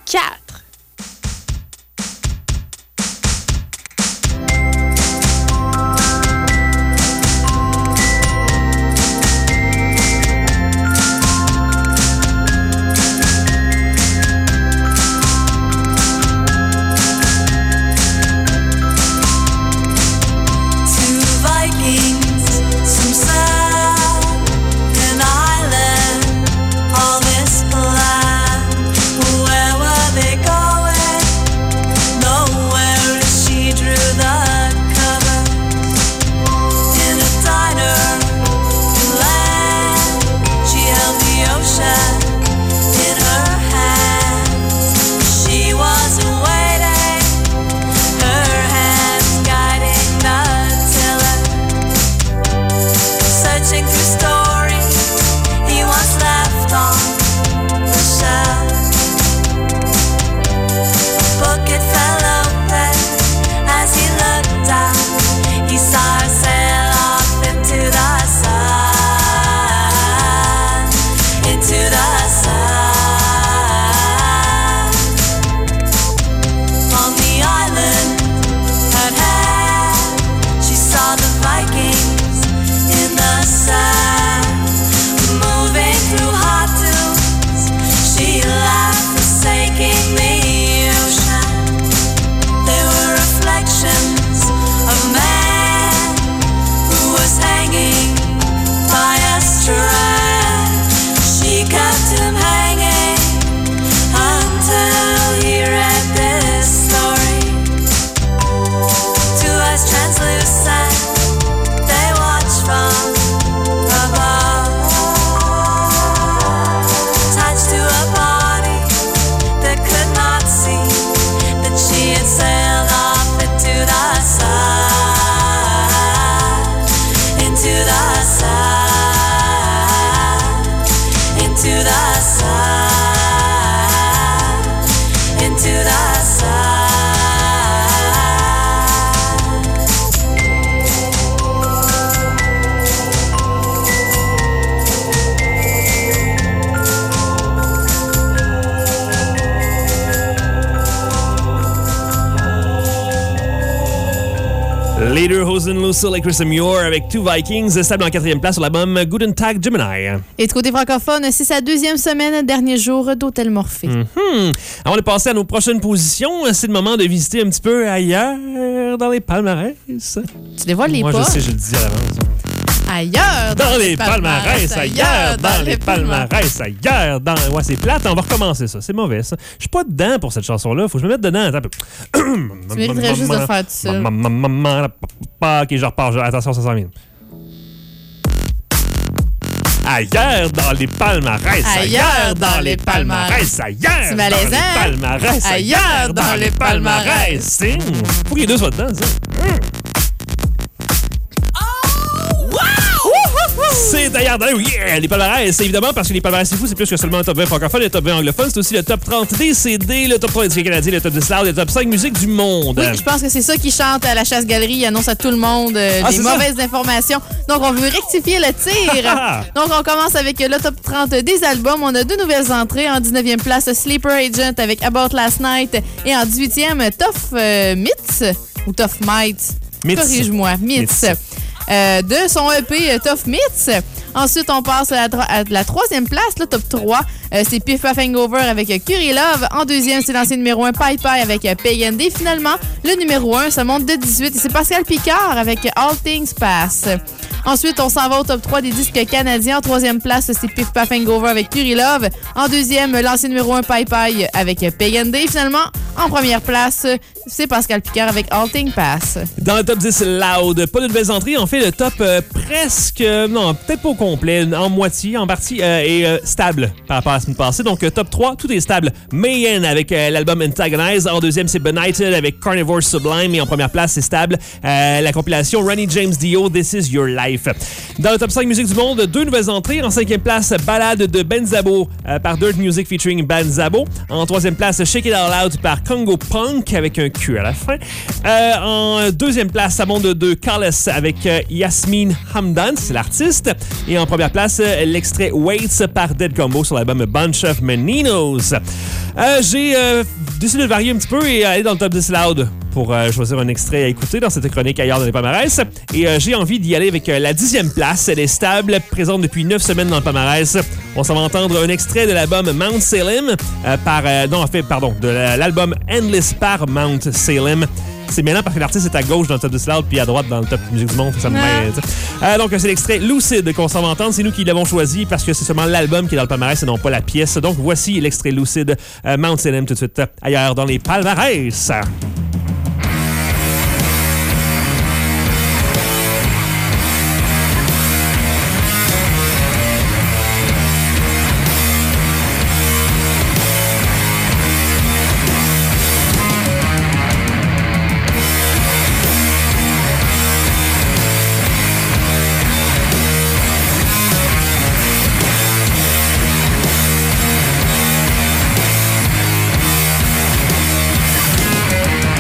quatre. Lederhosen, Lucille et Chris Muir avec Two Vikings, stable en quatrième place sur l'album Guten Tag Gemini. Et de côté francophone, c'est sa deuxième semaine, dernier jour d'Hôtel Morphée. Mm-hmm. Avant de passer à nos prochaines positions, c'est le moment de visiter un petit peu ailleurs dans les palmarès. Tu dévoiles les Moi, pas? Moi, je sais, je le dis à l'avance. Ailleurs dans, dans les palmarès, palmarès ailleurs dans, dans les palmarès, ailleurs dans... Ouais, c'est plate, on va recommencer ça. C'est mauvais, ça. Je suis pas dedans pour cette chanson-là. Faut que je me mette dedans. Attends un peu. Tu mériterais juste de faire tout ça. Ok, je repars. Attention, ça s'en vient. Ailleurs dans les palmarès, ailleurs dans les palmarès, ailleurs dans les palmarès, ailleurs dans les palmarès. Faut que les deux soient dedans, ça. C'est d'ailleurs dans yeah, les palmarès, évidemment, parce que les palmarès, c'est fou, c'est plus que seulement le top vingt francophone, le top vingt anglophone, c'est aussi le top trente D C D, le top trois des canadiens, le top dix loud, le top cinq musique du monde. Oui, je pense que c'est ça qui chante à la chasse-galerie, il annonce à tout le monde euh, ah, des mauvaises ça? informations. Donc, on veut rectifier le tir. Donc, on commence avec le top trente des albums. On a deux nouvelles entrées. En dix-neuvième place, Sleeper Agent avec About Last Night. Et en dix-huitième, Tough euh, Myths ou Tough Might. Corrige-moi, Myths. Euh, de son E P euh, Tough Myths. Ensuite, on passe à la, à la troisième place, le top trois. Euh, c'est Piff Puff Hangover avec euh, Curry Love. En deuxième, c'est l'ancien numéro un Pie Pie avec euh, Pagan Day. Finalement, le numéro un, ça monte de dix-huit. Et c'est Pascal Picard avec euh, All Things Pass. Ensuite, on s'en va au top trois des disques canadiens. En troisième place, c'est Piff Puff Hangover avec Curry Love. En deuxième, l'ancien numéro un Pie Pie avec euh, Pagan Day. Finalement, en première place, c'est Pascal Picard avec All Things Pass. Dans le top dix loud, pas de nouvelles entrées. On fait le top euh, presque, euh, non, peut-être pas au complet, en moitié, en partie, euh, et euh, stable par rapport à la semaine passée. Donc, euh, top trois, tout est stable. Mayen avec euh, l'album Antagonize. En deuxième, c'est Benighted avec Carnivore Sublime. Et en première place, c'est stable. Euh, la compilation Ronnie James Dio, This Is Your Life. Dans le top cinq musique du monde, deux nouvelles entrées. En cinquième place, Ballade de Benzabo euh, par Dirt Music featuring Benzabo. En troisième place, Shake It All Out par par Congo Punk avec un Q à la fin. Euh, en deuxième place, ça monte de deux, Carles avec euh, Yasmine Hamdan, c'est l'artiste. Et en première place, euh, l'extrait Waits par Dead Combo sur l'album Bunch of Meninos. Euh, j'ai euh, décidé de varier un petit peu et aller dans le top dix loud pour euh, choisir un extrait à écouter dans cette chronique ailleurs dans les palmarès. Et euh, j'ai envie d'y aller avec euh, la dixième place. Elle est stable, présente depuis neuf semaines dans le palmarès. On s'en va entendre un extrait de l'album Mount Salem euh, par... Euh, non, en fait, pardon, de l'album Endless par Mount Salem. C'est mêlant parce que l'artiste est à gauche dans le top dix loud puis à droite dans le top musique du monde. Ça me met, euh, donc, c'est l'extrait Lucid qu'on s'en va entendre. C'est nous qui l'avons choisi parce que c'est seulement l'album qui est dans le palmarès et non pas la pièce. Donc, voici l'extrait Lucid, euh, Mount Salem tout de suite ailleurs dans les palmarès. Thank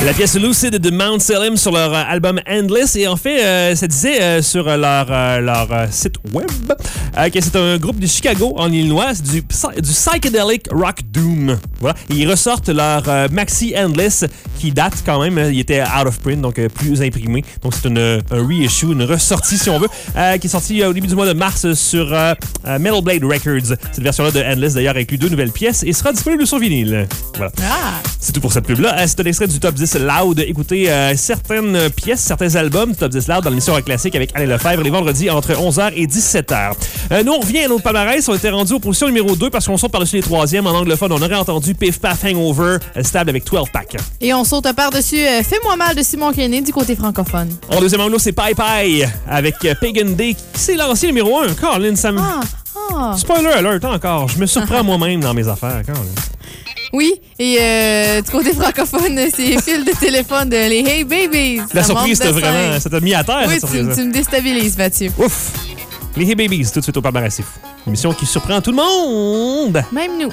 La pièce Lucid de Mount Salem sur leur euh, album Endless. Et en fait, euh, ça disait euh, sur leur, euh, leur euh, site web euh, que c'est un groupe de Chicago, en Illinois. C'est du, du psychedelic rock doom. Voilà. Et ils ressortent leur euh, maxi Endless qui date quand même. Il était out of print, donc euh, plus imprimé. Donc c'est une, un reissue, une ressortie si on veut, euh, qui est sortie euh, au début du mois de mars sur euh, euh, Metal Blade Records. Cette version-là de Endless, d'ailleurs, inclut deux nouvelles pièces et sera disponible sur vinyle. Voilà. Ah. C'est tout pour cette pub-là. Euh, c'est un extrait du Top dix Loud. Écoutez euh, certaines pièces, certains albums du Top dix Loud dans l'émission Rock Classique avec Alain Lefebvre les vendredis entre onze heures et dix-sept heures. Euh, nous, on revient à notre palmarès. On était rendu aux positions numéro deux parce qu'on saute par-dessus les troisièmes. En anglophone, on aurait entendu Piff Paff Hangover, euh, stable avec douze pack. Et on saute par-dessus euh, Fais-moi mal de Simon Kenney du côté francophone. En deuxième anglo, c'est Pai Pai avec euh, Pagan Day qui s'est lancé numéro un. Colin, ça me... Ah, ah. Spoiler alert encore. Je me surprends moi-même dans mes affaires. Colin. Oui, et euh, du côté francophone, c'est fil de téléphone de les Hey Babies. La Ça surprise, monte t'as de vraiment... cinq. Ça t'a mis à terre, Oui, cette tu, surprise. tu me déstabilises, Mathieu. Ouf! Les Hey Babies, tout de suite au palmarès, c'est fou. Une émission qui surprend tout le monde. Même nous.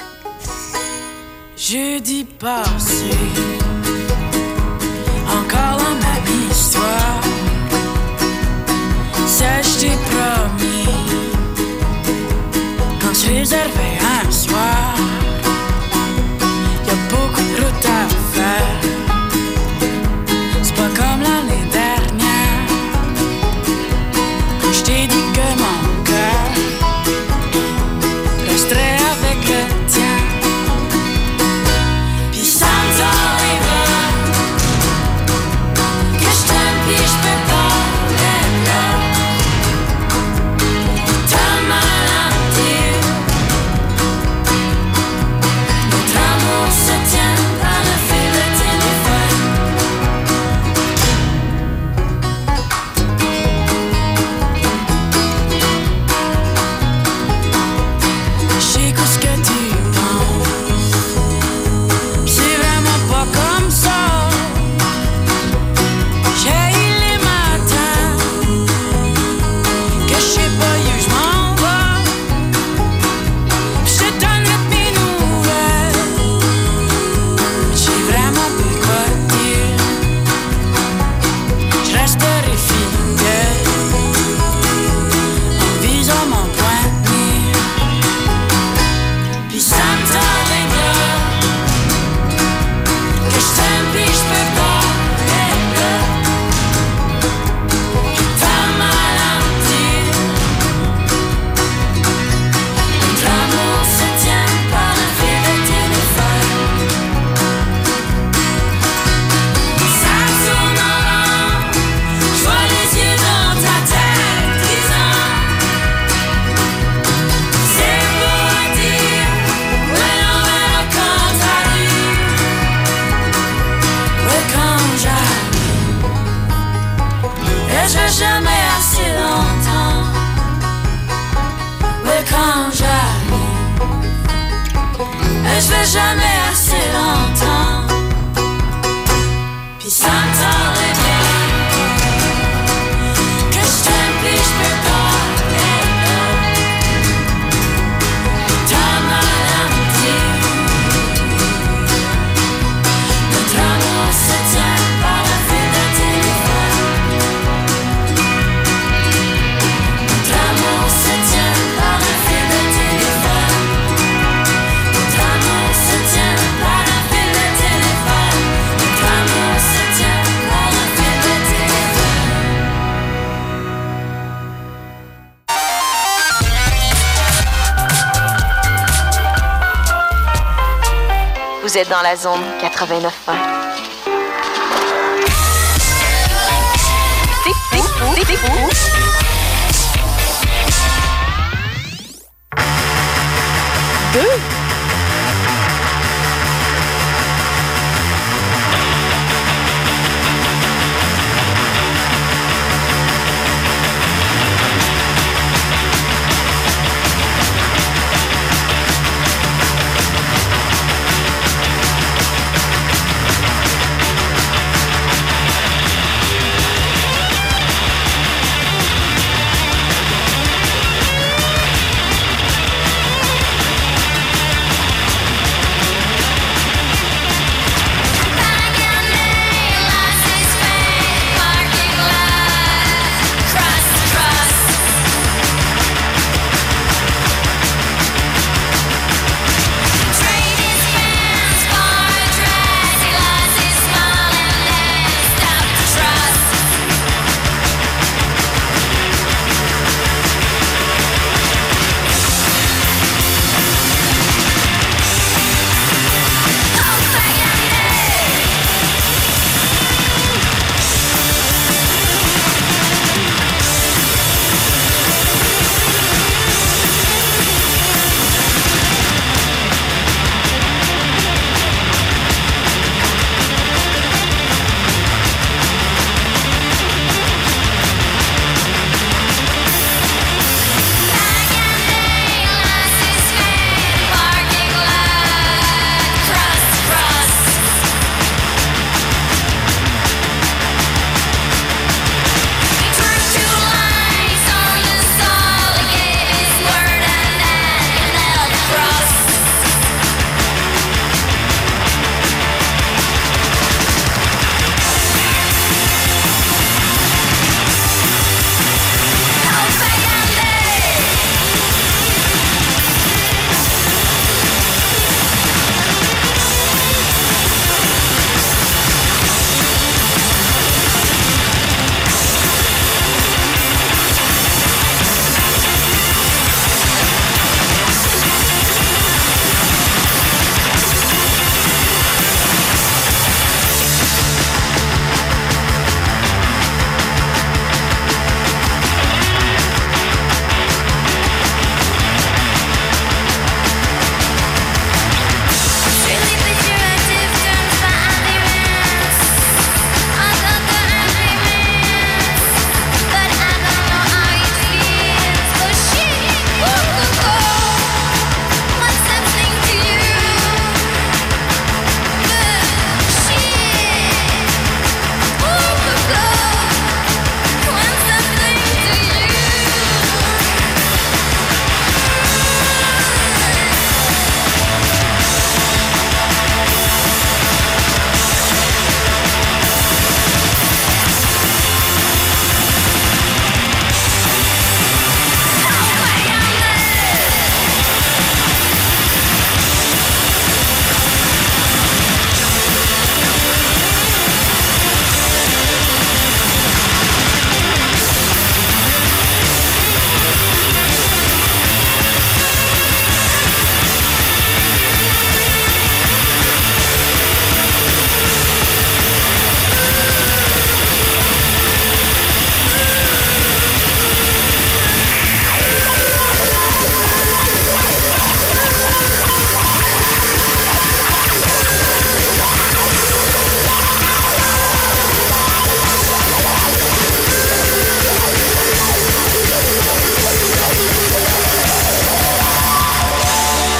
Jeudi passé, encore la même histoire. Ça, je t'ai promis, quand je réservais un soir. Y'a beaucoup de route à faire. C'est pas comme l'année dernière, quand je t'ai dit que mon cœur resterait avec le tien. Pis ça me t'arrivera que je t'aime pis je peux pas être là. T'as mal à me dire, notre amour se tient par le fil de téléphone. J'écoute ce que tu penses, c'est vraiment pas comme ça. J'ai les matins que je sais pas où je m'en vais. Je te donnerai mes nouvelles, j'ai vraiment plus quoi dire. Je resterai fidèle en visant mon point de mire. Puis ça me t'arrivera que je t'aime pis je peux pas être là. T'as mal à me dire, notre amour se tient par le fil de téléphone. Ça tourne en rond, je vois les yeux dans ta tête disant c'est beau à dire, ouais non mais là quand t'arrives, ouais quand j'arrive, et je vais jamais assez longtemps, ouais quand j'arrive, et je vais jamais assez longtemps, pis ça me t'arrivera que je t'aime pis je peux pas être là. T'as mal à me dire, notre amour se tient par le fil de téléphone. Notre amour se tient par le fil de téléphone. Notre amour se tient par le fil de téléphone. Notre amour se tient par le fil de téléphone. Vous êtes dans la zone quatre-vingt-neuf point un. C'est fou, c'est fou. Deux. Thank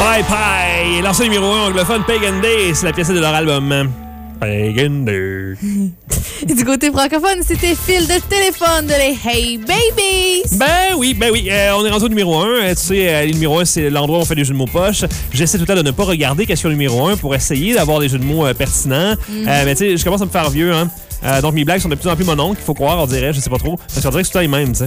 Pie Pie, l'ancien numéro un anglophone Pagan Day, c'est la pièce de leur album. Pagan Day. Et du côté francophone, c'était Fil de téléphone de les Hey Babies. Ben oui, ben oui. Euh, on est rendu au numéro un. Euh, tu sais, euh, le numéro un, c'est l'endroit où on fait des jeux de mots poche. J'essaie tout le temps de ne pas regarder qu'est-ce qu'il y a au numéro un pour essayer d'avoir des jeux de mots euh, pertinents. Mm-hmm. Euh, mais tu sais, je commence à me faire vieux, hein. Euh, donc mes blagues sont de plus en plus mononcles, il faut croire, on dirait, je sais pas trop. Parce qu'on dirait que c'est tout le temps les mêmes, tu sais.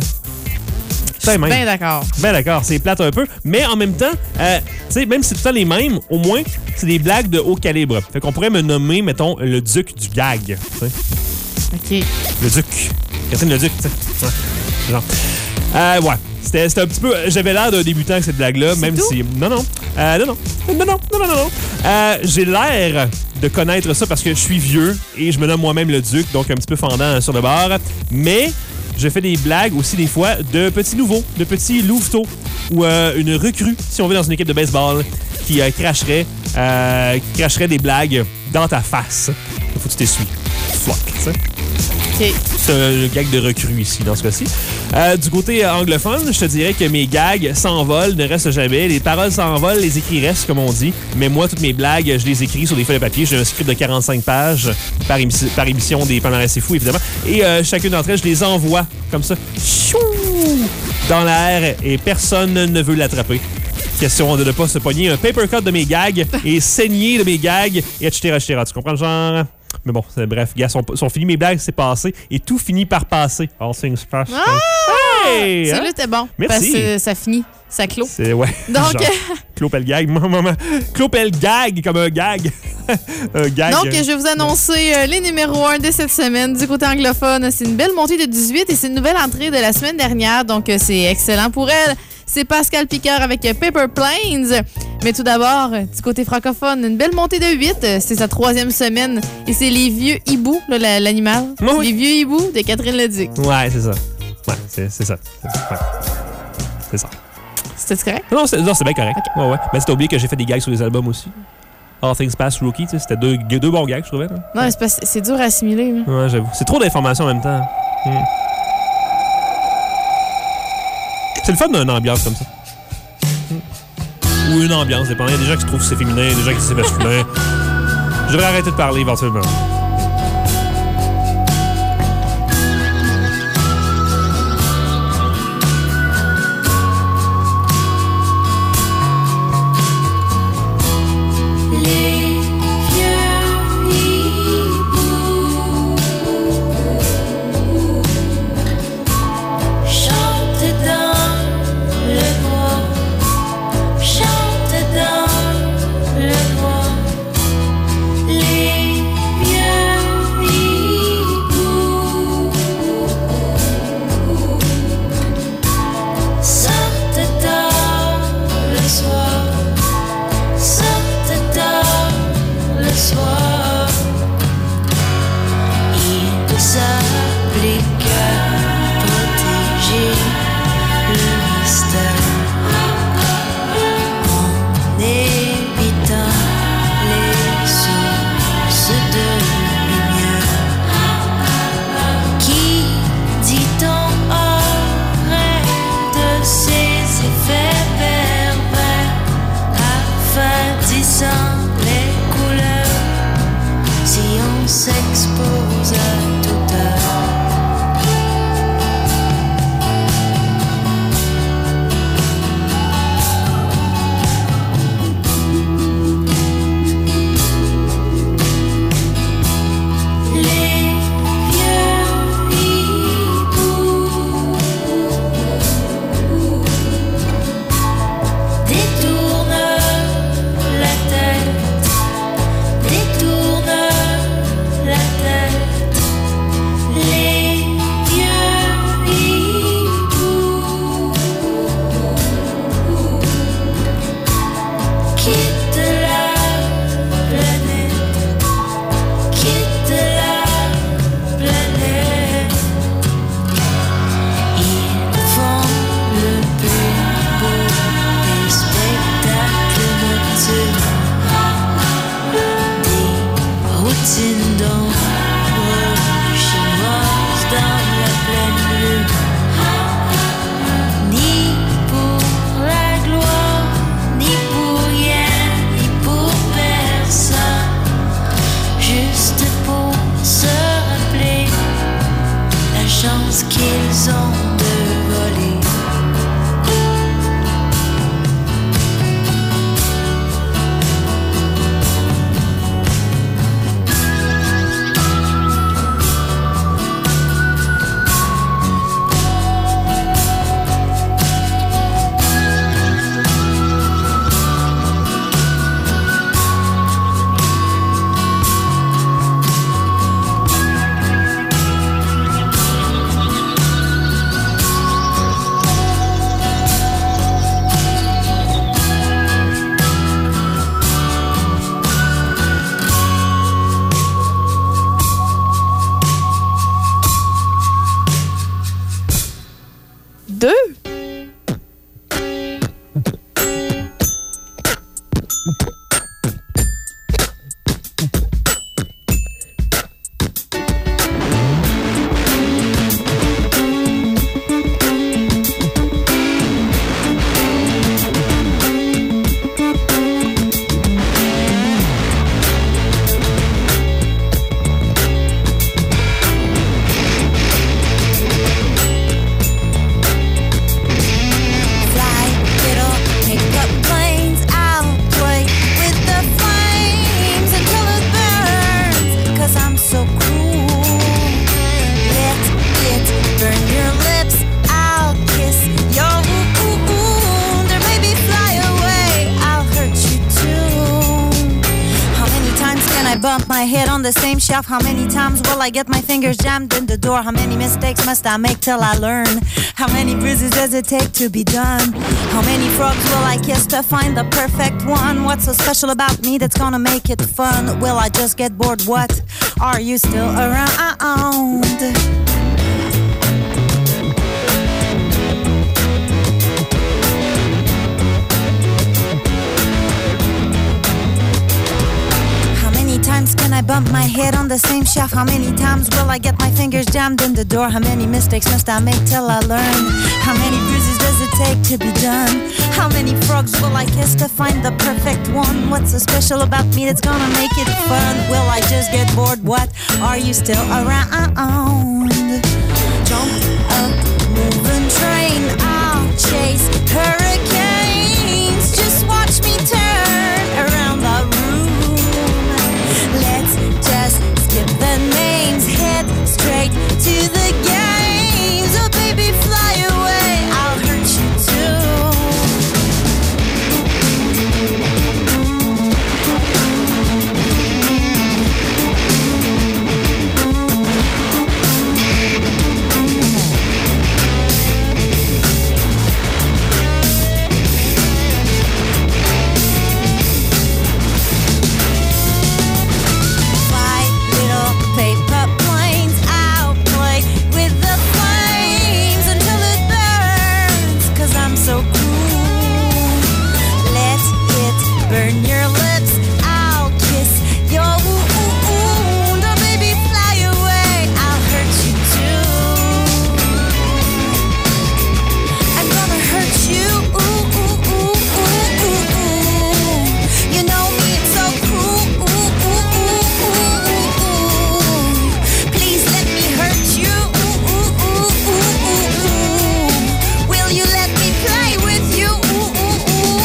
Je suis bien d'accord. Ben d'accord, c'est plate un peu. Mais en même temps, euh, tu sais, même si c'est tout le temps les mêmes, au moins, c'est des blagues de haut calibre. Fait qu'on pourrait me nommer, mettons, le duc du gag. T'sais. OK. Le duc. Catherine le duc, tu sais. Ouais. Genre. Euh, ouais. C'était, c'était un petit peu. J'avais l'air d'un débutant avec cette blague-là, C'est même tout? si. Non, non. Euh, non, non. Non, non, non, non, non. non. Euh, j'ai l'air de connaître ça parce que je suis vieux et je me nomme moi-même le duc, donc un petit peu fendant sur le bord. Mais. Je fais des blagues aussi des fois de petits nouveaux, de petits louveteaux ou euh, une recrue, si on veut, dans une équipe de baseball qui euh, cracherait, euh, qui cracherait des blagues dans ta face. Il faut que tu t'essuies. Flock, tu sais. OK. C'est un gag de recrue ici, dans ce cas-ci. Euh, du côté euh, anglophone, je te dirais que mes gags s'envolent, ne restent jamais. Les paroles s'envolent, les écrits restent, comme on dit. Mais moi, toutes mes blagues, je les écris sur des feuilles de papier. J'ai un script de quarante-cinq pages par, émi- par émission des Palmarès C'est Fou, évidemment. Et euh, chacune d'entre elles, je les envoie comme ça, chou, dans l'air, et personne ne veut l'attraper. Question de ne pas se pogner un paper cut de mes gags et saigner de mes gags, et et cetera. Tu comprends le genre? Mais bon, c'est, bref, gars, sont, sont finis mes blagues, c'est passé. Et tout finit par passer. All things pass. Ah! Hey! Celui-là, Hein? était bon. Merci. Parce que ça finit. Ça clôt. C'est, ouais. Donc, genre, clopel gag. Clopel gag, comme un gag. un gag. Donc, je vais vous annoncer euh, les numéros un de cette semaine. Du côté anglophone, c'est une belle montée de dix-huit et c'est une nouvelle entrée de la semaine dernière. Donc, euh, c'est excellent pour elle. C'est Pascal Piqueur avec euh, Paper Planes. Mais tout d'abord, euh, du côté francophone, une belle montée de huit. Euh, C'est sa troisième semaine. Et c'est Les Vieux Hiboux, là, la- l'animal. Oui, oui. Les Vieux Hiboux de Catherine Leduc. Ouais, c'est ça. Ouais, c'est, c'est ça. Ouais. C'est ça. C'était correct? Non, c'est, non, c'est bien correct. Okay. Ouais, ouais. Mais t'as oublié que j'ai fait des gags sur les albums aussi. All Things Pass, Rookie, tu sais, c'était deux, deux bons gags, je trouvais. Là. Non, mais c'est, pas- c'est dur à assimiler. Là. Ouais, j'avoue. C'est trop d'informations en même temps. Hmm. C'est le fun d'une ambiance comme ça. Hmm. Ou une ambiance, dépendant. Il y a des gens qui trouvent que c'est féminin, des gens qui disent que c'est masculin. Je devrais arrêter de parler éventuellement. Chante dans le bois, chante dans le bois, les vieux my head on the same shelf? How many times will I get my fingers jammed in the door? How many mistakes must I make till I learn? How many bruises does it take to be done? How many frogs will I kiss to find the perfect one? What's so special about me that's gonna make it fun? Will I just get bored? What? Are you still around? How many times can I bump my head on the same shelf? How many times will I get my fingers jammed in the door? How many mistakes must I make till I learn? How many bruises does it take to be done? How many frogs will I kiss to find the perfect one? What's so special about me that's gonna make it fun? Will I just get bored? What? Are you still around? Jump up, moving train, I'll chase hurricanes. Just watch me turn around the room. Let's just skip the names, head straight to the games. Oh baby, fly away, I'll hurt you too. Burn your lips, I'll kiss your wound. Oh baby, fly away, I'll hurt you too. I'm gonna hurt you. Ooh, ooh, ooh, ooh, ooh, ooh. You know me, it's so cool. Ooh, ooh, ooh, ooh, ooh, ooh. Please let me hurt you. Ooh, ooh, ooh, ooh, ooh, ooh. Will you let me play with you? Ooh, ooh, ooh.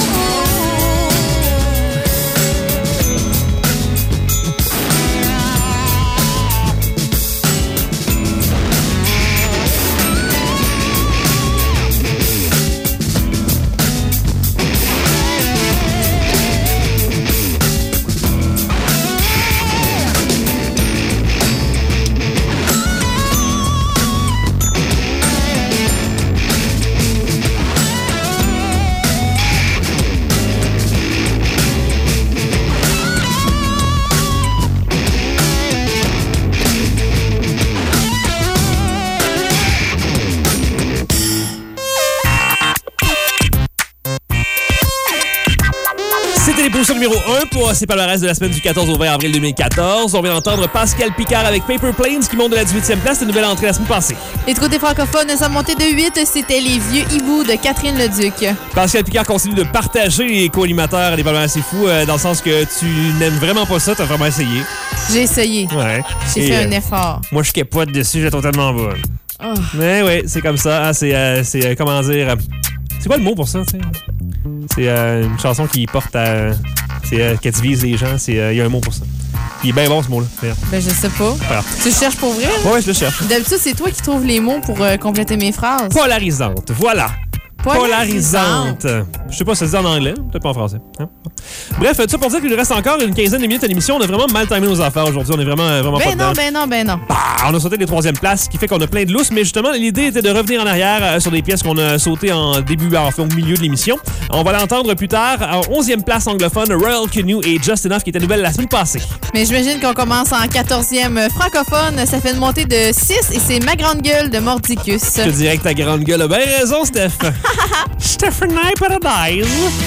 Position numéro un pour ces palmarès de la semaine du quatorze au vingt avril deux mille quatorze. On vient d'entendre Pascal Picard avec Paper Planes qui monte de la dix-huitième place. C'est une nouvelle entrée la semaine passée. Et du côté francophone, sa montée de huit, c'était Les Vieux Hiboux de Catherine Leduc. Pascal Picard continue de partager les co-animateurs des palmarès C'est fou, euh, dans le sens que tu n'aimes vraiment pas ça, tu as vraiment essayé. J'ai essayé. Ouais. J'ai Et, fait euh, un effort. Moi, je capote dessus, j'ai totalement bonne. Oh. Mais oui, c'est comme ça. Hein, c'est, euh, c'est euh, comment dire... euh, c'est quoi le mot pour ça, tu sais? C'est euh, une chanson qui porte à... C'est euh, qu'elle divise les gens. Il euh, y a un mot pour ça. Il est bien bon, ce mot-là. Merde. Ben, je sais pas. Voilà. Tu cherches pour vrai? Ouais, ouais, je le cherche. D'habitude, c'est toi qui trouves les mots pour euh, compléter mes phrases. Polarisante. Voilà. Polarisante. Polarisante. Je sais pas si ça se dit en anglais, peut-être pas en français. Hein? Bref, tout ça pour dire qu'il nous reste encore une quinzaine de minutes à l'émission. On a vraiment mal timé nos affaires aujourd'hui. On est vraiment, vraiment ben pas dedans. non, ben non, ben non. Bah, on a sauté les troisième places, ce qui fait qu'on a plein de lousses. Mais justement, l'idée était de revenir en arrière euh, sur des pièces qu'on a sautées en début, enfin au milieu de l'émission. On va l'entendre plus tard. En onzième place anglophone, Royal Canoe et Just Enough, qui était nouvelle la semaine passée. Mais j'imagine qu'on commence en quatorzième francophone. Ça fait une montée de six et c'est Ma Grande Gueule de Mordicus. Je te dirais que ta grande gueule a bien raison, Steph. Stephanie Paradise.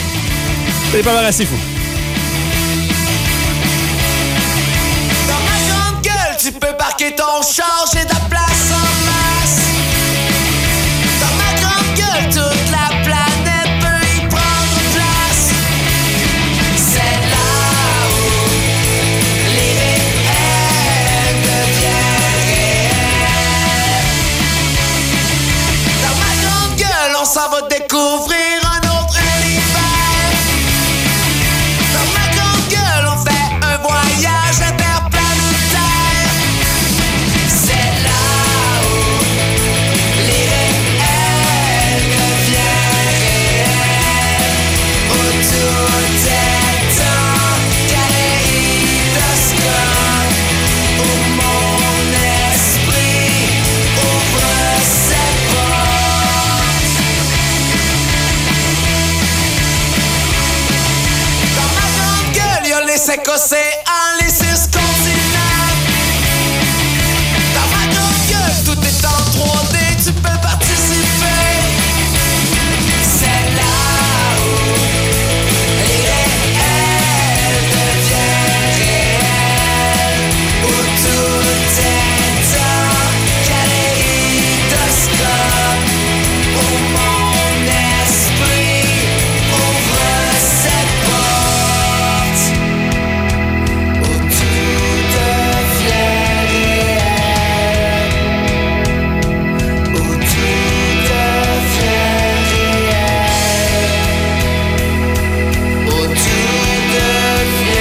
C'est pas mal assez fou. Dans ma grande gueule, tu peux parquer ton char, j'ai de la place en masse. Dans ma grande gueule, toute la planète peut y prendre place. C'est là où l'irréel devient réel. Dans ma grande gueule, on s'en va découvrir un autre univers. Dans ma grande gueule, on fait un voyage interplanétaire. C'est là où l'irréel devient réel. Où tout est un kaléidoscope. cinq océans, les six continents. Dans ma gueule, tout est en trois D, tu peux participer. C'est là où l'idéal devient réel, où tout est un kaléidoscope, où mon esprit ouvre ses portes, où tout devient réel, où tout devient réel, où tout devient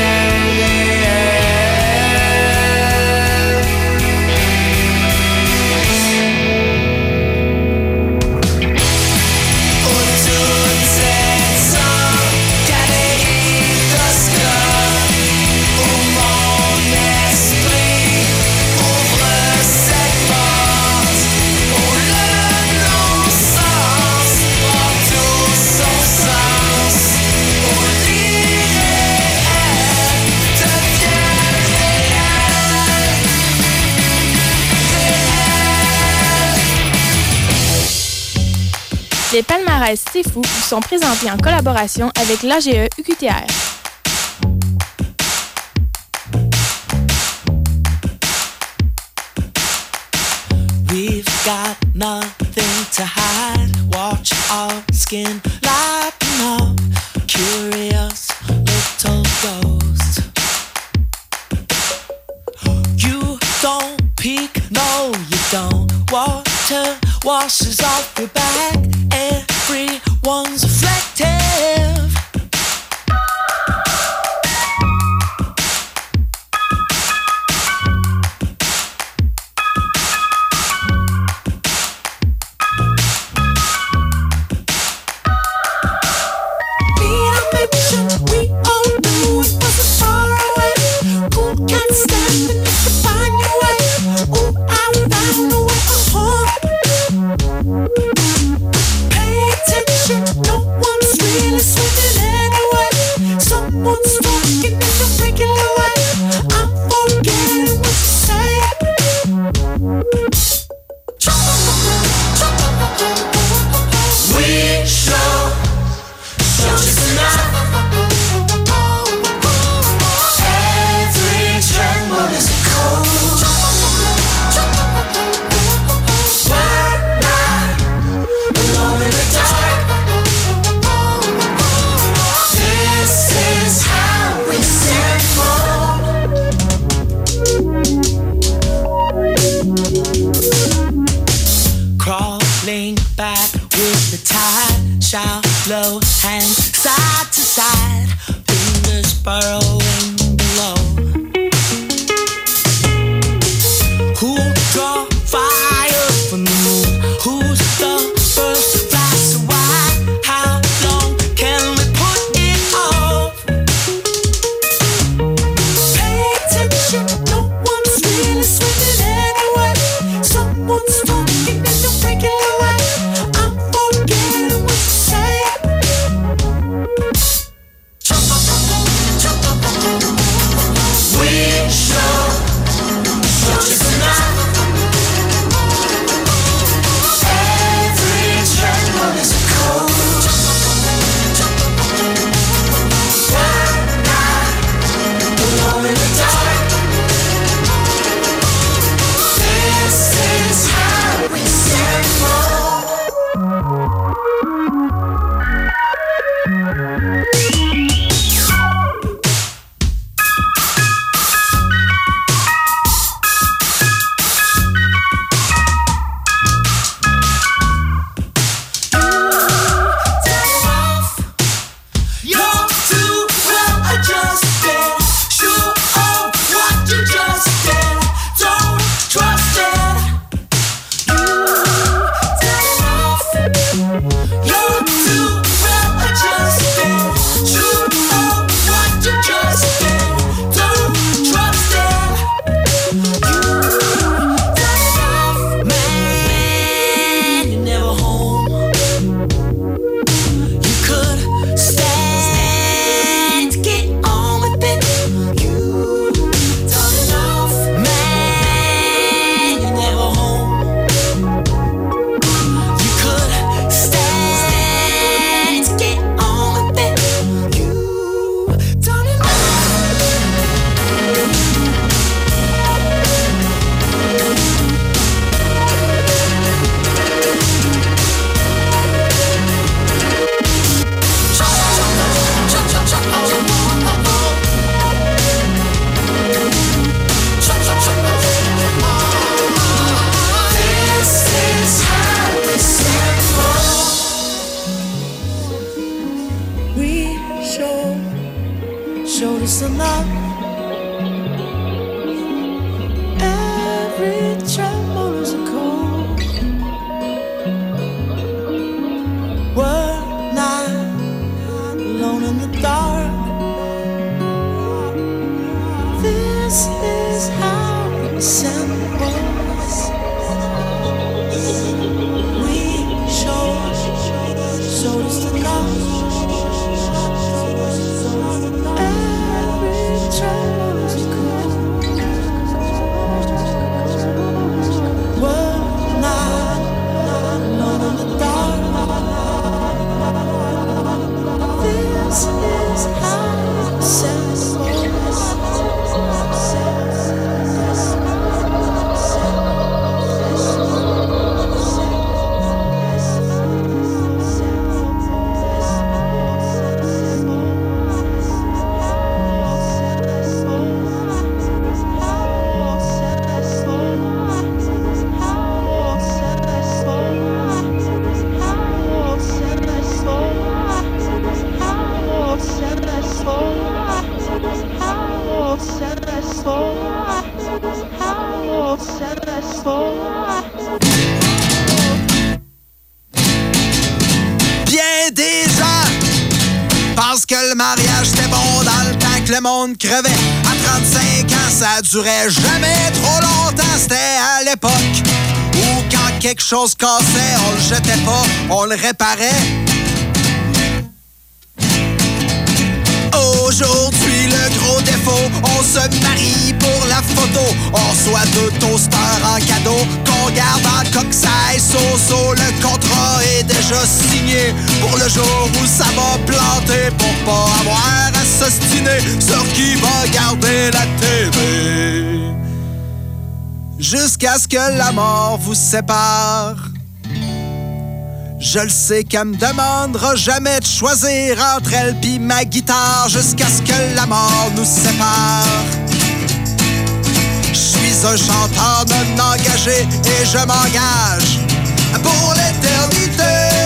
Les palmarès C'est Fou vous sont présentés en collaboration avec l'A G E U Q T R. We've got nothing to hide. Watch our skin lighten up. Curious little ghost. You don't peek, no, you don't. Water washes off your back. Everyone's reflective. We all knew it wasn't far away. Cool cat standing at the find your way. Oh, I found a way home. Pay attention, no one's really swimming anyway. Someone's talking in a regular way. I'm forgetting what to say. We show, show you tonight. Every tremble is a cold. White night, alone in the dark. This is how we set forth. Crawling back with the tide, shallow hands side to side, fingers burrowing below. Who'll draw fire from the moon? Who's the first to fly so wide? How long can we put it off? Pay attention, no one's really swimming anyway. Someone's talking in a regular way. I'm forgetting what to say. Jump up, jump up, jump up, jump up. showed us enough. Every tremble is a cold. We're not alone in the dark. This is how we send us. We showed, showed us enough. Bien des gens pensent que le mariage c'était bon dans le temps que le monde crevait. À trente-cinq ans, ça durait jamais trop longtemps. C'était à l'époque où quand quelque chose cassait, on le jetait pas, on le réparait. Aujourd'hui, le gros défaut, on se marie pour la photo. On reçoit deux toasters en cadeau qu'on garde en coxaille so-so. Le contrat est déjà signé pour le jour où ça va planter, pour pas avoir à s'ostiner sur qui va garder la T V. Jusqu'à ce que la mort vous sépare. Je le sais qu'elle me demandera jamais de choisir entre elle pis ma guitare jusqu'à ce que la mort nous sépare. Je suis un chanteur non engagé et je m'engage pour l'éternité.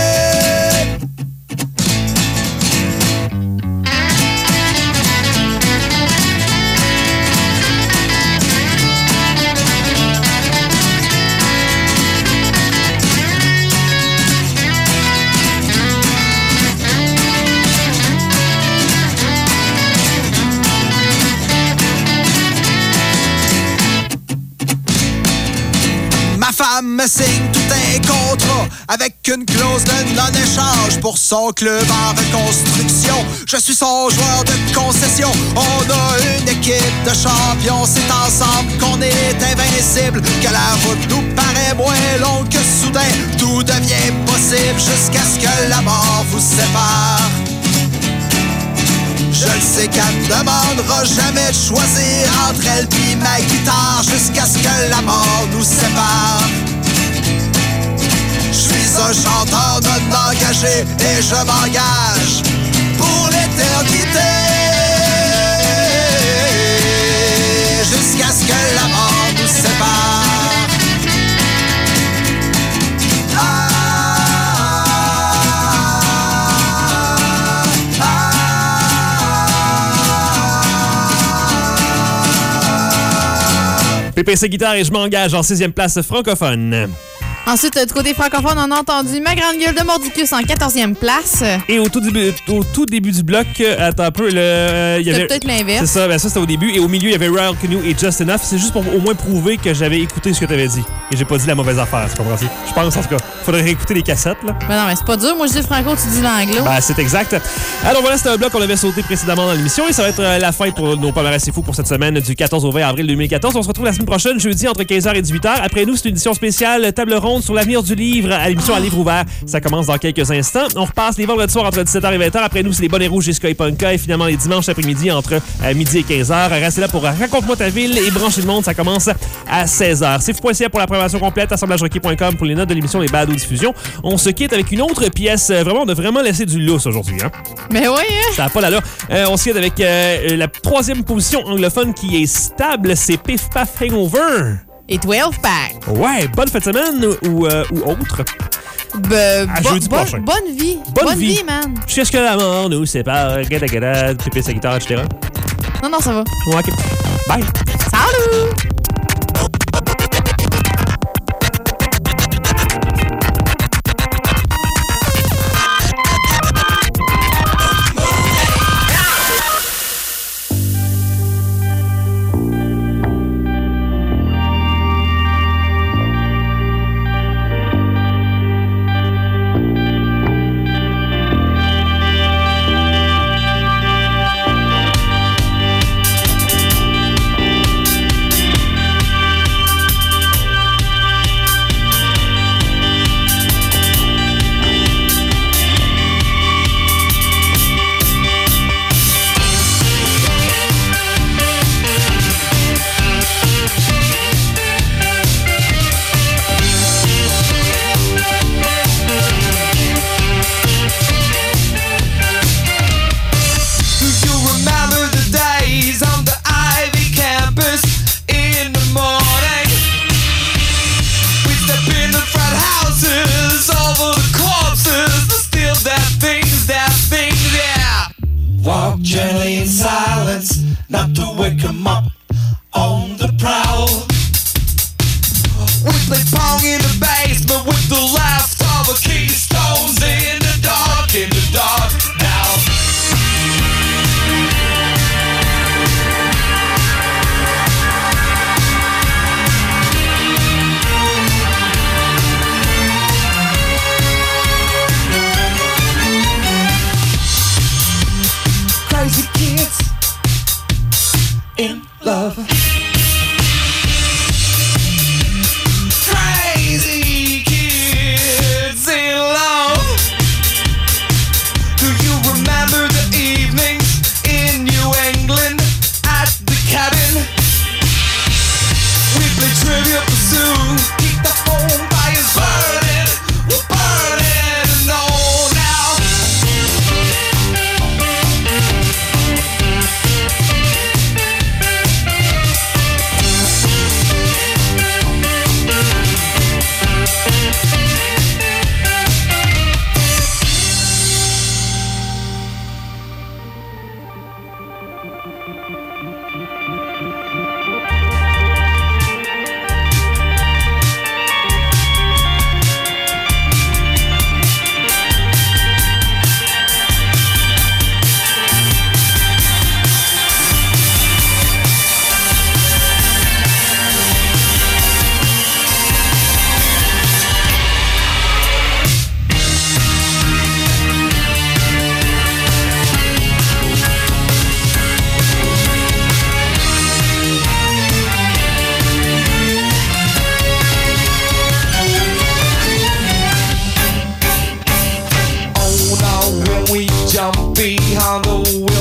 Ma femme me signe tout un contrat avec une clause de non-échange pour son club en reconstruction. Je suis son joueur de concession. On a une équipe de champions. C'est ensemble qu'on est invincible. Que la route nous paraît moins longue que soudain tout devient possible jusqu'à ce que la mort vous sépare. Je le sais qu'elle me demandera jamais de choisir entre elle pis ma guitare jusqu'à ce que la mort nous sépare. Je suis un chanteur non engagé et je m'engage pour l'éternité. Jusqu'à ce que la mort nous sépare. P P C Guitare et je m'engage en sixième place francophone. Ensuite, du côté francophone, on a entendu Ma Grande Gueule de Mordicus en quatorzième place. Et au tout début, au tout début du bloc, euh, attends un peu, le, euh, il y avait... C'est peut-être l'inverse. C'est ça, ben ça c'était au début. Et au milieu, il y avait Royal Canoe et Just Enough. C'est juste pour au moins prouver que j'avais écouté ce que tu avais dit. Et j'ai pas dit la mauvaise affaire, tu comprends? Je pense, en tout cas. Faudrait réécouter les cassettes, là. Ben non, mais c'est pas dur. Moi, je dis franco, tu dis l'anglo. Ben, c'est exact. Alors voilà, c'était un bloc qu'on avait sauté précédemment dans l'émission. Et ça va être euh, la fin pour nos palmarès c'est fou pour cette semaine du quatorze au vingt avril deux mille quatorze. On se retrouve la semaine prochaine, jeudi, entre quinze heures et dix-huit heures. Après nous, c'est une édition spéciale table ronde sur l'avenir du livre à l'émission à livre ouvert. Ça commence dans quelques instants. On repasse les vendredis soirs entre dix-sept heures et vingt heures. Après nous, c'est les bonnets rouges jusqu'à Iponka. Et finalement, les dimanches après-midi entre euh, midi et quinze heures. Restez là pour Raconte-moi ta ville et Brancher le monde. Ça commence à seize heures. C'est fou point c a pour la programmation complète. assemblage hockey point com pour les notes de l'émission, les balades ou diffusions. On se quitte avec une autre pièce. Vraiment, on a vraiment laissé du lousse aujourd'hui. Hein? Mais oui, hein? Ça n'a pas l'allure. Euh, on se quitte avec euh, la troisième position anglophone qui est stable. C'est Piff Paff Hangover. Et douze pack. Ouais, bonne fin de semaine ou, euh, ou autre. Ben, à bo- jeudi bo- prochain. Bonne vie. Bonne, bonne vie. vie, man. Jusqu'à la mort nous sépare. Gada gada, P P C Guitare, et cetera. Non, non, ça va. Ouais, OK. Bye. Salut! Walk gently in silence, not to wake 'em up on the prowl. We play pong in the basement with the leftover keystones in the dark, in the dark now. Crazy kids in love. Crazy kids in love. Do you remember the evenings in New England at the cabin? We play Trivia Pursuit, keep the home fires burning. We're burning and on now. Jump behind the wheel.